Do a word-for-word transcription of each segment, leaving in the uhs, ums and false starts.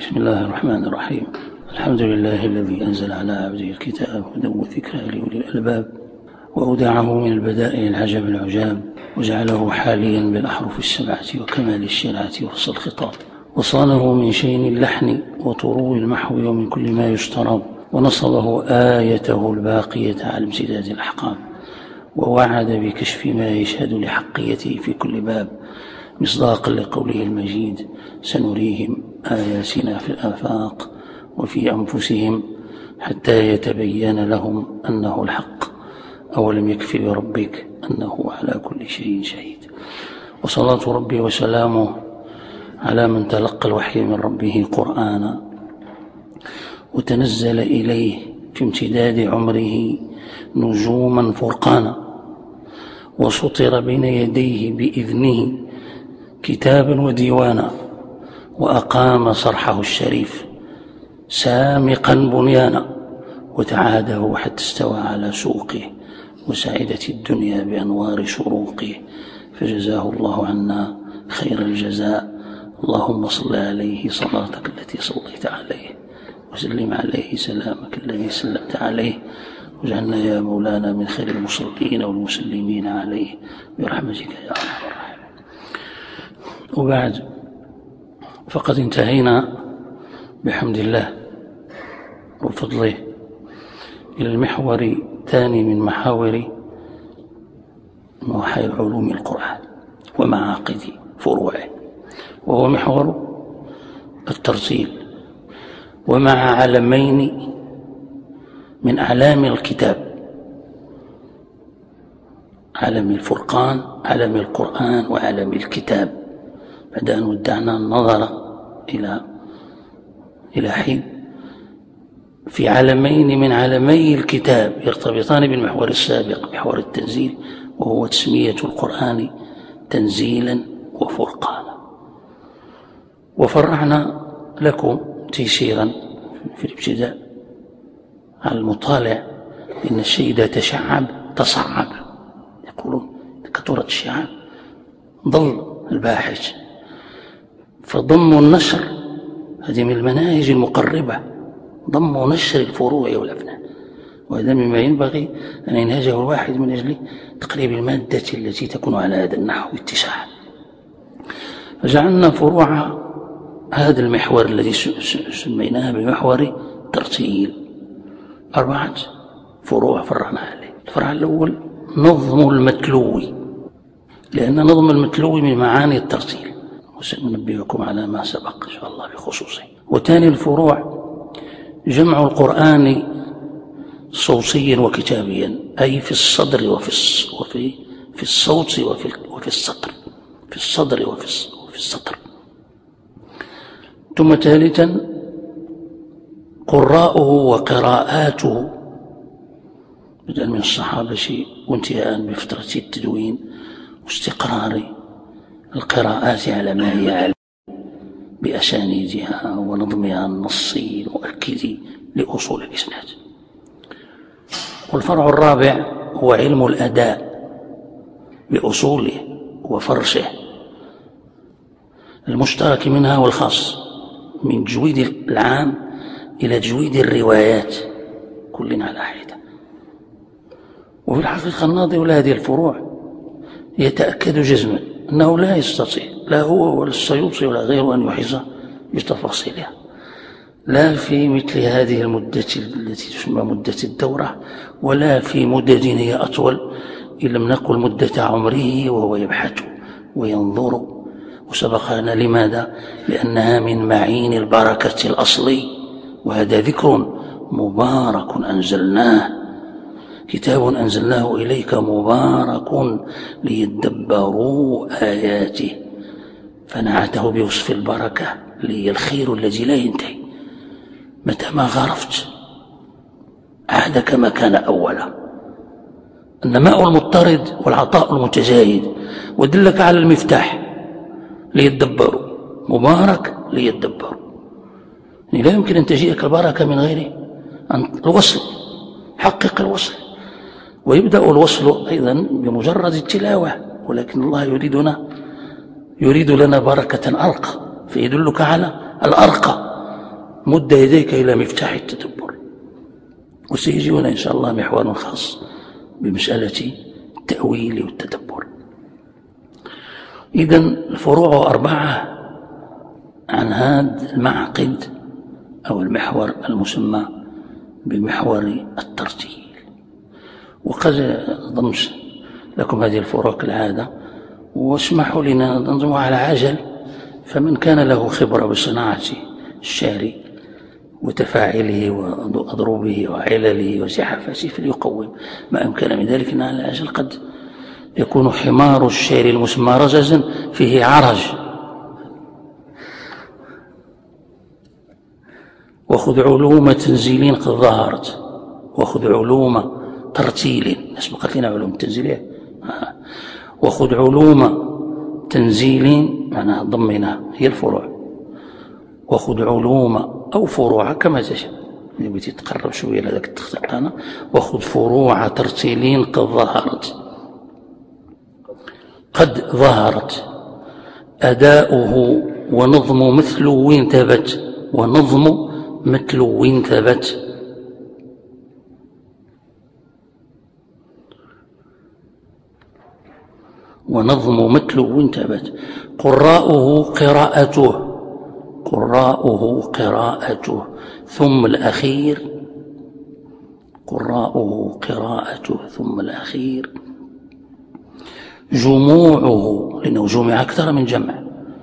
بسم الله الرحمن الرحيم. الحمد لله الذي أنزل على عبده الكتاب هدى وذكرى لأولي الألباب، وأودعه من البدائع العجب العجاب، وجعله حاليا بالأحرف السبعة وكمال الشرعة وفصل الخطاب، وصانه من شين اللحن وطروء المحو ومن كل ما يشترب، ونصبه آيته الباقية على امتداد الأحقاب، ووعد بكشف ما يشهد لحقيته في كل باب، مصداقا لقوله المجيد: سنريهم آياتنا في الآفاق وفي أنفسهم حتى يتبين لهم أنه الحق، أولم يكف بربك أنه على كل شيء شهيد. وصلاة ربي وسلامه على من تلقى الوحي من ربه قرآنا، وتنزل إليه في امتداد عمره نجوما فرقانا، وسطر بين يديه بإذنه كتابا وديوانا، وأقام صرحه الشريف سامقا بنيانا، وتعاده حتى استوى على سوقه، وسعدت الدنيا بأنوار شروقه، فجزاه الله عنا خير الجزاء. اللهم صل عليه صلاتك التي صليت عليه، وسلم عليه سلامك الذي سلمت عليه، واجعلنا يا مولانا من خير المصلين والمسلمين عليه برحمتك يا أرحم الراحمين. وبعد، فقد انتهينا بحمد الله وفضله إلى المحور الثاني من محاور نواحي علوم القرآن ومعاقد فروعه، وهو محور الترتيل، ومع علمين من أعلام الكتاب: علم الفرقان، علم القرآن، وعلم الكتاب، بعد أن ودعنا النظر إلى إلى حين في علمين من علمي الكتاب يرتبطان بالمحور السابق، محور التنزيل، وهو تسمية القرآن تنزيلا وفرقانا. وفرعنا لكم تيسيرا في الابتداء على المطالع إن الشيء إذا تشعب تصعب، يقولون كثرة الشعاب ضل الباحث، فضم النشر هذه من المناهج المقربة، ضم ونشر الفروع والأفنان، وهذا مما ينبغي أن ينهجه الواحد من أجل تقريب المادة التي تكون على هذا النحو اتساعا. فجعلنا فروع هذا المحور الذي سميناه بمحور الترتيل أربعة فروع فرعنا عليه. الفرع الأول نظم المتلوي، لأن نظم المتلوي من معاني الترتيل، وسننبهكم على ما سبق إن شاء الله بخصوصه. وثاني الفروع جمع القرآن صوتيا وكتابيا، أي في الصدر وفي وفي في الصوت وفي وفي السطر، في الصدر وفي وفي السطر. ثم ثالثا قراءه وقراءاته، بدءا من الصحابة وانتهاء بفترة التدوين واستقرار القراءات على ما هي عليه بأسانيدها ونظمها النصي المؤكد لأصول الإسناد. والفرع الرابع هو علم الأداء بأصوله وفرشه، المشترك منها والخاص، من جويد العام إلى جويد الروايات كل على حدة. وفي الحقيقة الناظر لهذه الفروع يتأكد جزما أنه لا يستطيع لا هو ولا السيوطي ولا غيره أن يحيز بتفاصيلها، لا في مثل هذه المدة التي تسمى مدة الدورة، ولا في مدد هي أطول إن لم نقل مدة عمره وهو يبحث وينظر. وسبقنا لماذا؟ لأنها من معين البركة الأصلي، وهذا ذكر مبارك أنزلناه، كتاب أنزلناه إليك مبارك ليدبروا آياته، فنعته بوصف البركة لي الخير الذي لا ينتهي، متى ما غرفت عاد كما كان أولا، النماء المضطرد والعطاء المتزايد. ودلك على المفتاح ليدبروا، مبارك ليدبروا، يعني لا يمكن أن تجيئك البركة من غير الوصل، حقق الوصل. ويبدأ الوصل أيضا بمجرد التلاوة، ولكن الله يريدنا يريد لنا بركة أرقى، فيدلك على الأرقى مد يديك إلى مفتاح التدبر. وسيجي هنا إن شاء الله محور خاص بمسألة التأويل والتدبر. إذن الفروع أربعة عن هذا المعقد أو المحور المسمى بمحور الترتيل. وقد ضمت لكم هذه الفروع كالعادة، واسمحوا لنا ننظمها على عجل، فمن كان له خبرة بصناعة الشعر وتفاعله وأضربه وعلله وزحافته فليقوم ما أمكن من ذلك، إن على عجل قد يكون حمار الشعر المسمى رجزا فيه عرج. وخذ علوم تنزيل قد ظهرت، وخذ علوم ترتيل، أسبقت لنا علوم تنزيلية، وخذ علوم تنزيل معناها ضمنا هي الفروع، وخذ علوم أو فروع كما تشاء، إذا بغيتي تقرب شوية لذاك التخطيط، وخذ فروع ترتيل قد ظهرت. قد ظهرت أداؤه ونظم مثل ثبت، ونظم مثل ثبت. ونظم مثل ثبت. قراؤه قراءته، قراؤه قراءته ثم الأخير، قراؤه قراءته ثم الأخير. جموعه، لأنه جمع أكثر من جمع،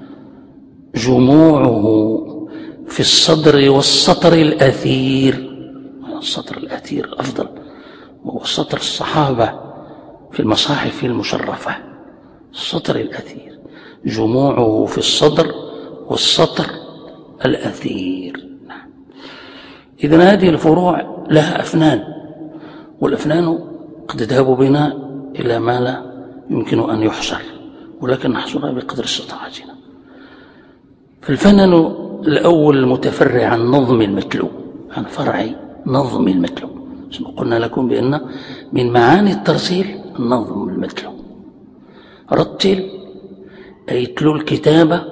جموعه في الصدر والسطر الأثير. السطر الأثير أفضل، وهو سطر الصحابة في المصاحف المشرفة، السطر الأثير. جموعه في الصدر والسطر الأثير. إذن هذه الفروع لها أفنان، والأفنان قد تذهب بنا إلى ما لا يمكن أن يحصر، ولكن نحصرها بقدر استطاعتنا. فالفنن الأول المتفرع عن نظم المتلو، عن فرع نظم المتلو. قلنا لكم بأن من معاني الترتيل النظم المتلو. رتل أي تلو الكتابة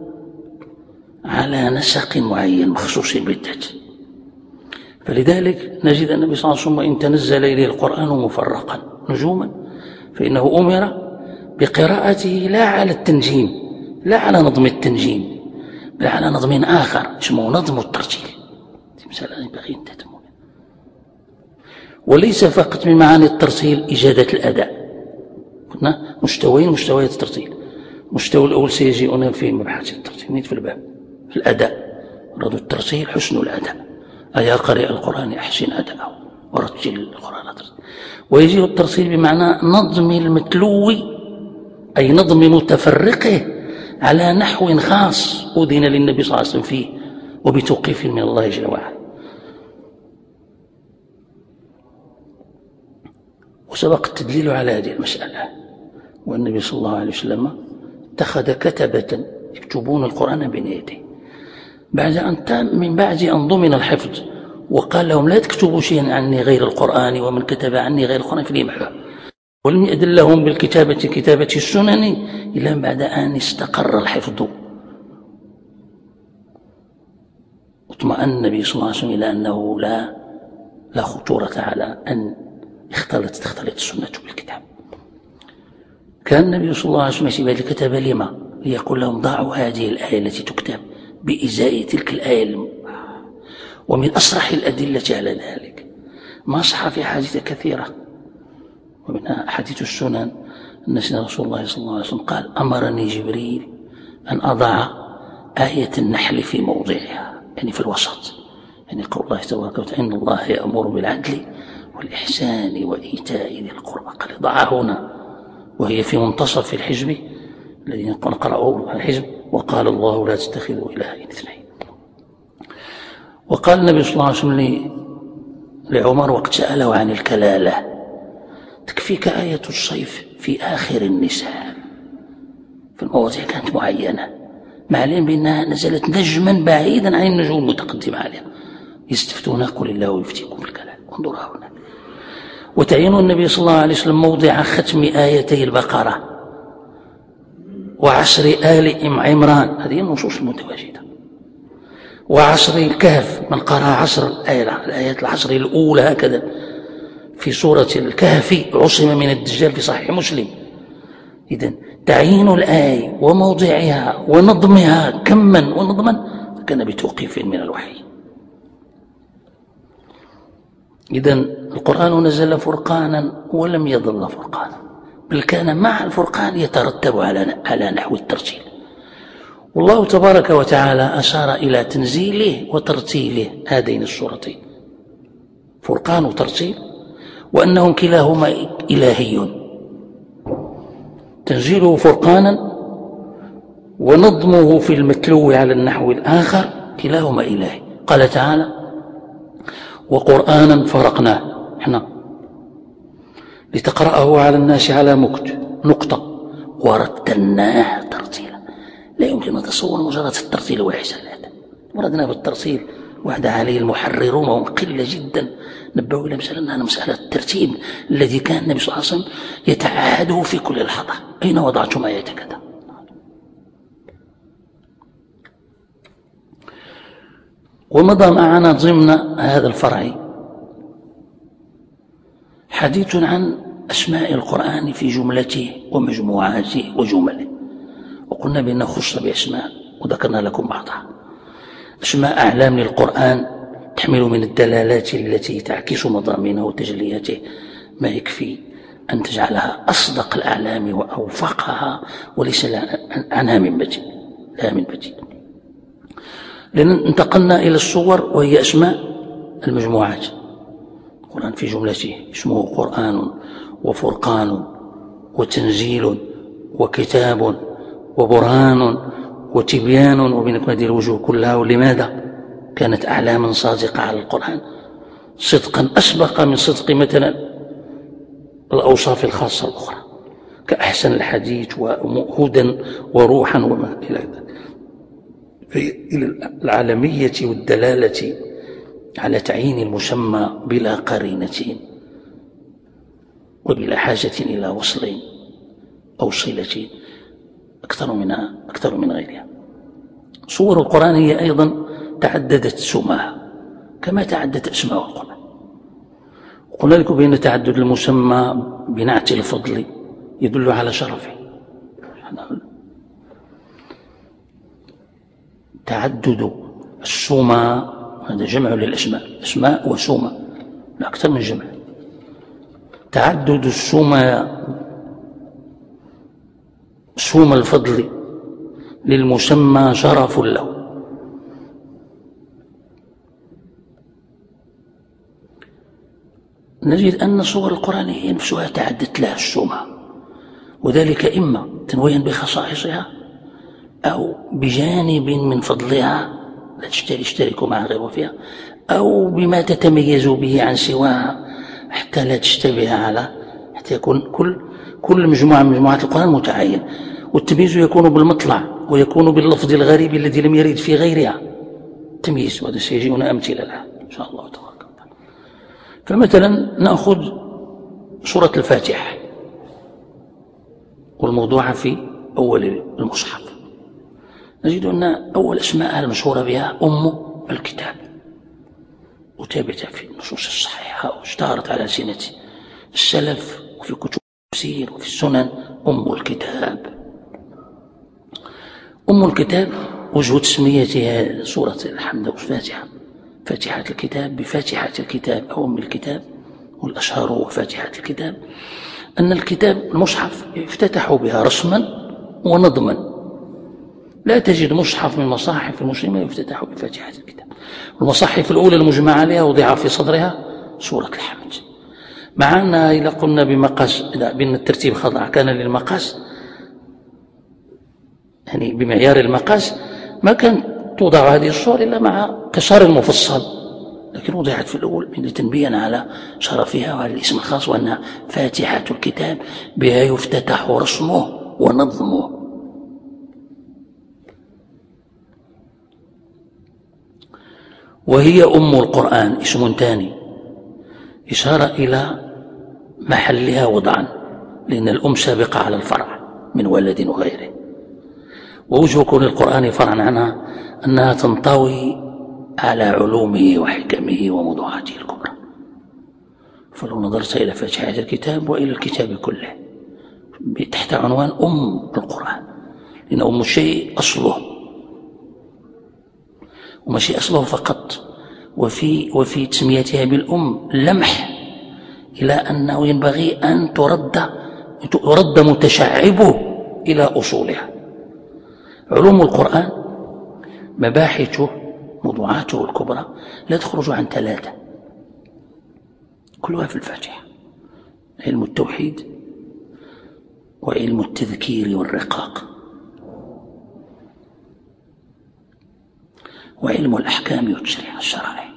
على نسق معين مخصوص بالذات. فلذلك نجد النبي صلى الله عليه وسلم وإن تنزل إليه القرآن مفرقا نجوما، فإنه أمر بقراءته لا على التنجيم، لا على نظم التنجيم، بل على نظم آخر اسمه نظم الترتيل. مسألة ينبغي أن تهتموا بها. وليس فقط من معاني الترتيل إجادة الأداء. قلنا مستويين مستويات الترتيل. المستوى الأول سيجيئنا في مبحث الترتيل في الباب في الأداء. رد الترتيل حسن الأداء، أيا قارئ القرآن أحسن أداءه ورتل القرآن ترتيل. ويجيء الترتيل بمعنى نظم المتلو، أي نظم متفرقه على نحو خاص أذن للنبي صلى الله عليه وسلم فيه وبتوقيف من الله جل وعلا. وسبق التدليل على هذه المسألة، والنبي صلى الله عليه وسلم اتخذ كتبة يكتبون القرآن بين يديه بعد أن تم من بعد أن ضمن الحفظ، وقال لهم لا تكتبوا شيئا عني غير القرآن، ومن كتب عني غير القرآن فليمحوه. ولم يأذن لهم بالكتابة كتابة السنن إلا بعد أن استقر الحفظ واطمأن النبي صلى الله عليه وسلم إلى أنه لا لا خطورة على أن اختلط تختلط السنة بالكتاب. كان النبي صلى الله عليه وسلم يسيب هذه الكتابة لما؟ ليقول لهم ضعوا هذه الآية التي تكتب بإزاء تلك الآية. ومن أصرح الأدلة على ذلك ما صح في حديث كثيرة، ومنها حديث السنن أن رسول الله صلى الله عليه وسلم قال أمرني جبريل أن أضع آية النحل في موضعها، يعني في الوسط، يعني قول الله تبارك وتعالى إن الله يأمر بالعدل والإحسان وإيتاء ذي القربى، قال ضعها هنا وهي في منتصف الحزب الذي نقرأه الحزب. وقال الله لا تتخذوا إلهين اثنين. وقال النبي صلى الله عليه وسلم لعمر وقت سأله عن الكلالة تكفيك آية الصيف في آخر النساء، في المواضيع كانت معينة مع العلم بأنها نزلت نجما بعيدا عن النجوم المتقدمة عليها. يستفتونك قل الله يفتيكم في الكلالة، انظرها هنا. وتعين النبي صلى الله عليه وسلم موضع ختم آيتي البقرة وعشر آل عمران، هذه النصوص المتواجدة. وعصر الكهف، من قرأ عصر الآيات العصر الأولى هكذا في سورة الكهف عصم من الدجال في صحيح مسلم. إذن تعيين الآية وموضعها ونظمها كما ونظما كان بتوقيف من الوحي. إذن القرآن نزل فرقانا ولم يظل فرقانا، بل كان مع الفرقان يترتب على على نحو الترتيل. والله تبارك وتعالى أشار إلى تنزيله وترتيله هذين السورتين، فرقان وترتيل، وأنهم كلاهما إلهي، تنزيله فرقانا ونظمه في المتلو على النحو الآخر كلاهما إلهي. قال تعالى: وقرآنا فرقناه احنا لتقرأه على الناس على مكت نقطة ورتلناه ترتيلا. لا يمكن أن تصور مجرد الترتيل وحشا، وردنا بالترتيل وعد عليه المحررون وهم قلة جدا، نبهوا إلى مسألة أنها مسألة الترتيب الذي كان النبي صلى الله عليه وسلم يتعاهده في كل لحظة. أين وضعتم آية كذا؟ ومضى معنا ضمن هذا الفرع حديث عن أسماء القرآن في جملته ومجموعاته وجمله، وقلنا بأنه خص بأسماء وذكرنا لكم بعضها. أسماء أعلام للقرآن تحمل من الدلالات التي تعكس مضامينه وتجلياته ما يكفي أن تجعلها أصدق الأعلام وأوفقها، وليس عنها من بديل، لا من بديل. لأن انتقلنا إلى الصور وهي أسماء المجموعات. القرآن في جملته اسمه قرآن وفرقان وتنزيل وكتاب وبرهان وتبيان وبين هذه الوجوه كلها. ولماذا كانت أعلاما صادقة على القرآن صدقا أسبق من صدق مثلا الأوصاف الخاصة الأخرى كأحسن الحديث وهدى وروحا وما إلى ذلك، إلى العالمية والدلالة على تعيين المسمى بلا قرينة وبلا حاجة إلى وصل أو صلة أكثر منها أكثر من غيرها. صور القرآن هي أيضا تعددت سماها كما تعددت أسماء القرآن. قلنا لكم بأن تعدد المسمى بنعت الفضل يدل على شرفه. تعدد السمى هذا جمع للأسماء، أسماء وسمى لا أكثر من جمع. تعدد السمى سمى الفضل للمسمى شرف له. نجد أن صور القرآن هي نفسها تعدت لها السمى، وذلك إما تنويا بخصائصها أو بجانب من فضلها لا تشترك مع غيرها فيها، أو بما تتميز به عن سواها حتى لا تشتبه على حتى يكون كل كل مجموعة من مجموعات القرآن متعين، والتمييز يكون بالمطلع ويكون باللفظ الغريب الذي لم يرد في غيرها تمييز، وهذا سيجينا أمثلة لها إن شاء الله تبارك وتعالى. فمثلا نأخذ سورة الفاتحة والموضوع في أول المصحف، نجد أن أول أسماءها المشهورة بها أم الكتاب، وثابتة في النصوص الصحيحة واشتهرت على ألسنة السلف وفي كتب التفسير وفي السنن. أم الكتاب أم الكتاب وجه تسميتها سورة الحمد والفاتحة فاتحة الكتاب بفاتحة الكتاب أو أم الكتاب، والأشهر هو فاتحة الكتاب، أن الكتاب المصحف يفتتح بها رسما ونظما. لا تجد مصحف من مصاحف المسلمين يفتتح بفاتحة الكتاب. المصاحف الأولى المجمع عليها وضع في صدرها سورة الحمد، مع أنها إذا قلنا بمقاس بأن الترتيب خضع كان للمقاس يعني بمعيار المقاس ما كان توضع هذه الصور إلا مع قصار المفصل، لكن وضعت في الأول لتنبيا على شرفها وعلى الاسم الخاص وأنها فاتحة الكتاب بها يفتتح رسمه ونظمه. وهي أم القرآن اسم ثاني إشارة إلى محلها وضعا، لأن الأم سابقة على الفرع من ولد وغيره. ووجه كون القرآن فرعا عنها أنها تنطوي على علومه وحكمه وموضوعاته الكبرى. فلو نظرت إلى فاتحة الكتاب وإلى الكتاب كله تحت عنوان أم القرآن، لأن أم الشيء أصله، وماشي أصله فقط، وفي وفي تسميتها بالأم لمح إلى أنه ينبغي أن ترد يرد متشعبه إلى أصولها. علوم القرآن مباحثه موضوعاته الكبرى لا تخرج عن ثلاثة كلها في الفاتحة: علم التوحيد، وعلم التذكير والرقاق، وعلم الأحكام والتشريع الشرعي.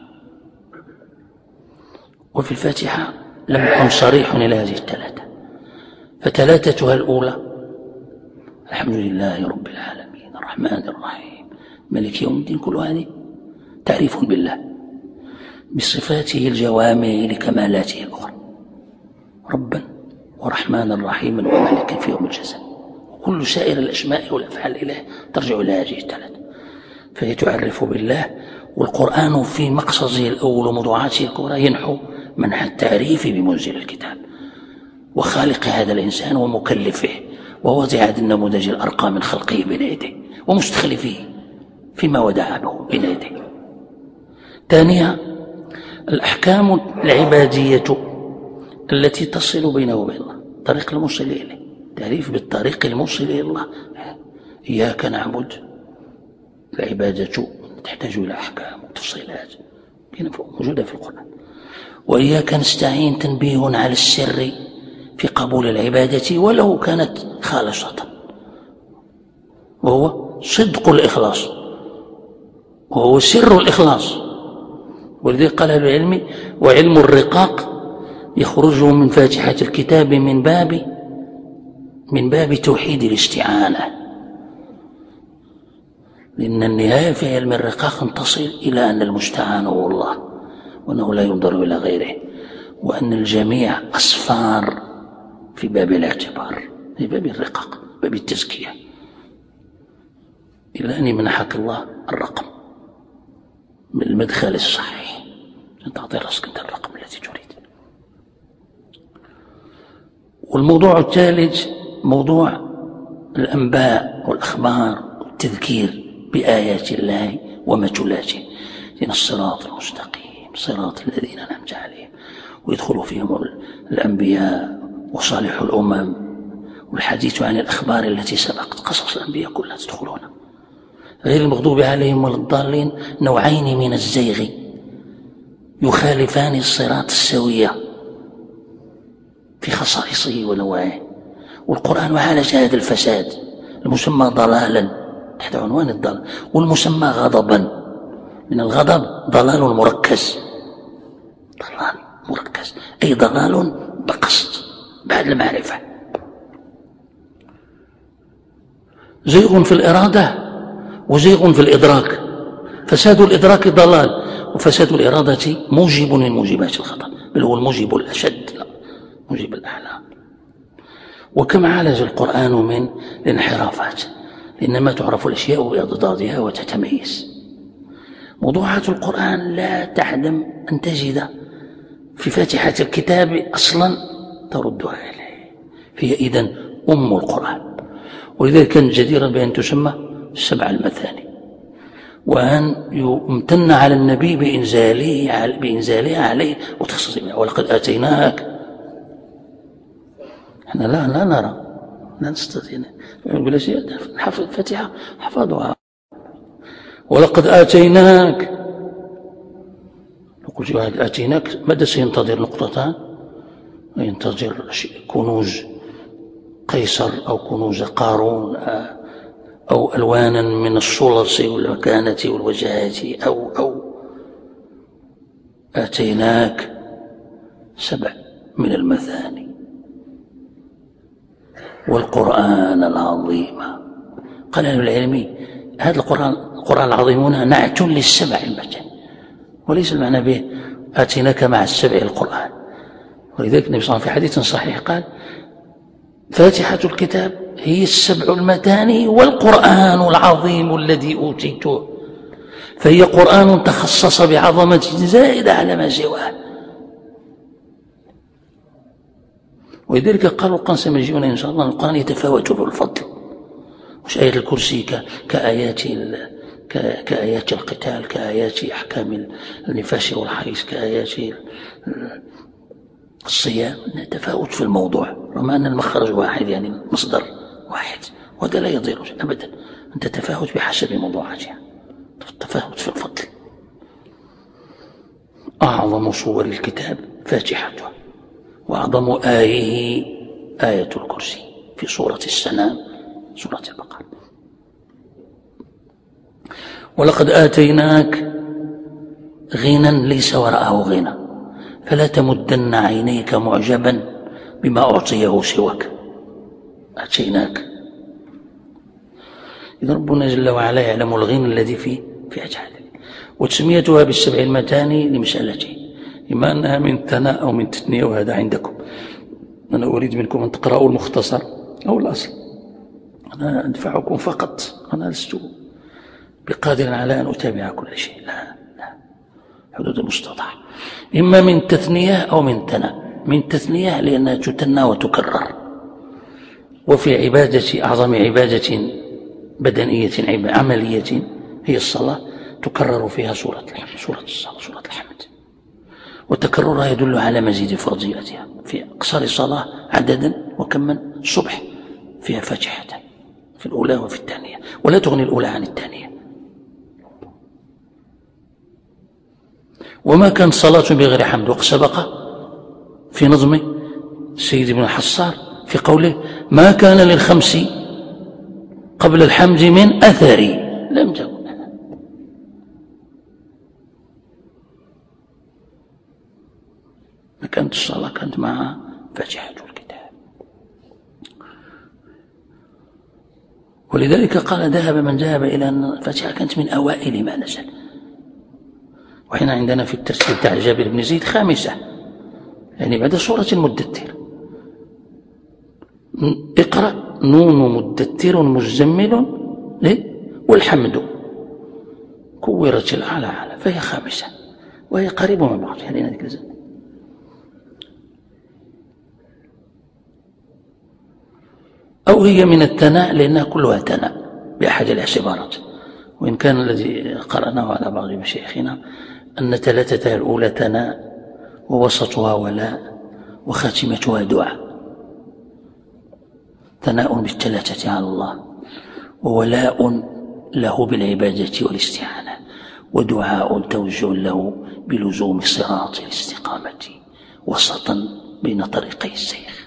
وفي الفاتحة لمح صريح إلى هذه الثلاثة، فثلاثتها الأولى: الحمد لله رب العالمين الرحمن الرحيم مالك يوم الدين، كل هذه تعريف بالله بصفاته الجوامع لكمالاته الأخرى، ربا ورحمن رحيما ومالكا في يوم الجزاء. وكل سائر الأسماء والأفعال إليه ترجع إلى هذه الثلاثة، فهي تعرف بالله. والقرآن في مقصده الأول وموضوعاته الكبرى ينحو منح التعريف بمنزل الكتاب وخالق هذا الإنسان ومكلفه ووضع النموذج الأرقى من خلقه بين يديه ومستخلفه فيما ودع به بين يديه. ثانيا الأحكام العبادية التي تصل بينه وبين الله، طريق الموصل إليه، تعريف بالطريق الموصل إلى الله. إياك نعبد، العبادة تحتاج إلى أحكام وتفصيلات موجودة في القرآن. وإياك نستعين تنبيه على السر في قبول العبادة ولو كانت خالصة، وهو صدق الإخلاص، وهو سر الإخلاص. ولذلك قال أهل العلم: وعلم الرقاق يخرج من فاتحة الكتاب من باب من باب توحيد الاستعانة، لأن النهاية في علم الرقاق أن تصل إلى أن المستعان هو الله، وأنه لا ينظر إلى غيره، وأن الجميع أصفار في باب الاعتبار، في باب الرقاق، باب التزكية، إلى أن يمنحك الله الرقم من المدخل الصحيح، أن تعطي رأسك أنت الرقم الذي تريد. والموضوع الثالث موضوع الأنباء والأخبار والتذكير بآيات الله ومجلاته، إن الصراط المستقيم صراط الذين أنعمت عليهم، ويدخل فيهم الأنبياء وصالح الأمم، والحديث عن الأخبار التي سبقت، قصص الأنبياء كلها تدخلون، غير المغضوب عليهم ولا الضالين، نوعين من الزيغ يخالفان الصراط السوية في خصائصه ونوعه. والقرآن عالج هذا الفساد المسمى ضلالا تحت عنوان الضلال، والمسمى غضبا، من الغضب ضلال مركز، ضلال مركز أي ضلال بقصد بعد المعرفة. زيغ في الإرادة وزيغ في الإدراك، فساد الإدراك ضلال، وفساد الإرادة موجب من موجبات الخطأ، بل هو الموجب الأشد، لا موجب الأعلى. وكم عالج القرآن من الانحرافات، إنما تعرف الأشياء بأضدادها وتتميز. موضوعات القرآن لا تعدم أن تجد في فاتحة الكتاب أصلا تردها إليه، فهي إذن أم القرآن. ولذلك كان جديرا بأن تسمى السبع المثاني، وأن يمتن على النبي بإنزاله بإنزالها عليه وتخصص بها. ولقد آتيناك، احنا لا لا نرى، لا نستطيع نقول شيء، حفظ الفاتحة حفظها. ولقد آتيناك، نقول شيء واحد آتيناك، ماذا سينتظر؟ نقطتان، ينتظر كنوز قيصر أو كنوز قارون أو ألوانا من الصلص والمكانة والوجاهة، أو أو آتيناك سبع من المثاني والقرآن العظيم. قال أهل العلم هذا القرآن القرآن العظيم هنا نعت للسبع المثاني، وليس المعنى به آتيناك مع السبع القرآن. ولذلك النبي صلى الله عليه وسلم في حديث صحيح قال: فاتحة الكتاب هي السبع المثاني والقرآن العظيم الذي أوتيته. فهي قرآن تخصص بعظمة زائدة على ما سواه. ولذلك قالوا القرآن سيجينا إن شاء الله القرآن يتفاوت بالفضل، مش آية الكرسي كآيات كآيات القتال، كآيات أحكام النفاس والحيض، كآيات الصيام. تفاوت في الموضوع رغم أن المخرج واحد، يعني مصدر واحد، وهذا لا يضير أبدا. أنت تفاوت بحسب موضوعاتها، تفاوت في الفضل. أعظم صور الكتاب فاتحته، وأعظم آيه آية الكرسي في سورة السلام، سورة البقرة. ولقد آتيناك غنى ليس وراءه غنى فلا تمدن عينيك معجبا بما أعطيه سواك. آتيناك، إذا ربنا جل وعلا يعلم الغنى الذي في في أجعاله. وتسميتها بالسبع المتاني لمسألتين، إما أنها من الثناء أو من التثنية، وهذا عندكم. أنا أريد منكم أن تقرأوا المختصر أو الأصل، أنا أدفعكم فقط، أنا لست بقادر على أن أتابع كل شيء، لا لا، حدود المستطاع. إما من التثنية أو من الثناء. من التثنية لأنها تثنى وتكرر، وفي عبادة أعظم عبادة بدنية عملية هي الصلاة تكرر فيها سورة الحمد، سورة الصلاة، سورة الحمد، وتكررها يدل على مزيد فضيلتها. في أقصر صلاة عددا وكما الصبح فيها فاتحة في الأولى وفي الثانية، ولا تغني الأولى عن الثانية. وما كان صلاة بغير حمد، وقد سبق في نظم السيد ابن الحصار في قوله ما كان للخمس قبل الحمد من أثري لم تكن. كانت الصلاة كانت مع فاتحة الكتاب. ولذلك قال ذهب من ذهب إلى أن الفاتحة كانت من أوائل ما نزل. وحين عندنا في الترتيب تاع جابر بن زيد خامسة، يعني بعد سورة المدثر. اقرأ نون مدثر مزمل والحمد كورت الأعلى على، فهي خامسة وهي قريبة من بعض، يعني ذلك الزمن. أو هي من الثناء لأنها كلها ثناء بأحد الاعتبارات، وإن كان الذي قرأناه على بعض مشايخنا أن ثلاثتها الأولى ثناء ووسطها ولاء وخاتمتها دعاء. ثناء بالثلاثة على الله، وولاء له بالعبادة والاستعانة، ودعاء توجه له بلزوم صراط الاستقامة وسطا بين طريقي السير.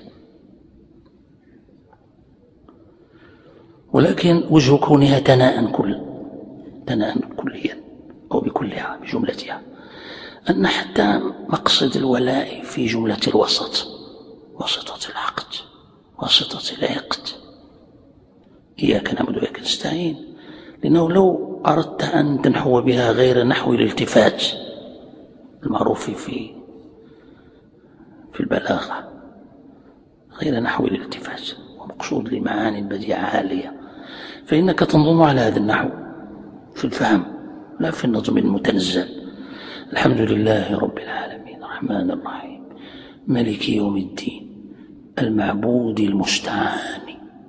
ولكن وجه كونها ثناء كل ثناء كليا أو بكلها بجملتها أن حتى مقصد الولاء في جملة الوسط، وسطة العقد، وسطة العقد، إياك نعبد وإياك نستعين. لأنه لو أردت أن تنحو بها غير نحو الالتفات المعروف في في البلاغة، غير نحو الالتفات ومقصود لمعاني البديعة عالية، فإنك تنظم على هذا النحو في الفهم لا في النظم المتنزل. الحمد لله رب العالمين الرحمن الرحيم مالك يوم الدين المعبود المستعان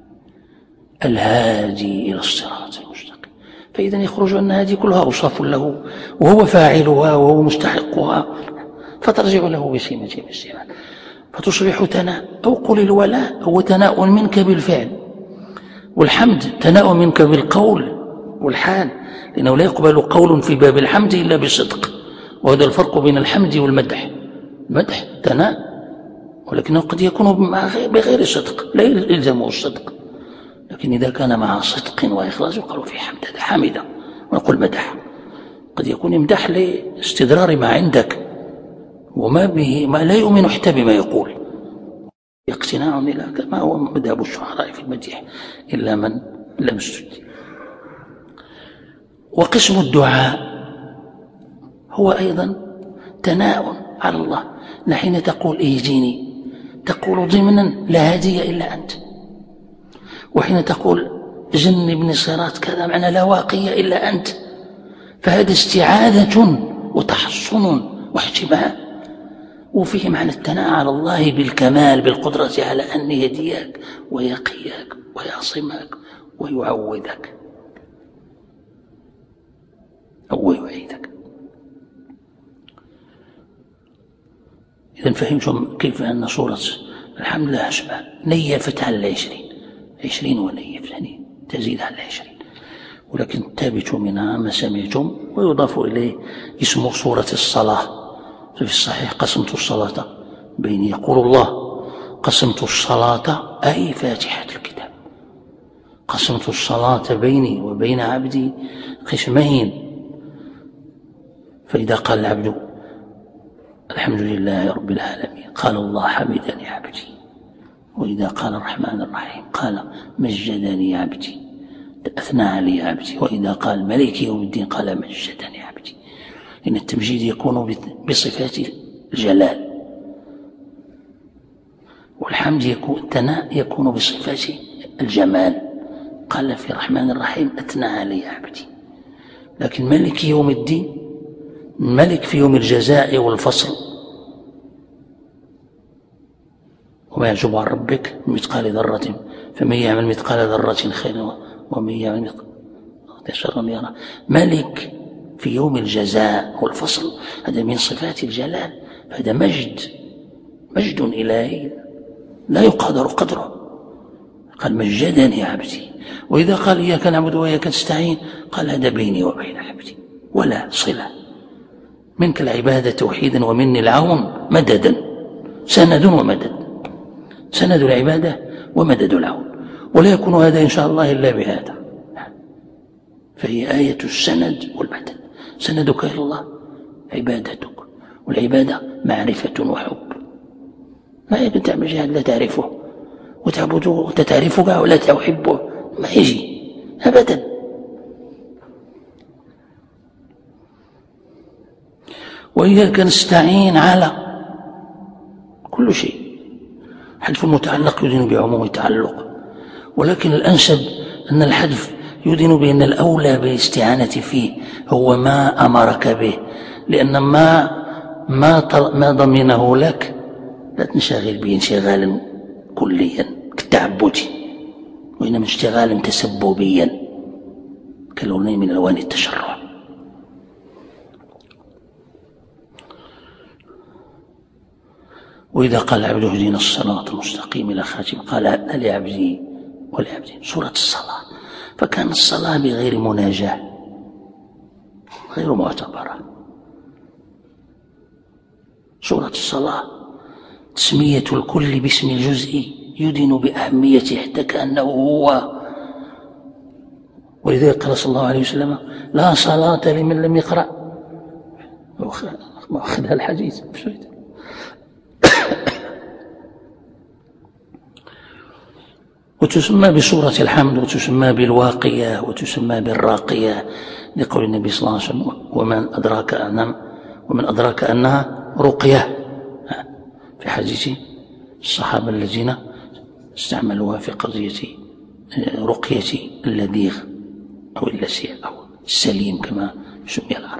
الهادي إلى الصراط المستقيم. فإذا يخرج أن هذه كلها أوصاف له وهو فاعلها وهو مستحقها، فترجع له بسيمة من السمات فتصبح ثناء. أو قل الولاء هو ثناء منك بالفعل، والحمد ثناء منك بالقول والحال، لأنه لا يقبل قول في باب الحمد إلا بصدق، وهذا الفرق بين الحمد والمدح. المدح ثناء ولكنه قد يكون بغير صدق، لا يلزمه الصدق، لكن إذا كان مع صدق وإخلاص يقال في حمد، هذا حمد ونقول مدح. قد يكون يمدح لاستدرار ما عندك وما به ما لا يؤمن حتى بما يقول، اقتناع إلى كما هو مذهب الشعراء في المديح إلا من لم يستجب. وقسم الدعاء هو أيضا ثناء على الله. حين تقول اهدني تقول ضمنا لا هادي إلا أنت، وحين تقول جنبني صراط كذا معنى لا واقي إلا أنت، فهذا استعاذة وتحصن واحتماء، وفيه معنى الثناء على الله بالكمال بالقدرة على أن يهديك ويقيك ويعصمك ويعوذك أو يعيدك. إذن فهمتم كيف أن سورة الحمد لله أسماء نيفت على العشرين عشرين ونيف يعني تزيد على العشرين، ولكن تابتوا منها ما سمعتم. ويضاف إليه اسم سورة الصلاة، في الصحيح قسمت الصلاة بيني، يقول الله قسمت الصلاة أي فاتحة الكتاب، قسمت الصلاة بيني وبين عبدي قسمين. فإذا قال العبد الحمد لله رب العالمين قال الله حمدني عبدي، وإذا قال الرحمن الرحيم قال مجدني عبدي أثنى علي عبدي، وإذا قال ملك يوم الدين قال مجدني عبدي. إن التمجيد يكون بصفات الجلال، والحمد يكون الثناء يكون بصفات الجمال. قال في الرحمن الرحيم أثنى علي عبدي. لكن ملك يوم الدين ملك في يوم الجزاء والفصل، وما يعجب عن ربك مثقال ذرة فمن يعمل مثقال ذرة خيرا ومن يعمل مثقال شرا يرى. ملك في يوم الجزاء والفصل، هذا من صفات الجلال، هذا مجد مجد إلهي لا يقدر قدره. قال مجدني عبدي. وإذا قال إياك نعبد وإياك نستعين قال هذا بيني وبين عبدي ولا صلة، منك العبادة توحيدا ومني العون مددا، سند ومدد، سند العبادة ومدد العون. ولا يكون هذا إن شاء الله إلا بهذا، فهي آية السند والمدد. سندك إلى الله عبادتك، والعبادة معرفة وحب. ما يمكن تعمل شيء لا تعرفه وتعبده وتتعرفه ولا تحبه، ما يجي أبدا. وإياك نستعين على كل شيء. حذف المتعلق يدين بعموم التعلق، ولكن الأنسب أن الحذف يدين بأن الأولى بالاستعانة فيه هو ما أمرك به، لأن ما ما ما ضمنه لك لا تنشغل به انشغالا كليا كالتعبدي، وإنما انشغالا تسببيا كاللون من ألوان التشرع. وإذا قال العبد اهدنا الصراط المستقيم إلى خاتم قال لعبدي ولعبدي. سورة الصلاة، فكان الصلاة بغير مناجاة غير معتبرة. سورة الصلاة تسمية الكل باسم الجزء يدين بأهميته حتى كأنه هو. ولذلك قال صلى الله عليه وسلم لا صلاة لمن لم يقرأ، ما أخذها الحديث وتسمى بسورة الحمد، وتسمى بالواقية، وتسمى بالراقية، لقول النبي صلى الله عليه وسلم ومن أدراك أنها ومن أدراك أنها رقية، في حديث الصحابة الذين استعملوها في قضية رقية اللذيغ أو اللسيع أو السليم كما يسمي العرب.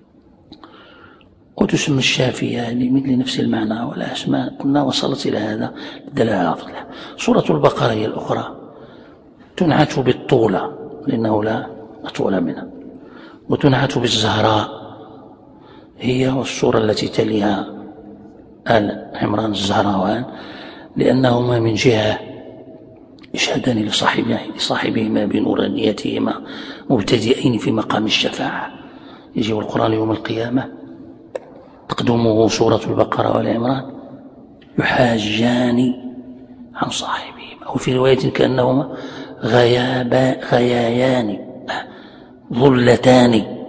وتسمى الشافية لمثل نفس المعنى، ولا أسماء قلنا وصلت إلى هذا الدلالة على فضلها. سورة البقرة هي الأخرى تنعت بالطولة لأنه لا أطول منها، وتنعت بالزهراء هي والسورة التي تليها آل عمران الزهراوان، لأنهما من جهة يشهدان لصاحبهما بنورانيتهما مبتدئين في مقام الشفاعة. يجي القرآن يوم القيامة تقدمه سورة البقرة والعمران يحاجان عن صاحبهما، وفي رواية كأنهما غيابا غيايان ظلتان.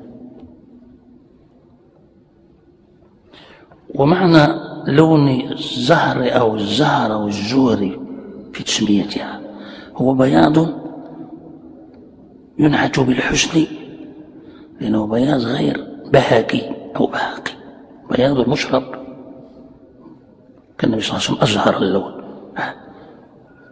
ومعنى لون الزهر أو الزهر أو الزهر في تسميتها هو بياض ينعت بالحسن، لأنه بياض غير بهاكي أو بهاقي، بياض المشرب كان النبي صلى الله عليه وسلم أزهر اللون.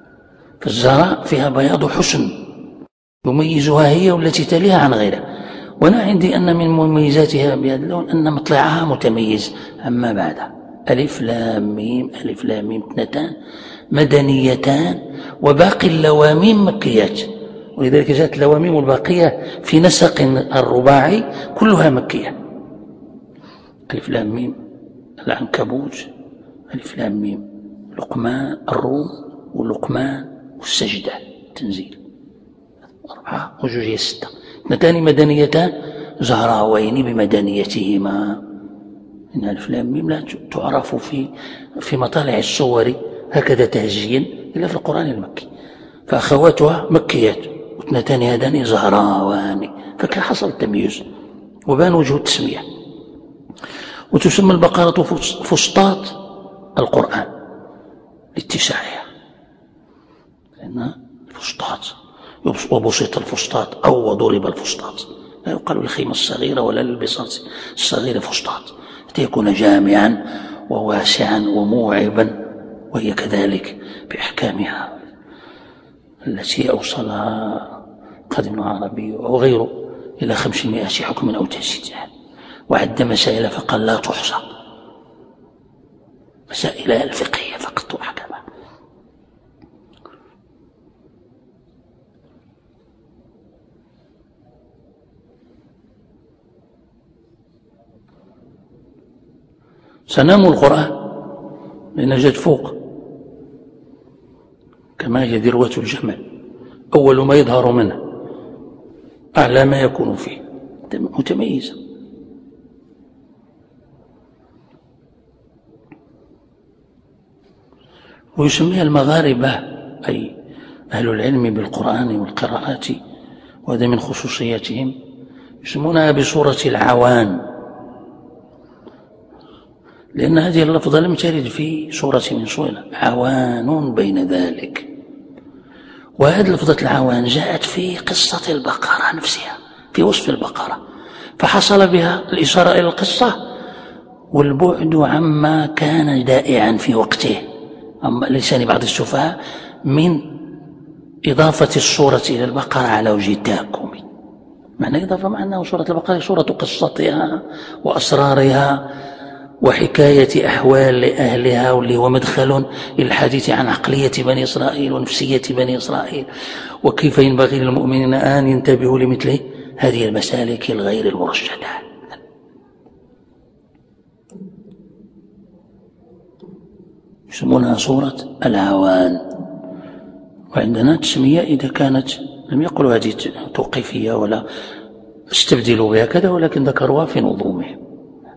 فالزهراء فيها بياض حسن يميزها هي والتي تليها عن غيرها، وأنا عندي أن من مميزاتها بهذا اللون أن مطلعها متميز عما بعدها. ألف لام ميم ألف لام ميم اثنتان مدنيتان وباقي اللواميم مكيات، ولذلك جاءت اللواميم الباقية في نسق الرباعي كلها مكية. ألف لام ميم العنكبوت، ألف لام ميم لقمان الروم ولقمان والسجدة تنزيل، أربعة وجوجية ستة، اثنتان مدنيتان زهراوين بمدنيتهما. إن ألف لام ميم لا تعرف في في مطالع الصور هكذا تهجيا إلا في القرآن المكي، فأخواتها مكيات واثنتان هذان زهراوان، فكان حصل التمييز وبان وجه التسمية. وتسمى البقرة فسطاط القرآن لاتساعها، لأنها فسطاط، وبسط الفسطاط أو وضرب الفسطاط، لا يقال للخيمة الصغيرة ولا للبساط الصغيرة فسطاط، حتى يكون جامعا وواسعا وموعبا، وهي كذلك بأحكامها التي أوصلها قدم عربي وغيره إلى خمسمائة حكم أو تزيد، وعد مسائل فقال لا تحصى، مسائل الفقهية فقط وأحكامها. سنام القرآن لأن جد فوق كما هي ذروة الجمل، أول ما يظهر منه أعلى ما يكون فيه، متميزة. ويسميها المغاربة أي أهل العلم بالقرآن والقراءات، وهذا من خصوصياتهم، يسمونها بسورة العوان، لأن هذه اللفظة لم ترد في سورة من سورة، عوان بين ذلك. وهذه لفظة العوان جاءت في قصة البقرة نفسها، في وصف البقرة، فحصل بها الإشارة إلى القصة والبعد عما كان دائعا في وقته، أما لسان بعض السفهاء من إضافة السورة إلى البقرة على وجه التهكم. معنى إضافة معناه سورة البقرة سورة قصتها وأسرارها وحكاية أحوال أهلها، واللي هو مدخل للحديث عن عقلية بني إسرائيل ونفسية بني إسرائيل، وكيف ينبغي للمؤمنين أن ينتبهوا لمثل هذه المسالك الغير المرشدة. يسمونها سورة العوان. وعندنا تسمية إذا كانت لم يقلوا هذه توقيفية ولا استبدلوا بها كذا، ولكن ذكروها في نظومهم.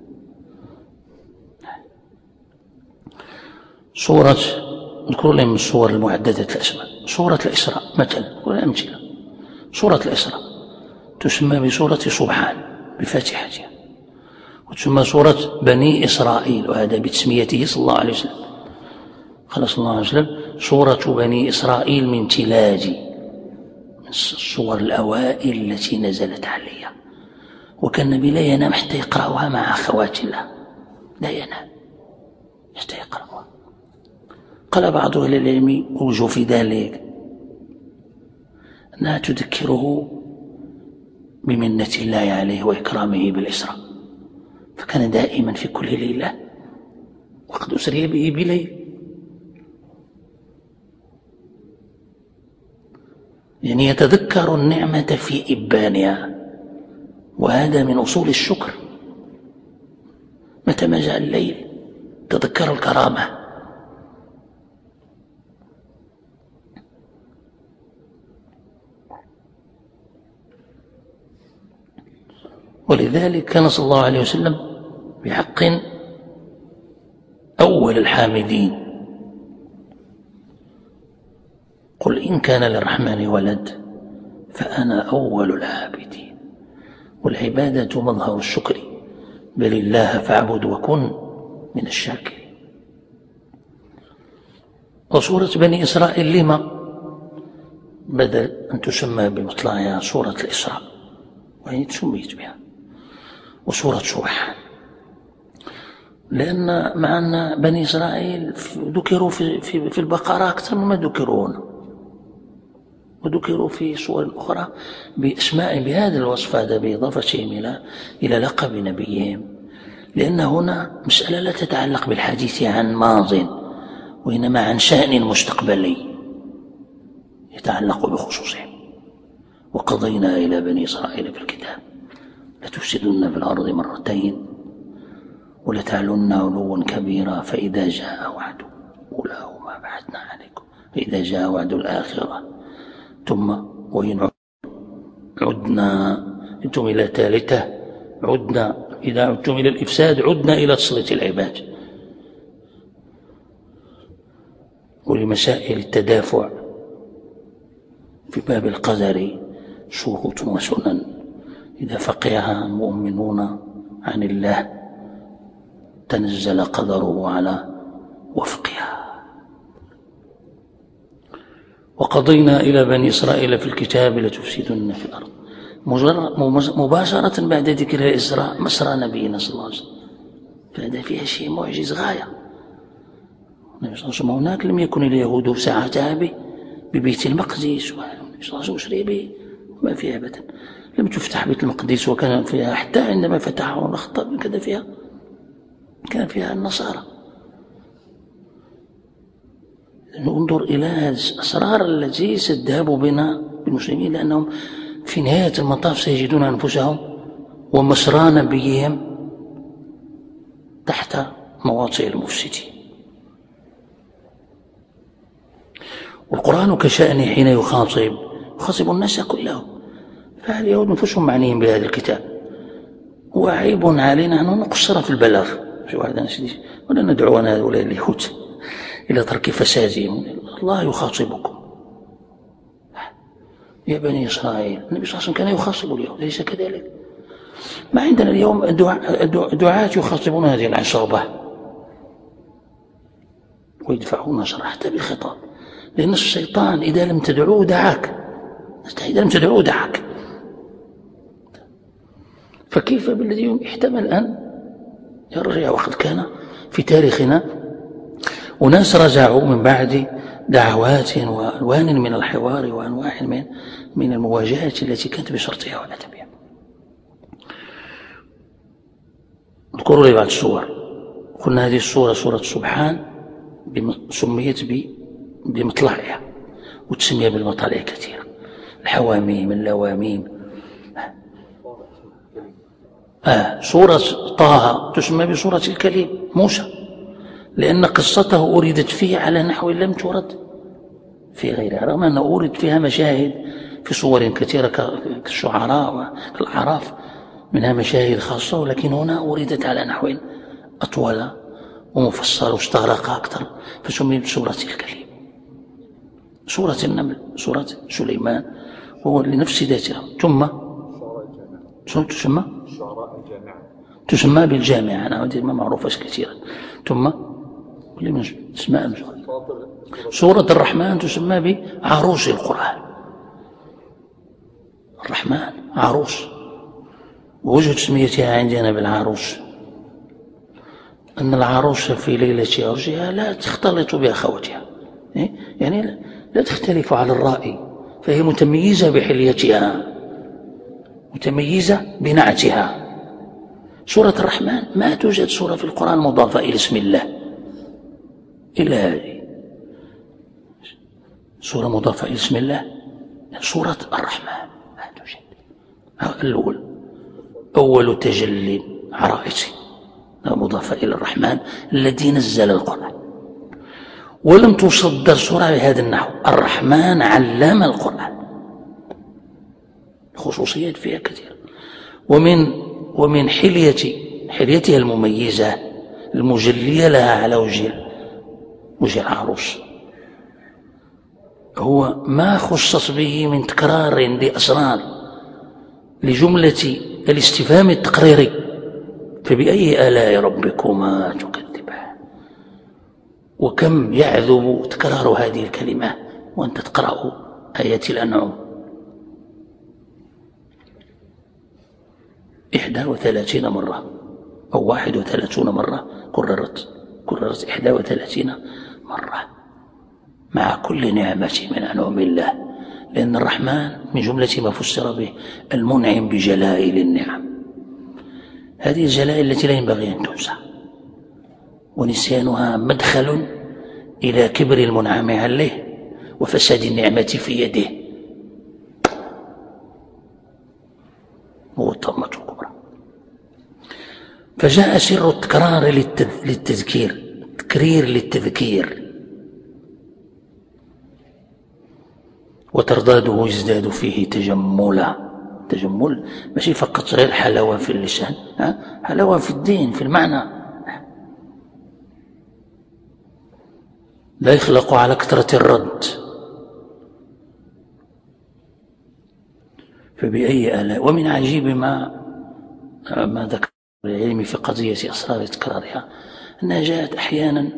سورة نذكر لهم الصور المعددة الأسماء، سورة الإسراء مثلا ولا أمثلة. سورة الإسراء تسمى بسورة سبحان بفاتحتها، وتسمى سورة بني إسرائيل، وهذا بتسميته صلى الله عليه وسلم، قال صلى الله عليه وسلم سورة بني إسرائيل من تلاجي، من الصور الأوائل التي نزلت عليها، وكان النبي لا ينام حتى يقرأها مع أخوات الله، لا ينام حتى يقرأها. قال بعض أهل العلم وجه في ذلك أنها تذكره بمنة الله عليه وإكرامه بالإسراء، فكان دائما في كل ليلة وقد أسري به بليل، يعني يتذكر النعمة في إبانها، وهذا من أصول الشكر. متى ما جاء الليل تذكر الكرامة. ولذلك كان صلى الله عليه وسلم بحق أول الحامدين، قل إن كان للرحمن ولد فأنا أول العابدين. والعبادة مظهر الشكر، بل الله فاعبد وكن من الشاكرين. وسورة بني إسرائيل لما بدل أن تسمى بمطلعها سورة الإسراء، وهي تسميت بها، وسورة سبحان، لأن مع أن بني إسرائيل ذكروا في, في, في البقرة أكثر مما ذكروا هنا. وذكروا في صور أخرى بأسماء بهذا الوصف هذا بإضافتهم إلى إلى لقب نبيهم، لأن هنا مسألة لا تتعلق بالحديث عن ماض، وإنما عن شأن مستقبلي يتعلق بخصوصهم. وقضينا إلى بني إسرائيل في الكتاب لتفسدن في الأرض مرتين ولتعلن علوا كبيرا فإذا جاء وعد أولاهما بعثنا عليكم فإذا جاء وعد الآخرة ثم وإن عدنا أنتم إلى ثالثة عدنا إذا عدتم إلى الإفساد عدنا إلى تسليط العباد. ولمسائل التدافع في باب القدر شروط وسنن إذا فقهها المؤمنون عن الله تنزل قدره على وفقها. وقضينا إلى بني إسرائيل في الكتاب لتفسدن في الأرض مباشرة بعد ذكر الإسراء مسرى نبينا صلى الله عليه وسلم، فهذا فيها شيء معجز غاية. النبي صلى الله عليه وسلم هناك لم يكن اليهود ساعتها ببيت المقدس والنبي صلى الله عليه وسلم به ما فيها أبدا، لم تفتح بيت المقدس وكان فيها حتى عندما فتحه الخطاب كذا فيها كان فيها النصارى. انظر إلى الأسرار التي ستذهب بنا بالمسلمين، لأنهم في نهاية المطاف سيجدون أنفسهم ومسرى نبيهم تحت مواطئ المفسدين. والقرآن كشأنه حين يخاطب يخاطب الناس كلهم، فاليهود نفسهم معنيين بهذا الكتاب، وعيب علينا أن نقصر في البلاغ ولا ندعو هؤلاء اليهود إلى ترك فسادهم. الله يخاطبكم يا بني إسرائيل. النبي صلى الله عليه وسلم كان يخاطب اليهود، ليس كذلك؟ ما عندنا اليوم دعاة يخاطبون هذه العصابة ويدفعون شر حتى بالخطاب، لأن الشيطان إذا لم تدعوه دعاك، إذا لم تدعوه دعاك، فكيف بالذي يحتمل أن يرجع؟ وقد كان في تاريخنا وناس رجعوا من بعد دعوات وألوان من الحوار وأنواع من من المواجهات التي كانت بشرطها وأدبها. اذكروا لي بعض الصور. قلنا هذه الصورة صورة سبحان سميت بمطلعها وتسميها بالمطالع كثيرة، الحواميم اللواميم. آه سورة طه تسمى بسورة الكليم موسى، لأن قصته أوردت فيه على نحو لم تورد في غيرها، رغم أنه أورد فيها مشاهد في صور كثيرة كالشعراء والأعراف منها مشاهد خاصة، ولكن هنا أوردت على نحو أطول ومفصل واستغرق أكثر فسميت بسورة الكليم. سورة النمل، سورة سليمان، وهو لنفس ذاتها. ثم تسمى تسمى بالجامعة، أنا ما معروفة كثيرا. ثم اسماء سورة الرحمن تسمى بعروس القرآن. الرحمن عروس، ووجه تسميتها عندنا بالعروس أن العروس في ليلة عرسها لا تختلط بأخواتها، يعني لا تختلف على الرأي، فهي متميزة بحليتها متميزة بنعتها. سورة الرحمن ما توجد سورة في القرآن مضافة إلى اسم الله إلا هذه سورة مضافة إلى اسم الله، سورة الرحمن ما توجد. الأول أول تجلي عرائسي مضافة إلى الرحمن الذي نزل القرآن، ولم تصدر سورة بهذا النحو. الرحمن علم القرآن، خصوصيات فيها كثير. ومن ومن حلية حليتها المميزة المجلية لها على وجه وجه العروس هو ما خصص به من تكرار لأسرار لجملة الاستفهام التقريري، فبأي آلاء ربكما تكذبان. وكم يعذب تكرار هذه الكلمة وأنت تقرأ آيات الأنعام. إحدى وثلاثين مرة أو واحد وثلاثون مرة كررت كررت إحدى وثلاثين مرة، مع كل نعمة من أنعم الله لأن الرحمن من جملة ما فسر به المنعم بجلائل النعم. هذه الجلائل التي لا ينبغي أن تنسى، ونسيانها مدخل إلى كبر المنعم عليه وفساد النعمة في يده، هو الطامة الكبرى. فجاء سر التكرار للتذكير، تكرير للتذكير، وترداده يزداد فيه تجملا. تجمل ماشي فقط غير حلاوة في اللسان، حلاوة في الدين، في المعنى. لا يخلق على كثرة الرد. فبأي آلاء. ومن عجيب ما ما ذكر العلم في قضية أسرار تكرارها أنها جاءت أحيانا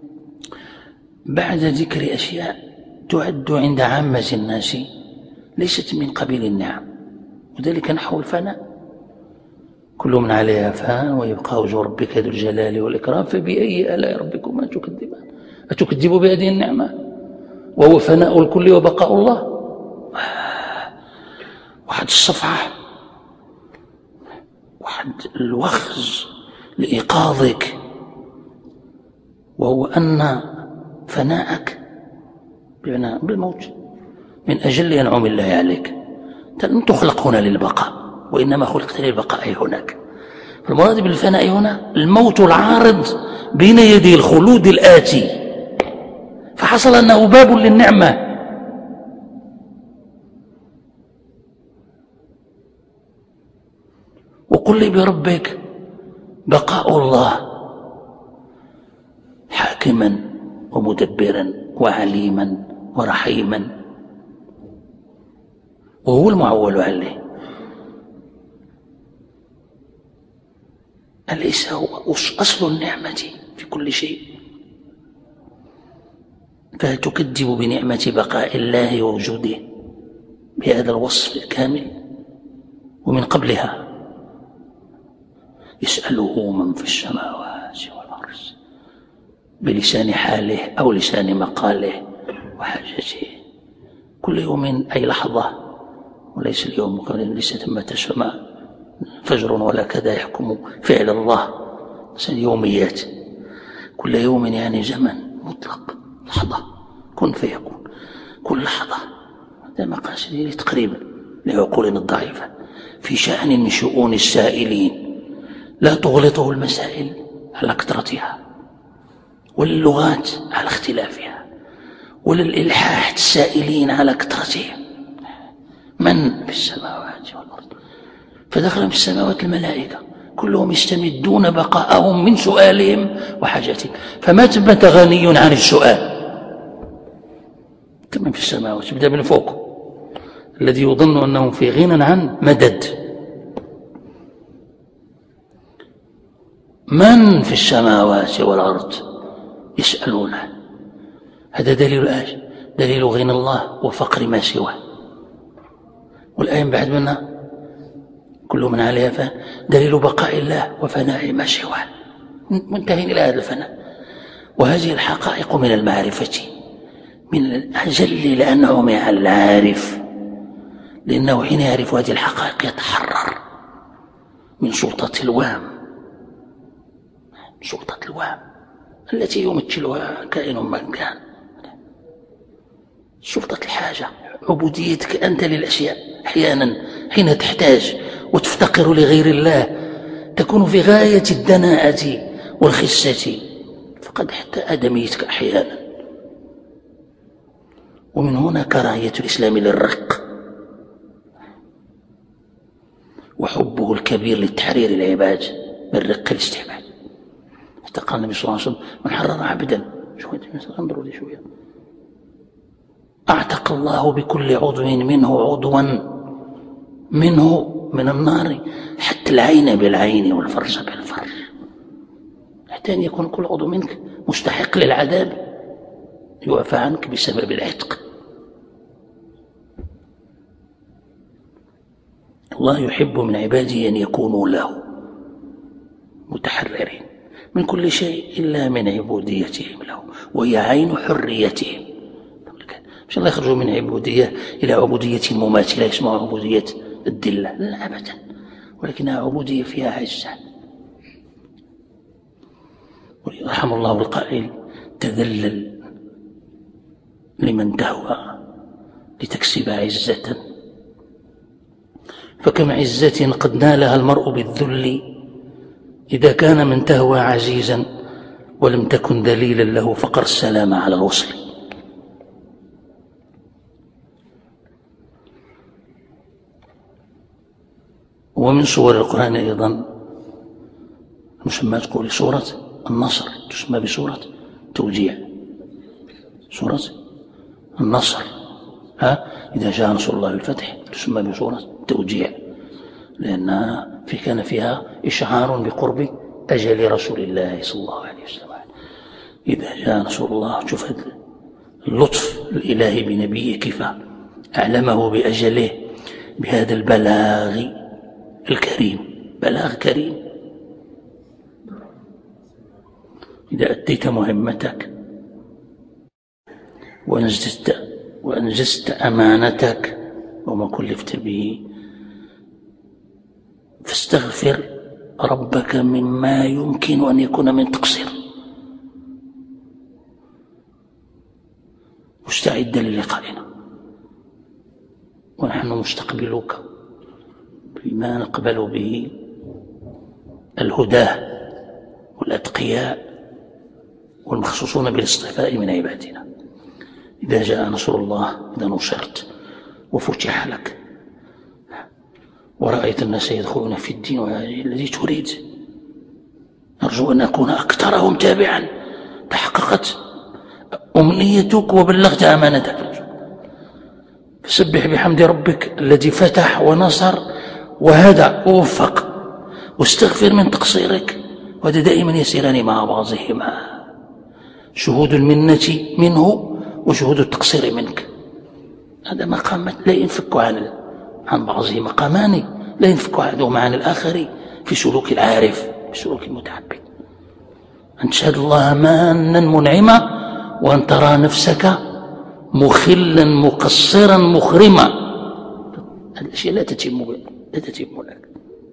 بعد ذكر أشياء تعد عند عامة الناس ليست من قبيل النعم، وذلك نحو الفناء. كل من عليها فان ويبقى وجه ربك ذو الجلال والإكرام فبأي آلاء ربكما تكذبان. أتكذب بهذه النعمة وهو فناء الكل وبقاء الله؟ واحد الصفعة، واحد الوخز لإيقاظك، وهو أن فناءك بمعنى بالموت من أجل ينعم الله عليك. أنت لم تخلق هنا للبقاء، وإنما خلقت للبقاء هناك. فالمراد بالفناء هنا الموت العارض بين يدي الخلود الآتي، فحصل أنه باب للنعمة. وقل لي بربك بقاء الله حاكما ومدبرا وعليما ورحيما، وهو المعول عليه. أليس هو أصل النعمة في كل شيء؟ فتكذب بنعمة بقاء الله ووجوده بهذا الوصف الكامل. ومن قبلها يسأله من في السماوات والأرض بلسان حاله أو لسان مقاله وحاجته كل يوم أي لحظة، وليس اليوم ليس ثمة سماء فجر ولا كذا يحكم فعل الله، يوميات كل يوم يعني زمن مطلق، لحظة كن فيكون، كل لحظة. هذا مقاصد تقريبا لعقولنا الضعيفة في شأن من شؤون السائلين لا تغلطه المسائل على كثرتها، واللغات على اختلافها، ولا الإلحاح السائلين على كثرتهم. من في السماوات والأرض؟ فدخل في السماوات الملائكة كلهم يستمدون بقاءهم من سؤالهم وحاجتهم، فما ثبت غني عن السؤال. من في السماوات يبدأ من فوق، الذي يظن أنه في غنى عن مدد. من في السماوات والأرض يسألونه. هذا دليل الآية، دليل غنى الله وفقر ما سواه. والآية بعد منها كل من عليها فان دليل بقاء الله وفناء ما سواه، منتهين إلى هذا الفناء. وهذه الحقائق من المعرفة، من أجل الأنعم على العارف، لأنه حين يعرف هذه الحقائق يتحرر من سلطة الوهم، سلطة الوهم التي يمثلها كائن ما كان، سلطة الحاجة، عبوديتك أنت للأشياء. أحيانا حين تحتاج وتفتقر لغير الله تكون في غاية الدناءة والخسة، فقد حتى آدميتك أحيانا. ومن هنا كراهية الإسلام للرق وحبه الكبير للتحرير العباد من رق الاستعباد. حتى قال النبي صلى الله عليه وسلم من حرر عبدا شوية انظروا لي شوية أعتق الله بكل عضو منه عضوا منه من النار حتى العين بالعين والفرج بالفرج، حتى أن يكون كل عضو منك مستحق للعذاب يعفى عنك بسبب العتق. الله يحب من عباده أن يكونوا له متحررين من كل شيء إلا من عبوديتهم له، وهي عين حريتهم. مش الله يخرجوا من عبودية إلى عبودية مماثلة اسمها عبودية الدلة، لا أبدا، ولكنها عبودية فيها عزة. رحم الله القائل: تذلل لمن تهوى لتكسب عزة، فكم عزة قد نالها المرء بالذل إذا كان من تهوى عزيزا ولم تكن ذليلا له فقر السلام على الوصل. ومن صور القرآن أيضا مسمى تقول سورة النصر، تسمى بسورة توجيع، سورة النصر. ها إذا جاء نصر الله الفتح تسمى بسورة توجيع، لأنها في كان فيها إشعار بقرب أجل رسول الله صلى الله عليه وسلم. إذا جاء نصر الله، شوف اللطف الإلهي بنبيه كيف أعلمه بأجله بهذا البلاغ الكريم، بلاغ كريم. إذا أديت مهمتك وأنجزت, وأنجزت أمانتك وما كلفت به، فاستغفر ربك مما يمكن أن يكون من تقصير، واستعد للقائنا، ونحن مستقبلوك بما نقبل به الهداه والأتقياء والمخصوصون بالاصطفاء من عبادنا. إذا جاء نصر الله، إذا نصرت وفتح لك ورأيت الناس يدخلون في الدين الذي تريد، أرجو أن أكون أكثرهم تابعا، تحققت أمنيتك وبلغت أمانتك. فسبح بحمد ربك الذي فتح ونصر وهدى ووفق، واستغفر من تقصيرك، وهذا دائما يسيران مع بعضهما، شهود المنة منه وشهود التقصير منك. هذا مقام لا ينفك عن عن بعضه، مقامان لا ينفك أحدهما عن الآخر في سلوك العارف، في سلوك المتعبد. أن تشهد الله مانا منعما، وأن ترى نفسك مخلا مقصرا مخرما. هذه الأشياء لا تتم لا تتم لك.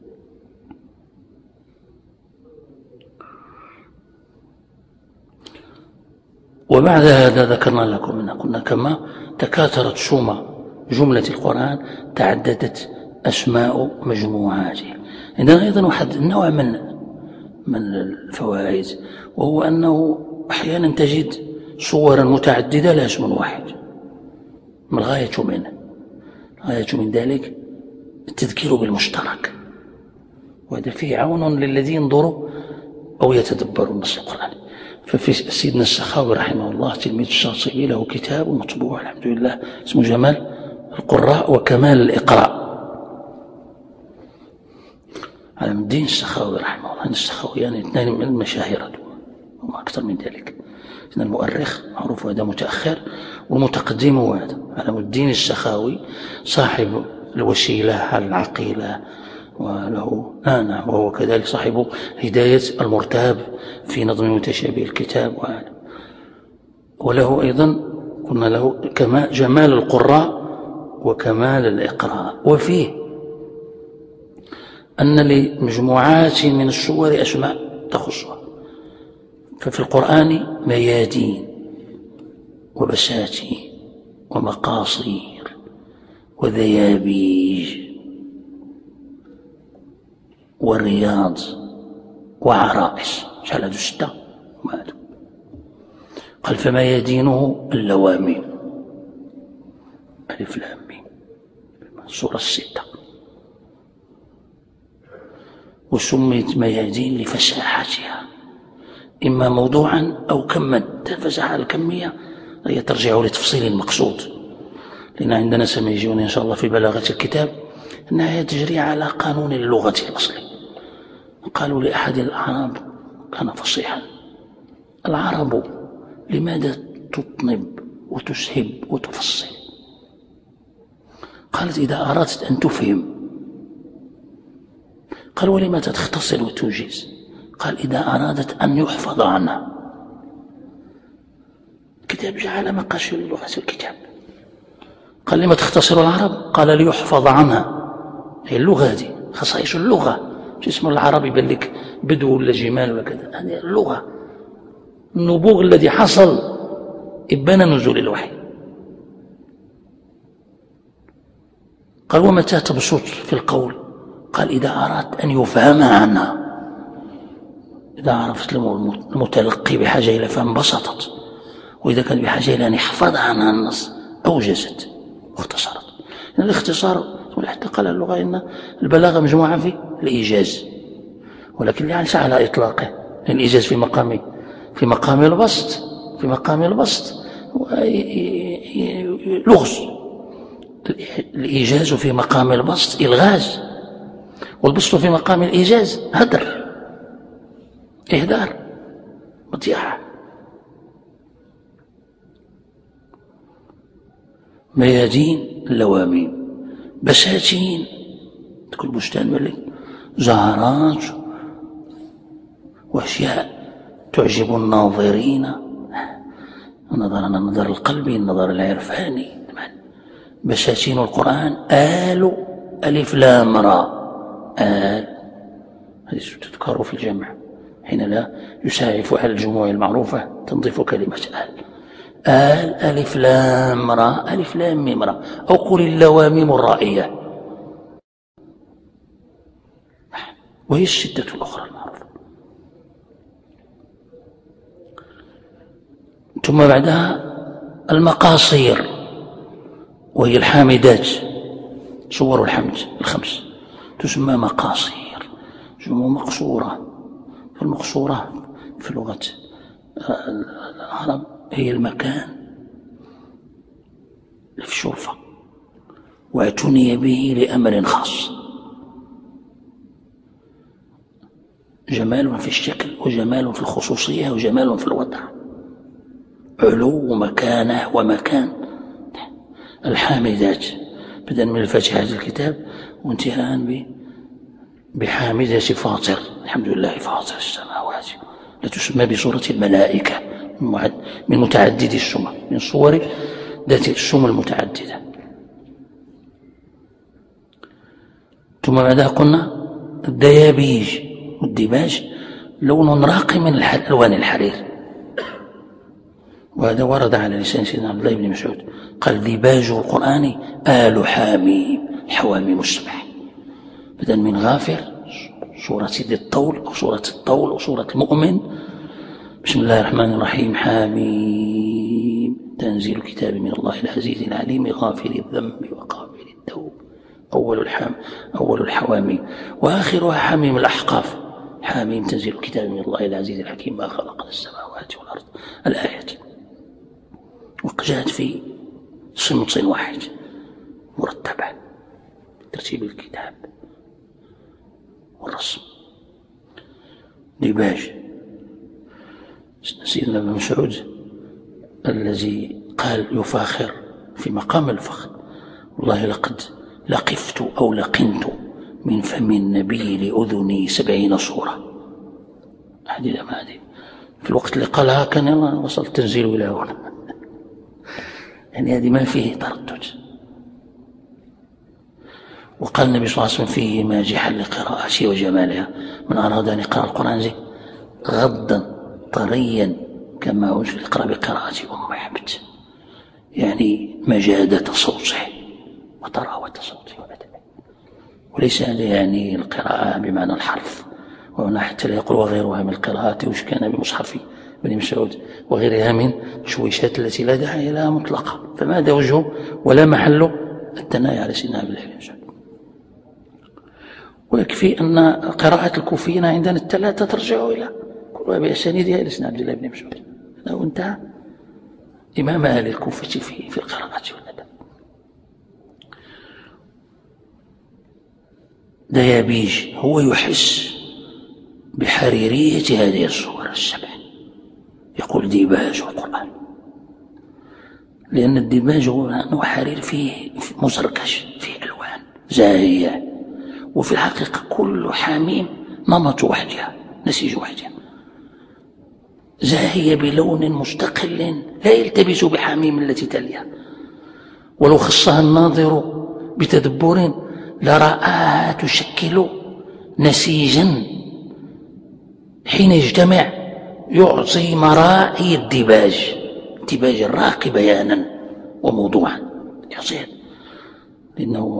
وبعد هذا ذكرنا لكم أن قلنا كما تكاثرت شوم جملة القرآن تعددت أسماء مجموعاته. عندنا أيضا واحد نوع من من الفوائد، وهو أنه أحيانا تجد صورا متعددة لا اسم واحد. ما الغاية منه؟ الغاية من ذلك التذكير بالمشترك، وهذا فيه عون للذين ينظروا أو يتدبروا النص القرآني. ففي سيدنا السخاوي رحمه الله تلميذ الشاطبي له كتاب مطبوع الحمد لله اسمه جمال القراء وكمال الإقراء. علم الدين السخاوي رحمه الله، السخاوي يعني اثنين من المشاهير وما أكثر من ذلك. المؤرخ معروف هذا متأخر، والمتقدم هو هذا علم الدين السخاوي صاحب الوسيلة العقيلة، وله نعم وهو كذلك صاحب هداية المرتاب في نظم متشابه الكتاب، وله أيضا قلنا له كما جمال القراء وكمال الإقراء. وفيه أن لمجموعات من السور أسماء تخصها، ففي القرآن ميادين وبساتين ومقاصير وذيابيج والرياض وعرائس، شحال هادو ستة وما هادو. قال فميادينه اللواميم، ألف لام ميم، السورة الستة. وسميت ميادين لفساحتها، إما موضوعا أو كما. الفساحة الكمية هي ترجع لتفصيل المقصود، لأن عندنا سنجيون إن شاء الله في بلاغة الكتاب أنها تجري على قانون اللغة الأصلي. قالوا لأحد الأعراب كان فصيحا: العرب لماذا تطنب وتسهب وتفصل؟ قالت: إذا أردت أن تفهم. قال: ولماذا تختصر وتوجز؟ قال: إذا أرادت أن يحفظ عنها. الكتاب جعل مقاصد اللغة الكتاب، قال لما تختصر العرب؟ قال ليحفظ عنها، هي اللغة هذه خصائص اللغة، مش اسمه العربي يبان لك بدو ولا جمال ولا كذا، هذه اللغة. النبوغ الذي حصل إبان نزول الوحي. قال ومتى تبسط في القول؟ قال إذا أردت أن يفهم عنها، إذا عرفت المتلقي بحاجة إلى فهم بسطت، وإذا كان بحاجة إلى أن يحفظ عنها النص أوجزت واختصرت. يعني الاختصار حتى قال اللغة إن البلاغة مجموعة في الإيجاز، ولكن ليس على إطلاقه، لأن الإيجاز في مقام في مقام البسط في مقام البسط لغز، الإيجاز في مقام البسط إلغاز، والبسط في مقام الإيجاز هدر إهدار مضيعة. ميادين اللواميم، بساتين، تكون بستان ملك، زهرات وأشياء تعجب الناظرين، النظر النظر القلبي، النظر العرفاني. بساتين القرآن آل ألف لام را، آل هذه تذكر في الجمع حين لا يساعف على الجموع المعروفة تنظيف كلمة آل. آل ألف لام را، ألف لام ميم را، أو قل اللواميم الرائية، وهي الشدة الأخرى المعروفة. ثم بعدها المقاصير، وهي الحامدات، صور الحمد الخمس تسمى مقاصير، جمع مقصورة. فالمقصورة في لغة العرب هي المكان في الشرفة، واعتني به لأمر خاص، جمال في الشكل وجمال في الخصوصية وجمال في الوضع، علو ومكانة ومكان. الحامدات بدءا من الفاتحة الكتاب وانتهاء بحامدة فاطر، الحمد لله فاطر السماوات، لتسمى بصورة الملائكة من متعدد السمى، من صور ذات السمى المتعددة. ثم بعدها قلنا الديابيج، والديباج لون راقي من ألوان الحرير، وهذا ورد على لسان سيدنا عبد الله بن مسعود، قال ديباج القرآن آل حاميم، حواميم السبع، بدءا من غافر، سورة ذي الطول أو سورة الطول أو سورة المؤمن، بسم الله الرحمن الرحيم، حاميم تنزيل الكتاب من الله العزيز العليم غافر الذنب وقابل التوب، أول الحام أول الحواميم، وآخرها حميم الأحقاف، حاميم تنزيل الكتاب من الله العزيز الحكيم ما خلق السماوات والأرض، الآيات. وجاءت في صمت واحد مرتبة ترتيب الكتاب والرسم. ديباج سيدنا ابن مسعود الذي قال يفاخر في مقام الفخر، والله لقد لقفت أو لقنت من فم النبي لأذني سبعين صورة، حديث ما هذه في الوقت اللي قالها كان وصل التنزيل إلى هنا، يعني هذه ما فيه تردد. وقال النبي صلى الله عليه وسلم فيه ماجحا لقراءته وجمالها، من أراد أن يقرأ القرآن زي غضا طريا كما أنزل يقرأ بقراءة أم محمد، يعني مجادة صوته وطراوة صوته وأدبه، وليس هذا يعني القراءة بمعنى الحرف، وهنا حتى لا يقول وغيرها من القراءات وش كان بمصحف بن مسعود وغيرها من الشويشات التي لا داعي لها مطلقة، فماذا وجهه ولا محل الثناء على سيدنا عبد الله بن مسعود. ويكفي أن قراءة الكوفيين عندنا الثلاثة ترجع إلى كلها بأسانيدها إلى سيدنا عبد الله بن مسعود، لو انتهى إمام أهل الكوفة في في القراءة والأدب. ديابيج هو يحس بحريرية هذه الصور السبع، يقول ديباج القرآن، لأن الديباج هو أنه حرير فيه مزركش، فيه ألوان زاهية، وفي الحقيقة كل حميم نمط وحدها، نسيج وحدها، زاهية بلون مستقل لا يلتبس بحميم التي تليها، ولو خصها الناظر بتدبر لرآها تشكل نسيجا حين يجتمع يعطي مرائي الديباج، الديباج الراقي بيانا وموضوعا يعطيه، لأنه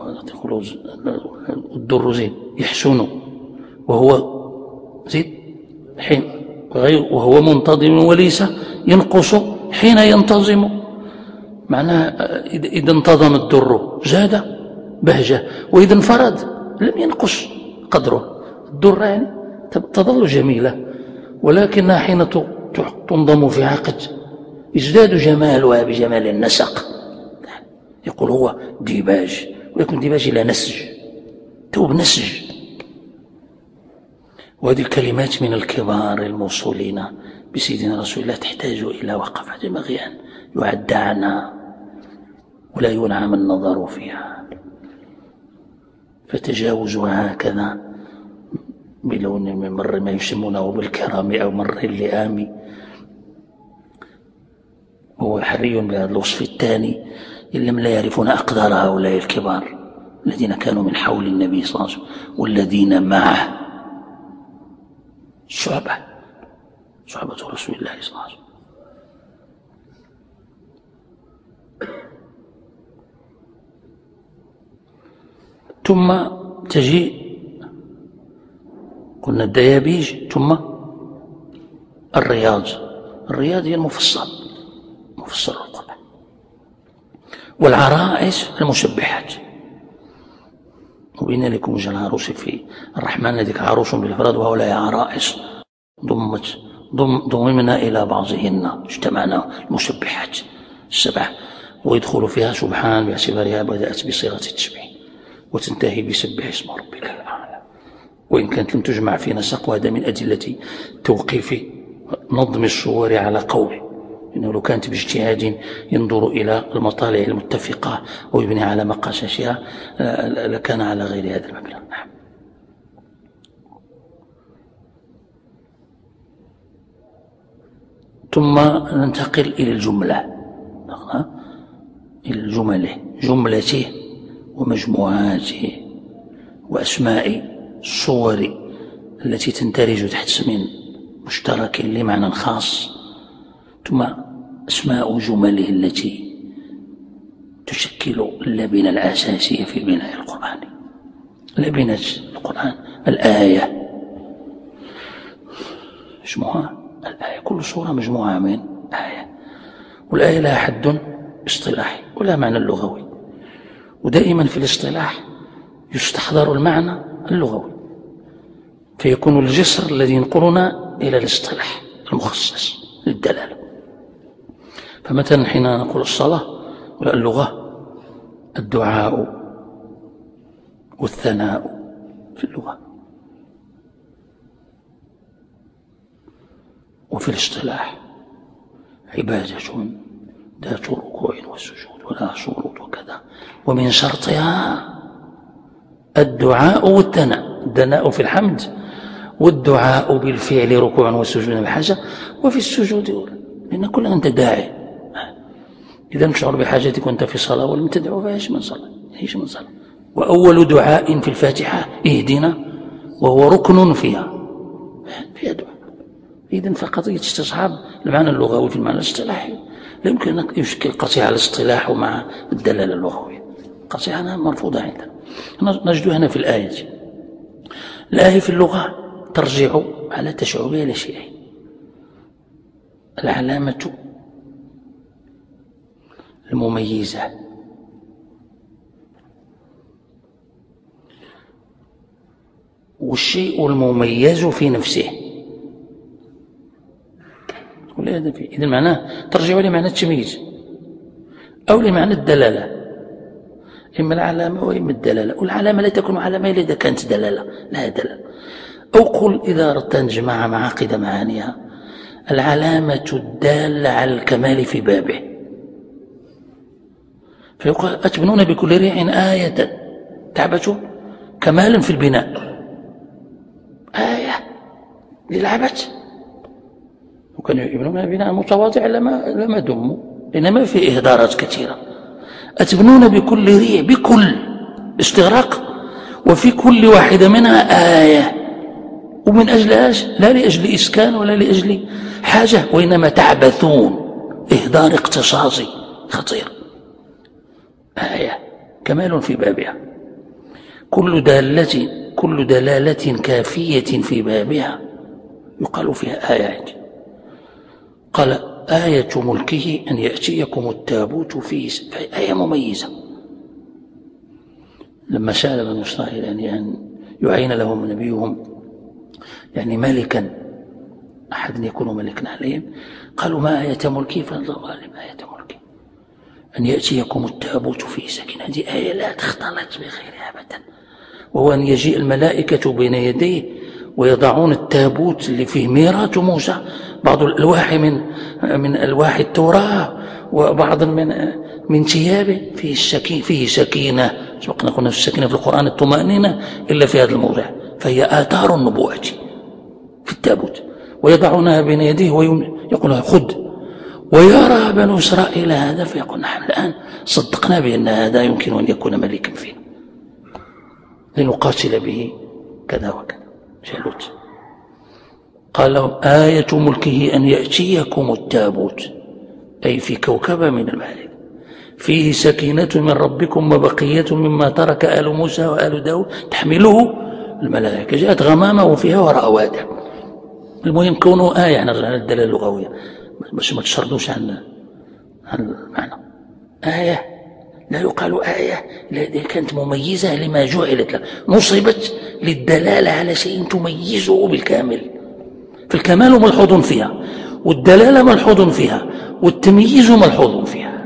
الدر زين يحسن وهو زيد حين وهو منتظم وليس ينقص حين ينتظم. معناه إذا انتظم الدر زاد بهجة، وإذا انفرد لم ينقص قدره. الدر يعني تظل جميلة، ولكنها حين تنضم في عقد يزداد جمالها بجمال النسق. يقول هو ديباج، ويكون ديباج إلى نسج، توب نسج. وهذه الكلمات من الكبار الموصولين بسيدنا رسول الله تحتاج إلى وقفة ينبغي أن يعد عنها ولا ينعم النظر فيها، فتجاوزها هكذا بلون من مر ما يسمونه بالكرام أو مر اللئام هو حري بهذا الوصف الثاني إن لم لا يعرفون أقدار هؤلاء الكبار الذين كانوا من حول النبي صلى الله عليه وسلم والذين معه شعبة شعبة رسول الله صلى الله عليه وسلم. ثم تجي قلنا الديابيج، ثم الرياض. الرياض هي المفصل، مفصل القرآن. والعرائس المسبحات. وبين لكم وجه العروس في الرحمن الذي عروس بالافراد وهؤلاء عرائس ضمت ضممنا الى بعضهن اجتمعنا المسبحات السبع، ويدخل فيها سبحان باعتبارها بدات بصيغه التسبيح وتنتهي بسبح اسم ربك الاعلى، وان كانت لم تجمع في نسق. وهذا من ادله توقيف نظم الصور على قول، إنه لو كانت باجتهاد ينظر إلى المطالع المتفقة ويبني على مقاساتها لكان على غير هذا المبنى. نعم. ثم ننتقل إلى الجملة، إلى الجمله جملته ومجموعاته وأسماء الصور التي تندرج تحت اسم مشترك لمعنى خاص، ثم أسماء جمله التي تشكل اللبنة الأساسية في بناء القرآن. لبنة القرآن الآية، مجموعة الآية، كل سورة مجموعة من آية، والآية لها حد اصطلاحي ولا معنى اللغوي، ودائما في الاصطلاح يستحضر المعنى اللغوي فيكون الجسر الذي ينقلنا إلى الاصطلاح المخصص للدلالة. فمثلا حين نقول الصلاة اللغة الدعاء والثناء في اللغة، وفي الاصطلاح عبادة ذات ركوع وسجود ولها شروط وكذا، ومن شرطها الدعاء والثناء، الثناء في الحمد والدعاء بالفعل ركوع وسجود الحاجة، وفي السجود لأن كل أنت داعي. إذا نشعر بحاجتك وأنت في صلاة ولم تدعو فايش من صلاة، ايش من صلاة. وأول دعاء في الفاتحة اهدنا، وهو ركن فيها فيها دعاء. إذن فقضية استصحاب المعنى اللغوي في المعنى الاصطلاحي لا يمكن أن يشكل قطيعة الاصطلاح مع الدلالة اللغوية، قطيعة مرفوضة عندنا. نجد هنا في الآية، الآية في اللغة ترجع على تشعبها إلى شيئين: العلامة المميزة والشيء المميز في نفسه. إذن معناه ترجع لمعنى التمييز أو لمعنى الدلالة، إما العلامة وإما الدلالة. والعلامة لا تكون علامة إلا إذا كانت دلالة لها دلالة. أو قل إذا أردت أن تجمع معاقد معانيها العلامة الدالة على الكمال في بابه، فيقول أتبنون بكل ريع آية تعبث كمال في البناء، آية للعبث. وكانوا يبنون بناء متواضع لما لما دموا، إنما في إهدارات كثيرة. أتبنون بكل ريع، بكل استغراق، وفي كل واحدة منها آية. ومن أجل ايش؟ لا لأجل إسكان ولا لأجل حاجة، وإنما تعبثون، إهدار اقتصاصي خطير. آية كمال في بابها، كل دالة كل دلالة كافية في بابها يقال فيها آيات. قال آية ملكه أن يأتيكم التابوت فيه، آية مميزة. لما سأل بنو إسرائيل يعني أن يعين لهم نبيهم يعني ملكا، أحد يكون ملكا عليهم، قالوا ما آية ملكه؟ فالله أعلم آية ملكه أن يأتيكم التابوت فيه سكينة. هذه آية لا تختلط بغيرها أبدا، وهو أن يجيء الملائكة بين يديه ويضعون التابوت اللي فيه ميراث موسى، بعض الألواح من من ألواح التوراة، وبعض من من ثيابه فيه السكينة، فيه سكينة. سبقنا قلنا في السكينة في القرآن الطمأنينة إلا في هذا الموضع، فهي آثار النبوة في التابوت، ويضعونها بين يديه ويقول خذ. ويرى بنو إسرائيل هذا فيقول نحن الآن صدقنا بأن هذا يمكن أن يكون ملكا فينا لنقاتل به كذا وكذا. جالوت قال لهم آية ملكه أن يأتيكم التابوت، أي في كوكبة من الملائكة فيه سكينة من ربكم وبقية مما ترك آل موسى وآل داود تحمله الملائكة. جاءت غمامة وفيها وراء وادع. المهم كونوا آية، نرجع للدلالة اللغوية بس ما تشردوش عن عن المعنى. آية لا يقال آية إذا كانت مميزة لما جعلت له، نصبت للدلالة على شيء تميزه بالكامل. فالكمال ملحوظ فيها، والدلالة ملحوظ فيها، والتمييز ملحوظ فيها.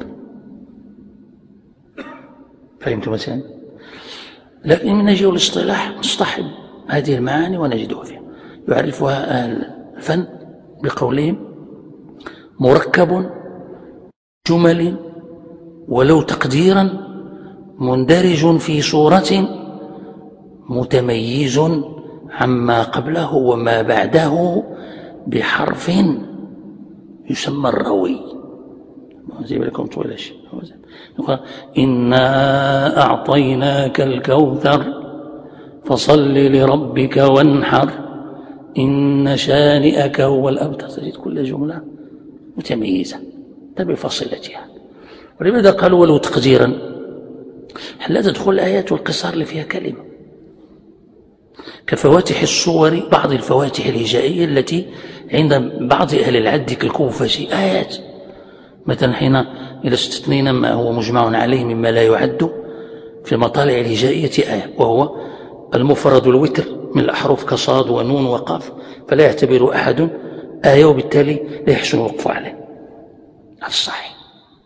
فهمتم مثلا؟ لكن من نجي الاصطلاح نصطحب هذه المعاني ونجدها فيها. يعرفها أهل الفن بقولهم مركب جمل ولو تقديرا مندرج في صورة متميز عما قبله وما بعده بحرف يسمى الروي. زي لكم طويل شيء. إنا أعطيناك الكوثر فصل لربك وانحر إن شانئك هو الأبتر. تجد كل جملة متميزة بفصيلتها. ولماذا قالوا ولو تقديرا؟ لا تدخل الآيات والقصار اللي فيها كلمة كفواتح الصور، بعض الفواتح الهجائية التي عند بعض أهل العد كالكوفة آيات. مثلا حين إذا استثنينا ما هو مجمع عليه مما لا يعد في المطالع الهجائية آية، وهو المفرد الوتر من الأحرف كصاد ونون وقاف، فلا يعتبر أحد آية وبالتالي لا يحسن الوقف عليه. هذا الصحيح،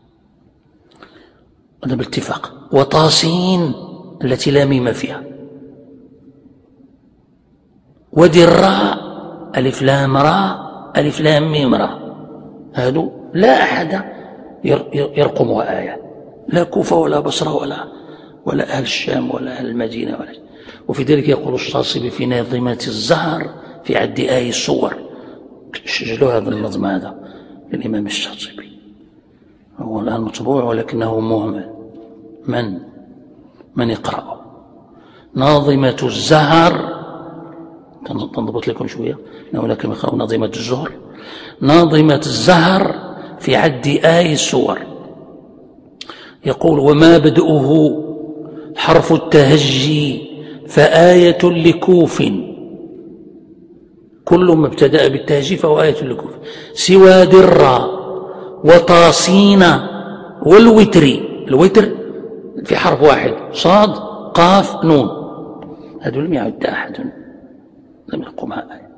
هذا بالاتفاق. وطاسين التي لا ميم فيها، ودراء ألف لام راء ألف لام ميم راء، هذا لا أحد يرقمها آية، لا كوفة ولا بصرة ولا ولا أهل الشام ولا أهل المدينة ولا. وفي ذلك يقول الشاطبي في ناظمة الزهر في عد آي الصور، سجلوا هذا النظم هذا للإمام الشاطبي، هو الآن مطبوع ولكنه مهمل. من من يقرأه؟ ناظمة الزهر، تنضبط لكم شوية، هناك من يقرأوا ناظمة الزهر. ناظمة الزهر في عد آي الصور يقول وما بدؤه حرف التهجي فآية لكوف، كل ما ابتدأ بالتهجي فهو آية لكوف، سوى درا وطاسين والوتر. الوتر في حرف واحد صاد قاف نون، هذا لم يعد أحد لم يقومها آية.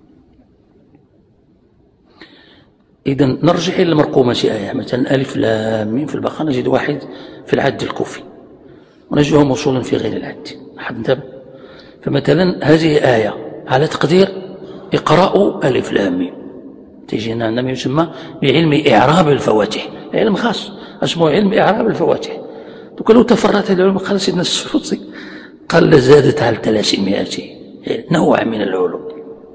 إذن نرجع إلى المرقومة آية، مثلا ألف لام ميم في البقرة نجد واحد في العد الكوفي ونجدها موصولا في غير العد. أحد انتبه؟ فمثلا هذه آية على تقدير اقرأوا ألف لام ميم، تجينا عندما يسمى بعلم إعراب الفواتح، علم خاص اسمه علم إعراب الفواتح. لو تفرت العلم قال سيدنا السيوطي قال زادت على ثلاثمائة نوع من العلوم.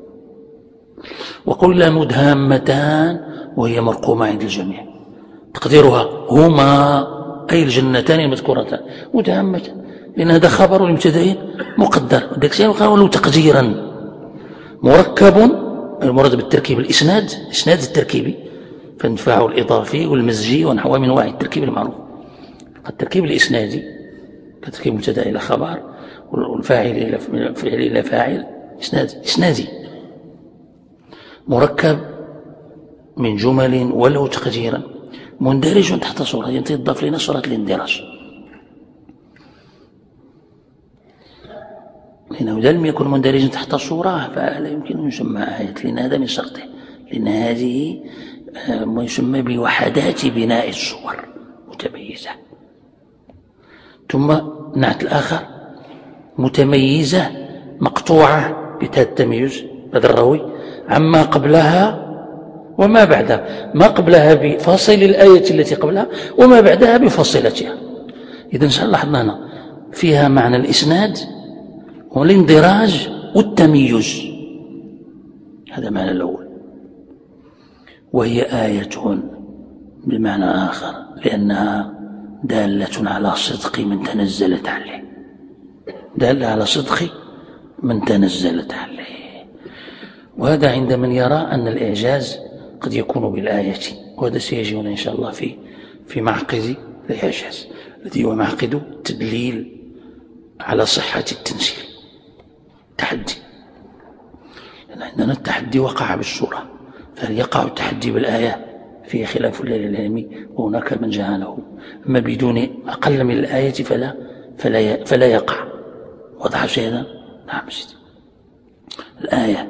وقل مدهامتان وهي مرقومة عند الجميع، تقديرها هما أي الجنتان المذكورتان متهمة، لأن هذا خبر المبتدئين مقدر، ذاك الشيء قالوا تقديرا مركب، المراد بالتركيب الإسناد، إسناد التركيبي، فندفعه الإضافي والمزجي ونحو من أنواع التركيب المعروف. التركيب الإسنادي كتركيب مبتدأ إلى خبر والفاعل إلى فعل إلى فاعل، إسناد إسنادي مركب من جمل ولو تقديرا مندرج تحت صورة، يضاف لنا صورة الاندراج، لأنه إذا لم يكن مندرجا تحت صورة فلا يمكن أن يسمى آية، لأن هذا من شرطه، لأن هذه ما يسمى بوحدات بناء الصور متميزة. ثم النعت الآخر متميزة مقطوعة بتاء التمييز هذا الراوي عما قبلها وما بعدها، ما قبلها بفاصل الآية التي قبلها وما بعدها بفاصلتها. إذن لاحظنا هنا فيها معنى الإسناد والاندراج والتمييز، هذا معنى الأول. وهي آية بمعنى آخر لأنها دالة على صدق من تنزلت عليه، دالة على صدق من تنزلت عليه. وهذا عند من يرى أن الإعجاز قد يكون بالآية، وهذا سيجينا إن شاء الله في في معقد الإعجاز الذي هو معقد التدليل على صحة التنزيل، تحدي، لأن عندنا التحدي وقع بالسورة، فهل يقع التحدي بالآية؟ فيه خلاف العلمي وهناك من جعله، أما بدون أقل من الآية فلا فلا فلا يقع. وضح شيء هذا؟ نعم سيدي. الآية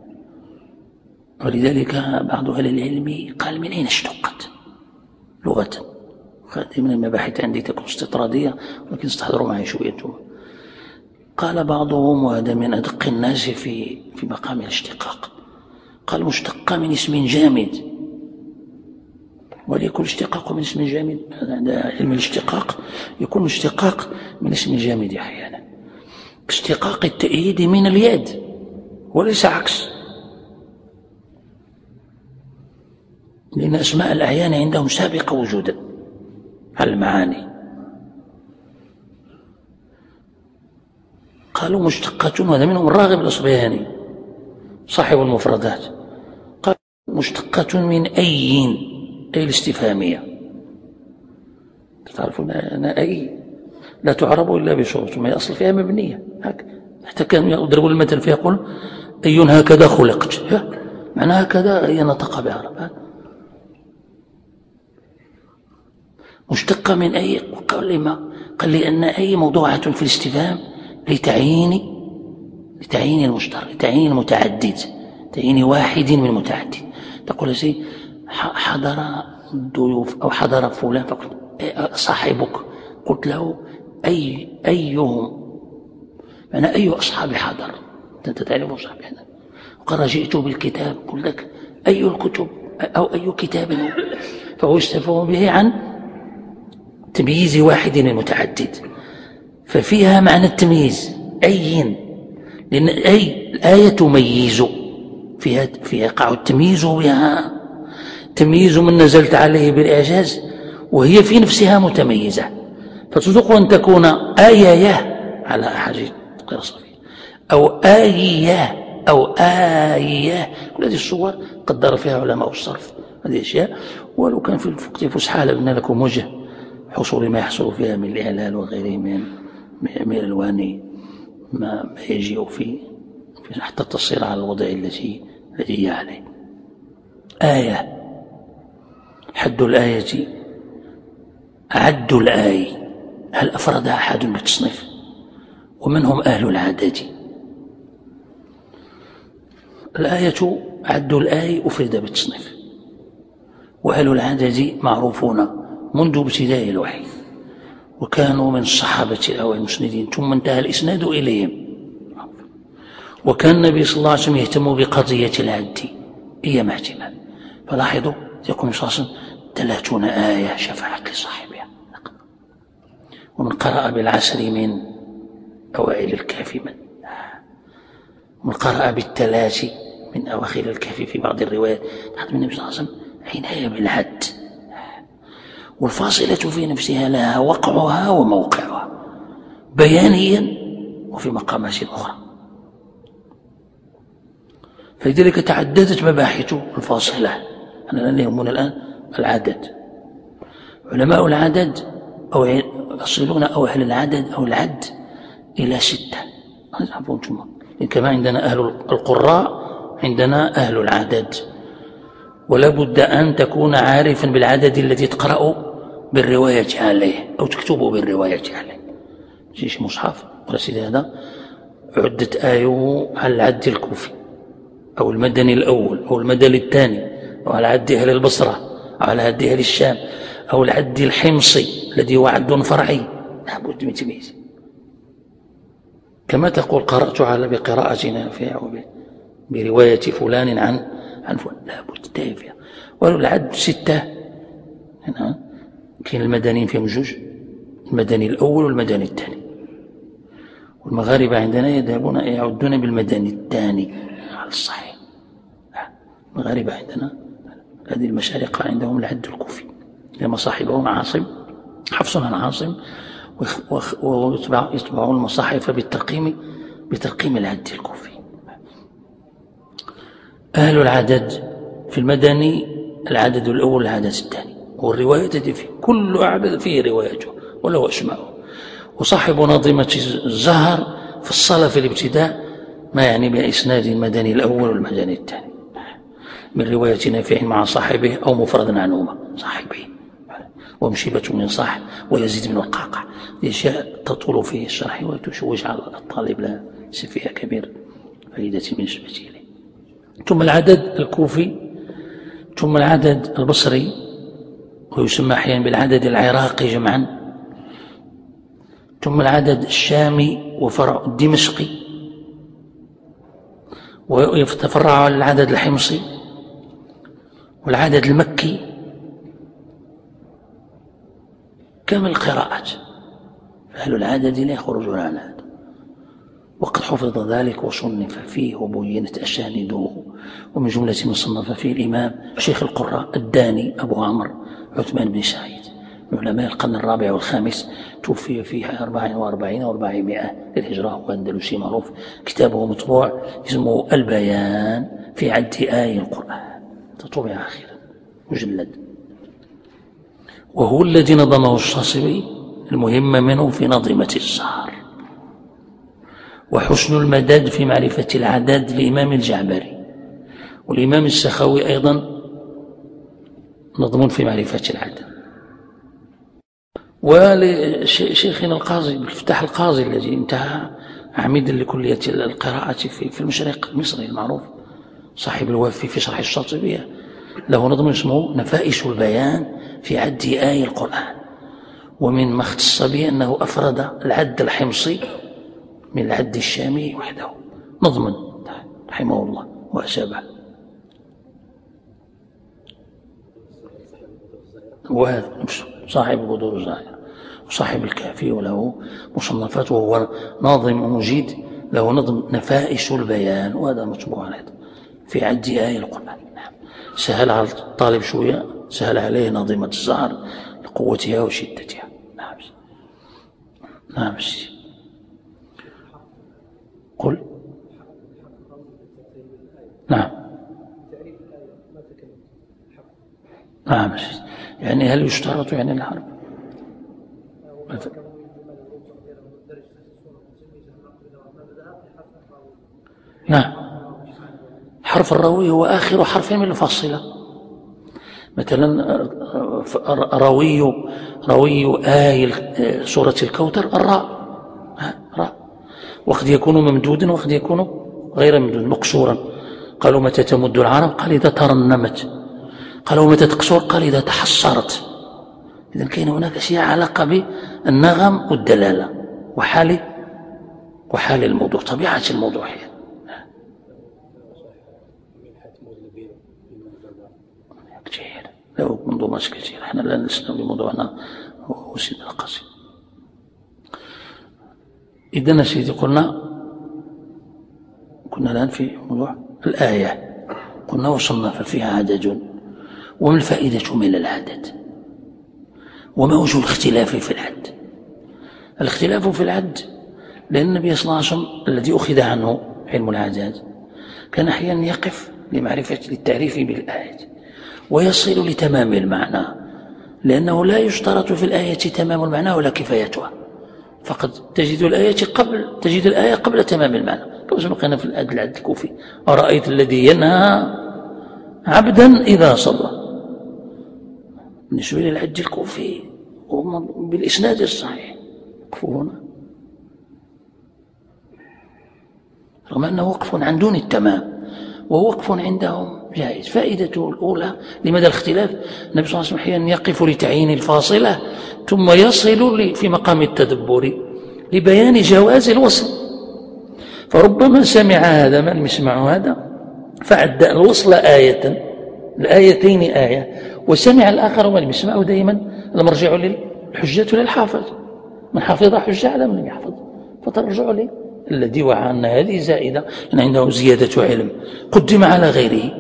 ولذلك بعض أهل العلم قال من أين اشتقت لغة؟ هذه من المباحث عندي تكون استطرادية ولكن استحضروا معي شوية. قال بعضهم وهذا من أدق الناس في في مقام الاشتقاق، قال مشتقة من اسم جامد، وليكن اشتقاق من اسم جامد عند علم الاشتقاق يكون اشتقاق من اسم جامد أحيانا اشتقاق التأييد من اليد وليس عكس، لأن أسماء الأعيان عندهم سابقة وجودا على المعاني. قالوا مشتقة، وهذا منهم الراغب الأصبهاني صاحب المفردات، قال مشتقة من أي، أي الاستفهامية. تعرفون أن أي لا تعرب إلا بشروط، ما أصل فيها مبنية حتى كانوا يضربون المثل فيها يقول أي هكذا خلقت، معنى هكذا أي نطق بعرب. مشتقة من أي، قال لما؟ قال لأن أي موضوعة في الاستفهام لتعيين لتعيين المشترك، لتعيين المتعدد، تعيين واحد من متعدد. تقول شيء حضر الضيوف أو حضر فلان فقلت صاحبك، قلت له أي أيهم، معنى أي أصحاب حضر، أنت تعرف أصحاب حضر. وقال جئت بالكتاب، قلت لك أي الكتب أو أي كتاب، فهو يستفهم به عن تمييز واحد المتعدد، ففيها معنى التمييز أي، لأن أي الآية تميز، فيها فيها يقع التمييز بها، تمييز من نزلت عليه بالإعجاز وهي في نفسها متميزة، فتصدق أن تكون آية على أحد غير صفية أو آية أو آية. كل هذه الصور قدر فيها علماء الصرف هذه أشياء، ولو كان في الوقت فسحة لبنا لكم وجه حصول ما يحصل فيها من الإعلال وغيره من من الألوان ما, ما يجيء في حتى تصير على الوضع الذي الذي هي عليه. آية، حد الآية عد الآية، هل أفردها أحد بالتصنيف؟ ومنهم أهل العدد. الآية عد الآية أفرد بالتصنيف، وأهل العدد معروفون منذ ابتداء الوحي، وكانوا من الصحابة الأوائل المسندين ثم انتهى الإسناد إليهم. وكان النبي صلى الله عليه وسلم يهتم بقضية العد أيما اهتمام، فلاحظوا يكون صلى الله عليه وسلم ثلاثون آية شفعت لصاحبها، ومن قرأ بالعشر من أوائل الكهف، من من قرأ بالثلاث من أواخر الكهف في بعض الروايات. حتى النبي صلى الله عليه وسلم عناية بالعد، والفاصلة في نفسها لها وقعها وموقعها بيانيا وفي مقامات أخرى. فلذلك تعددت مباحث الفاصلة. أنا لا يهمنا الآن العدد. علماء العدد أو يصلون أو أهل العدد أو العد إلى ستة. كما عندنا أهل القراء عندنا أهل العدد، ولا بد أن تكون عارفا بالعدد الذي تقرأ بالرواية عليه أو تكتب بالرواية عليه. جيش مصحف قرأت هذا عدت آيه على العد الكوفي أو المدني الأول أو المدني الثاني، أو على عد أهل البصرة أو على عد أهل الشام أو العد الحمصي الذي هو عد فرعي. لا بد من تمييز. كما تقول قرأت على بقراءة نافع برواية فلان عن عن فلان، لا بد تافية. والعد ستة هنا كاين المدنيين فيهم جوج، المدني الأول والمدني الثاني. والمغاربة عندنا يذهبون يعدون بالمدني الثاني على الصحيح. المغاربة عندنا هذه المشارقة عندهم العد الكوفي لما صاحبهم عاصم حفص عن عاصم، ويطبعون المصاحف بالترقيم بترقيم العد الكوفي. أهل العدد في المدني العدد الأول العدد الثاني، والرواية تجي فيه كل عدد فيه روايته وله أسماءه. وصاحب ناظمة الزهر فصل في الابتداء ما يعني بإسناد المدني الأول والمدني الثاني من رواية نافع مع صاحبه أو مفرد عنهما صاحبه، ومشيبة من صاح ويزيد من القعقع. أشياء تطول فيه الشرح وتشوش على الطالب لا فيها كبير فائدة بالنسبة إليه. ثم العدد الكوفي، ثم العدد البصري، ويسمى أحيانا بالعدد العراقي جمعا، ثم العدد الشامي وفرع الدمشقي، ويتفرع على العدد الحمصي والعدد المكي. كما القراءات أهل العدد لا يخرجون عن هذا، وقد حفظ ذلك وصنف فيه وبينت أسانيده. ومن جملة من صنف فيه الإمام شيخ القراء الداني أبو عمرو عثمان بن سعيد من علماء القرن الرابع والخامس، توفي في أربع وأربعين وأربعمائة للهجرة، هو أندلسي معروف. كتابه مطبوع اسمه البيان في عد آي القرآن، تطبع أخيرا مجلد، وهو الذي نظمه الشاطبي المهم منه في نظمة الزهر. وحسن المدد في معرفة العدد للإمام الجعبري، والإمام السخاوي أيضا نظم في معرفة العدد. ولشيخنا القاضي بالفتاح القاضي الذي انتهى عميدا لكلية القراءة في المشرق المصري المعروف، صاحب الوافي في شرح الشاطبية، له نظم اسمه نفائس البيان في عد آي القرآن. ومن ما اختص به أنه أفرد العد الحمصي من العد الشامي وحده نظما رحمه الله وأسابه. وهذا صاحب بدور الزاهرة وصاحب الكافي وله مصنفات، وهو ناظم ومجيد له نظم نفائس البيان، وهذا مطبوع أيضا في عد آي القرآن. سهل على الطالب شوية، سهل عليه نظمة الزهر لقوتها وشدتها. نعم نعم. قل نعم نعم. يعني هل يشترط يعني الحرف؟ نعم. حرف الراوي هو آخر حرف من الفاصلة. مثلا راوي راوي آي سورة الكوثر الراء راء، وقد يكون ممدودا وقد يكون غير ممدود مقصورا. قالوا متى تمد العرب؟ قال إذا ترنمت. قالوا متى تقصر؟ قال إذا تحصرت. إذن كاين هناك أشياء علاقة بالنغم والدلالة وحال وحال الموضوع، طبيعة الموضوع هي كثير، له منظومات كثير. احنا لا نلسنا بموضوعنا هو سيد القاسم. إذن سيدي قلنا كنا الآن في موضوع الآية، قلنا وصنف فيها عدد، وما الفائدة من العدد؟ وما وجه الاختلاف في العد؟ الاختلاف في العد لأن النبي صلى الله عليه وسلم الذي أخذ عنه علم العداد كان أحيانا يقف لمعرفة للتعريف بالآية ويصل لتمام المعنى، لأنه لا يشترط في الآية تمام المعنى ولا كفايتها، فقد تجد الآية قبل تجد الآية قبل تمام المعنى. كما سبقنا في العد الكوفي: أرأيت الذي ينهى عبدا إذا صلى. بالنسبة للعد الكوفي بالإسناد الصحيح وقفوا هنا، رغم أنه وقف عن دون التمام وهو وقف عندهم جائز. فائدته الأولى لمدى الاختلاف: النبي صلى الله عليه وسلم أحيانا يقف لتعيين الفاصلة ثم يصل في مقام التدبر لبيان جواز الوصل، فربما سمع هذا من يسمع هذا فعد الوصل آية، الآيتين آية، وسمع الآخر من يسمعه. دائما المرجع للحجة للحافظ، من حفظ حجة على من يحفظ، فترجع لي الذي وعى أن هذه زائدة أن عنده زيادة علم قدم على غيره.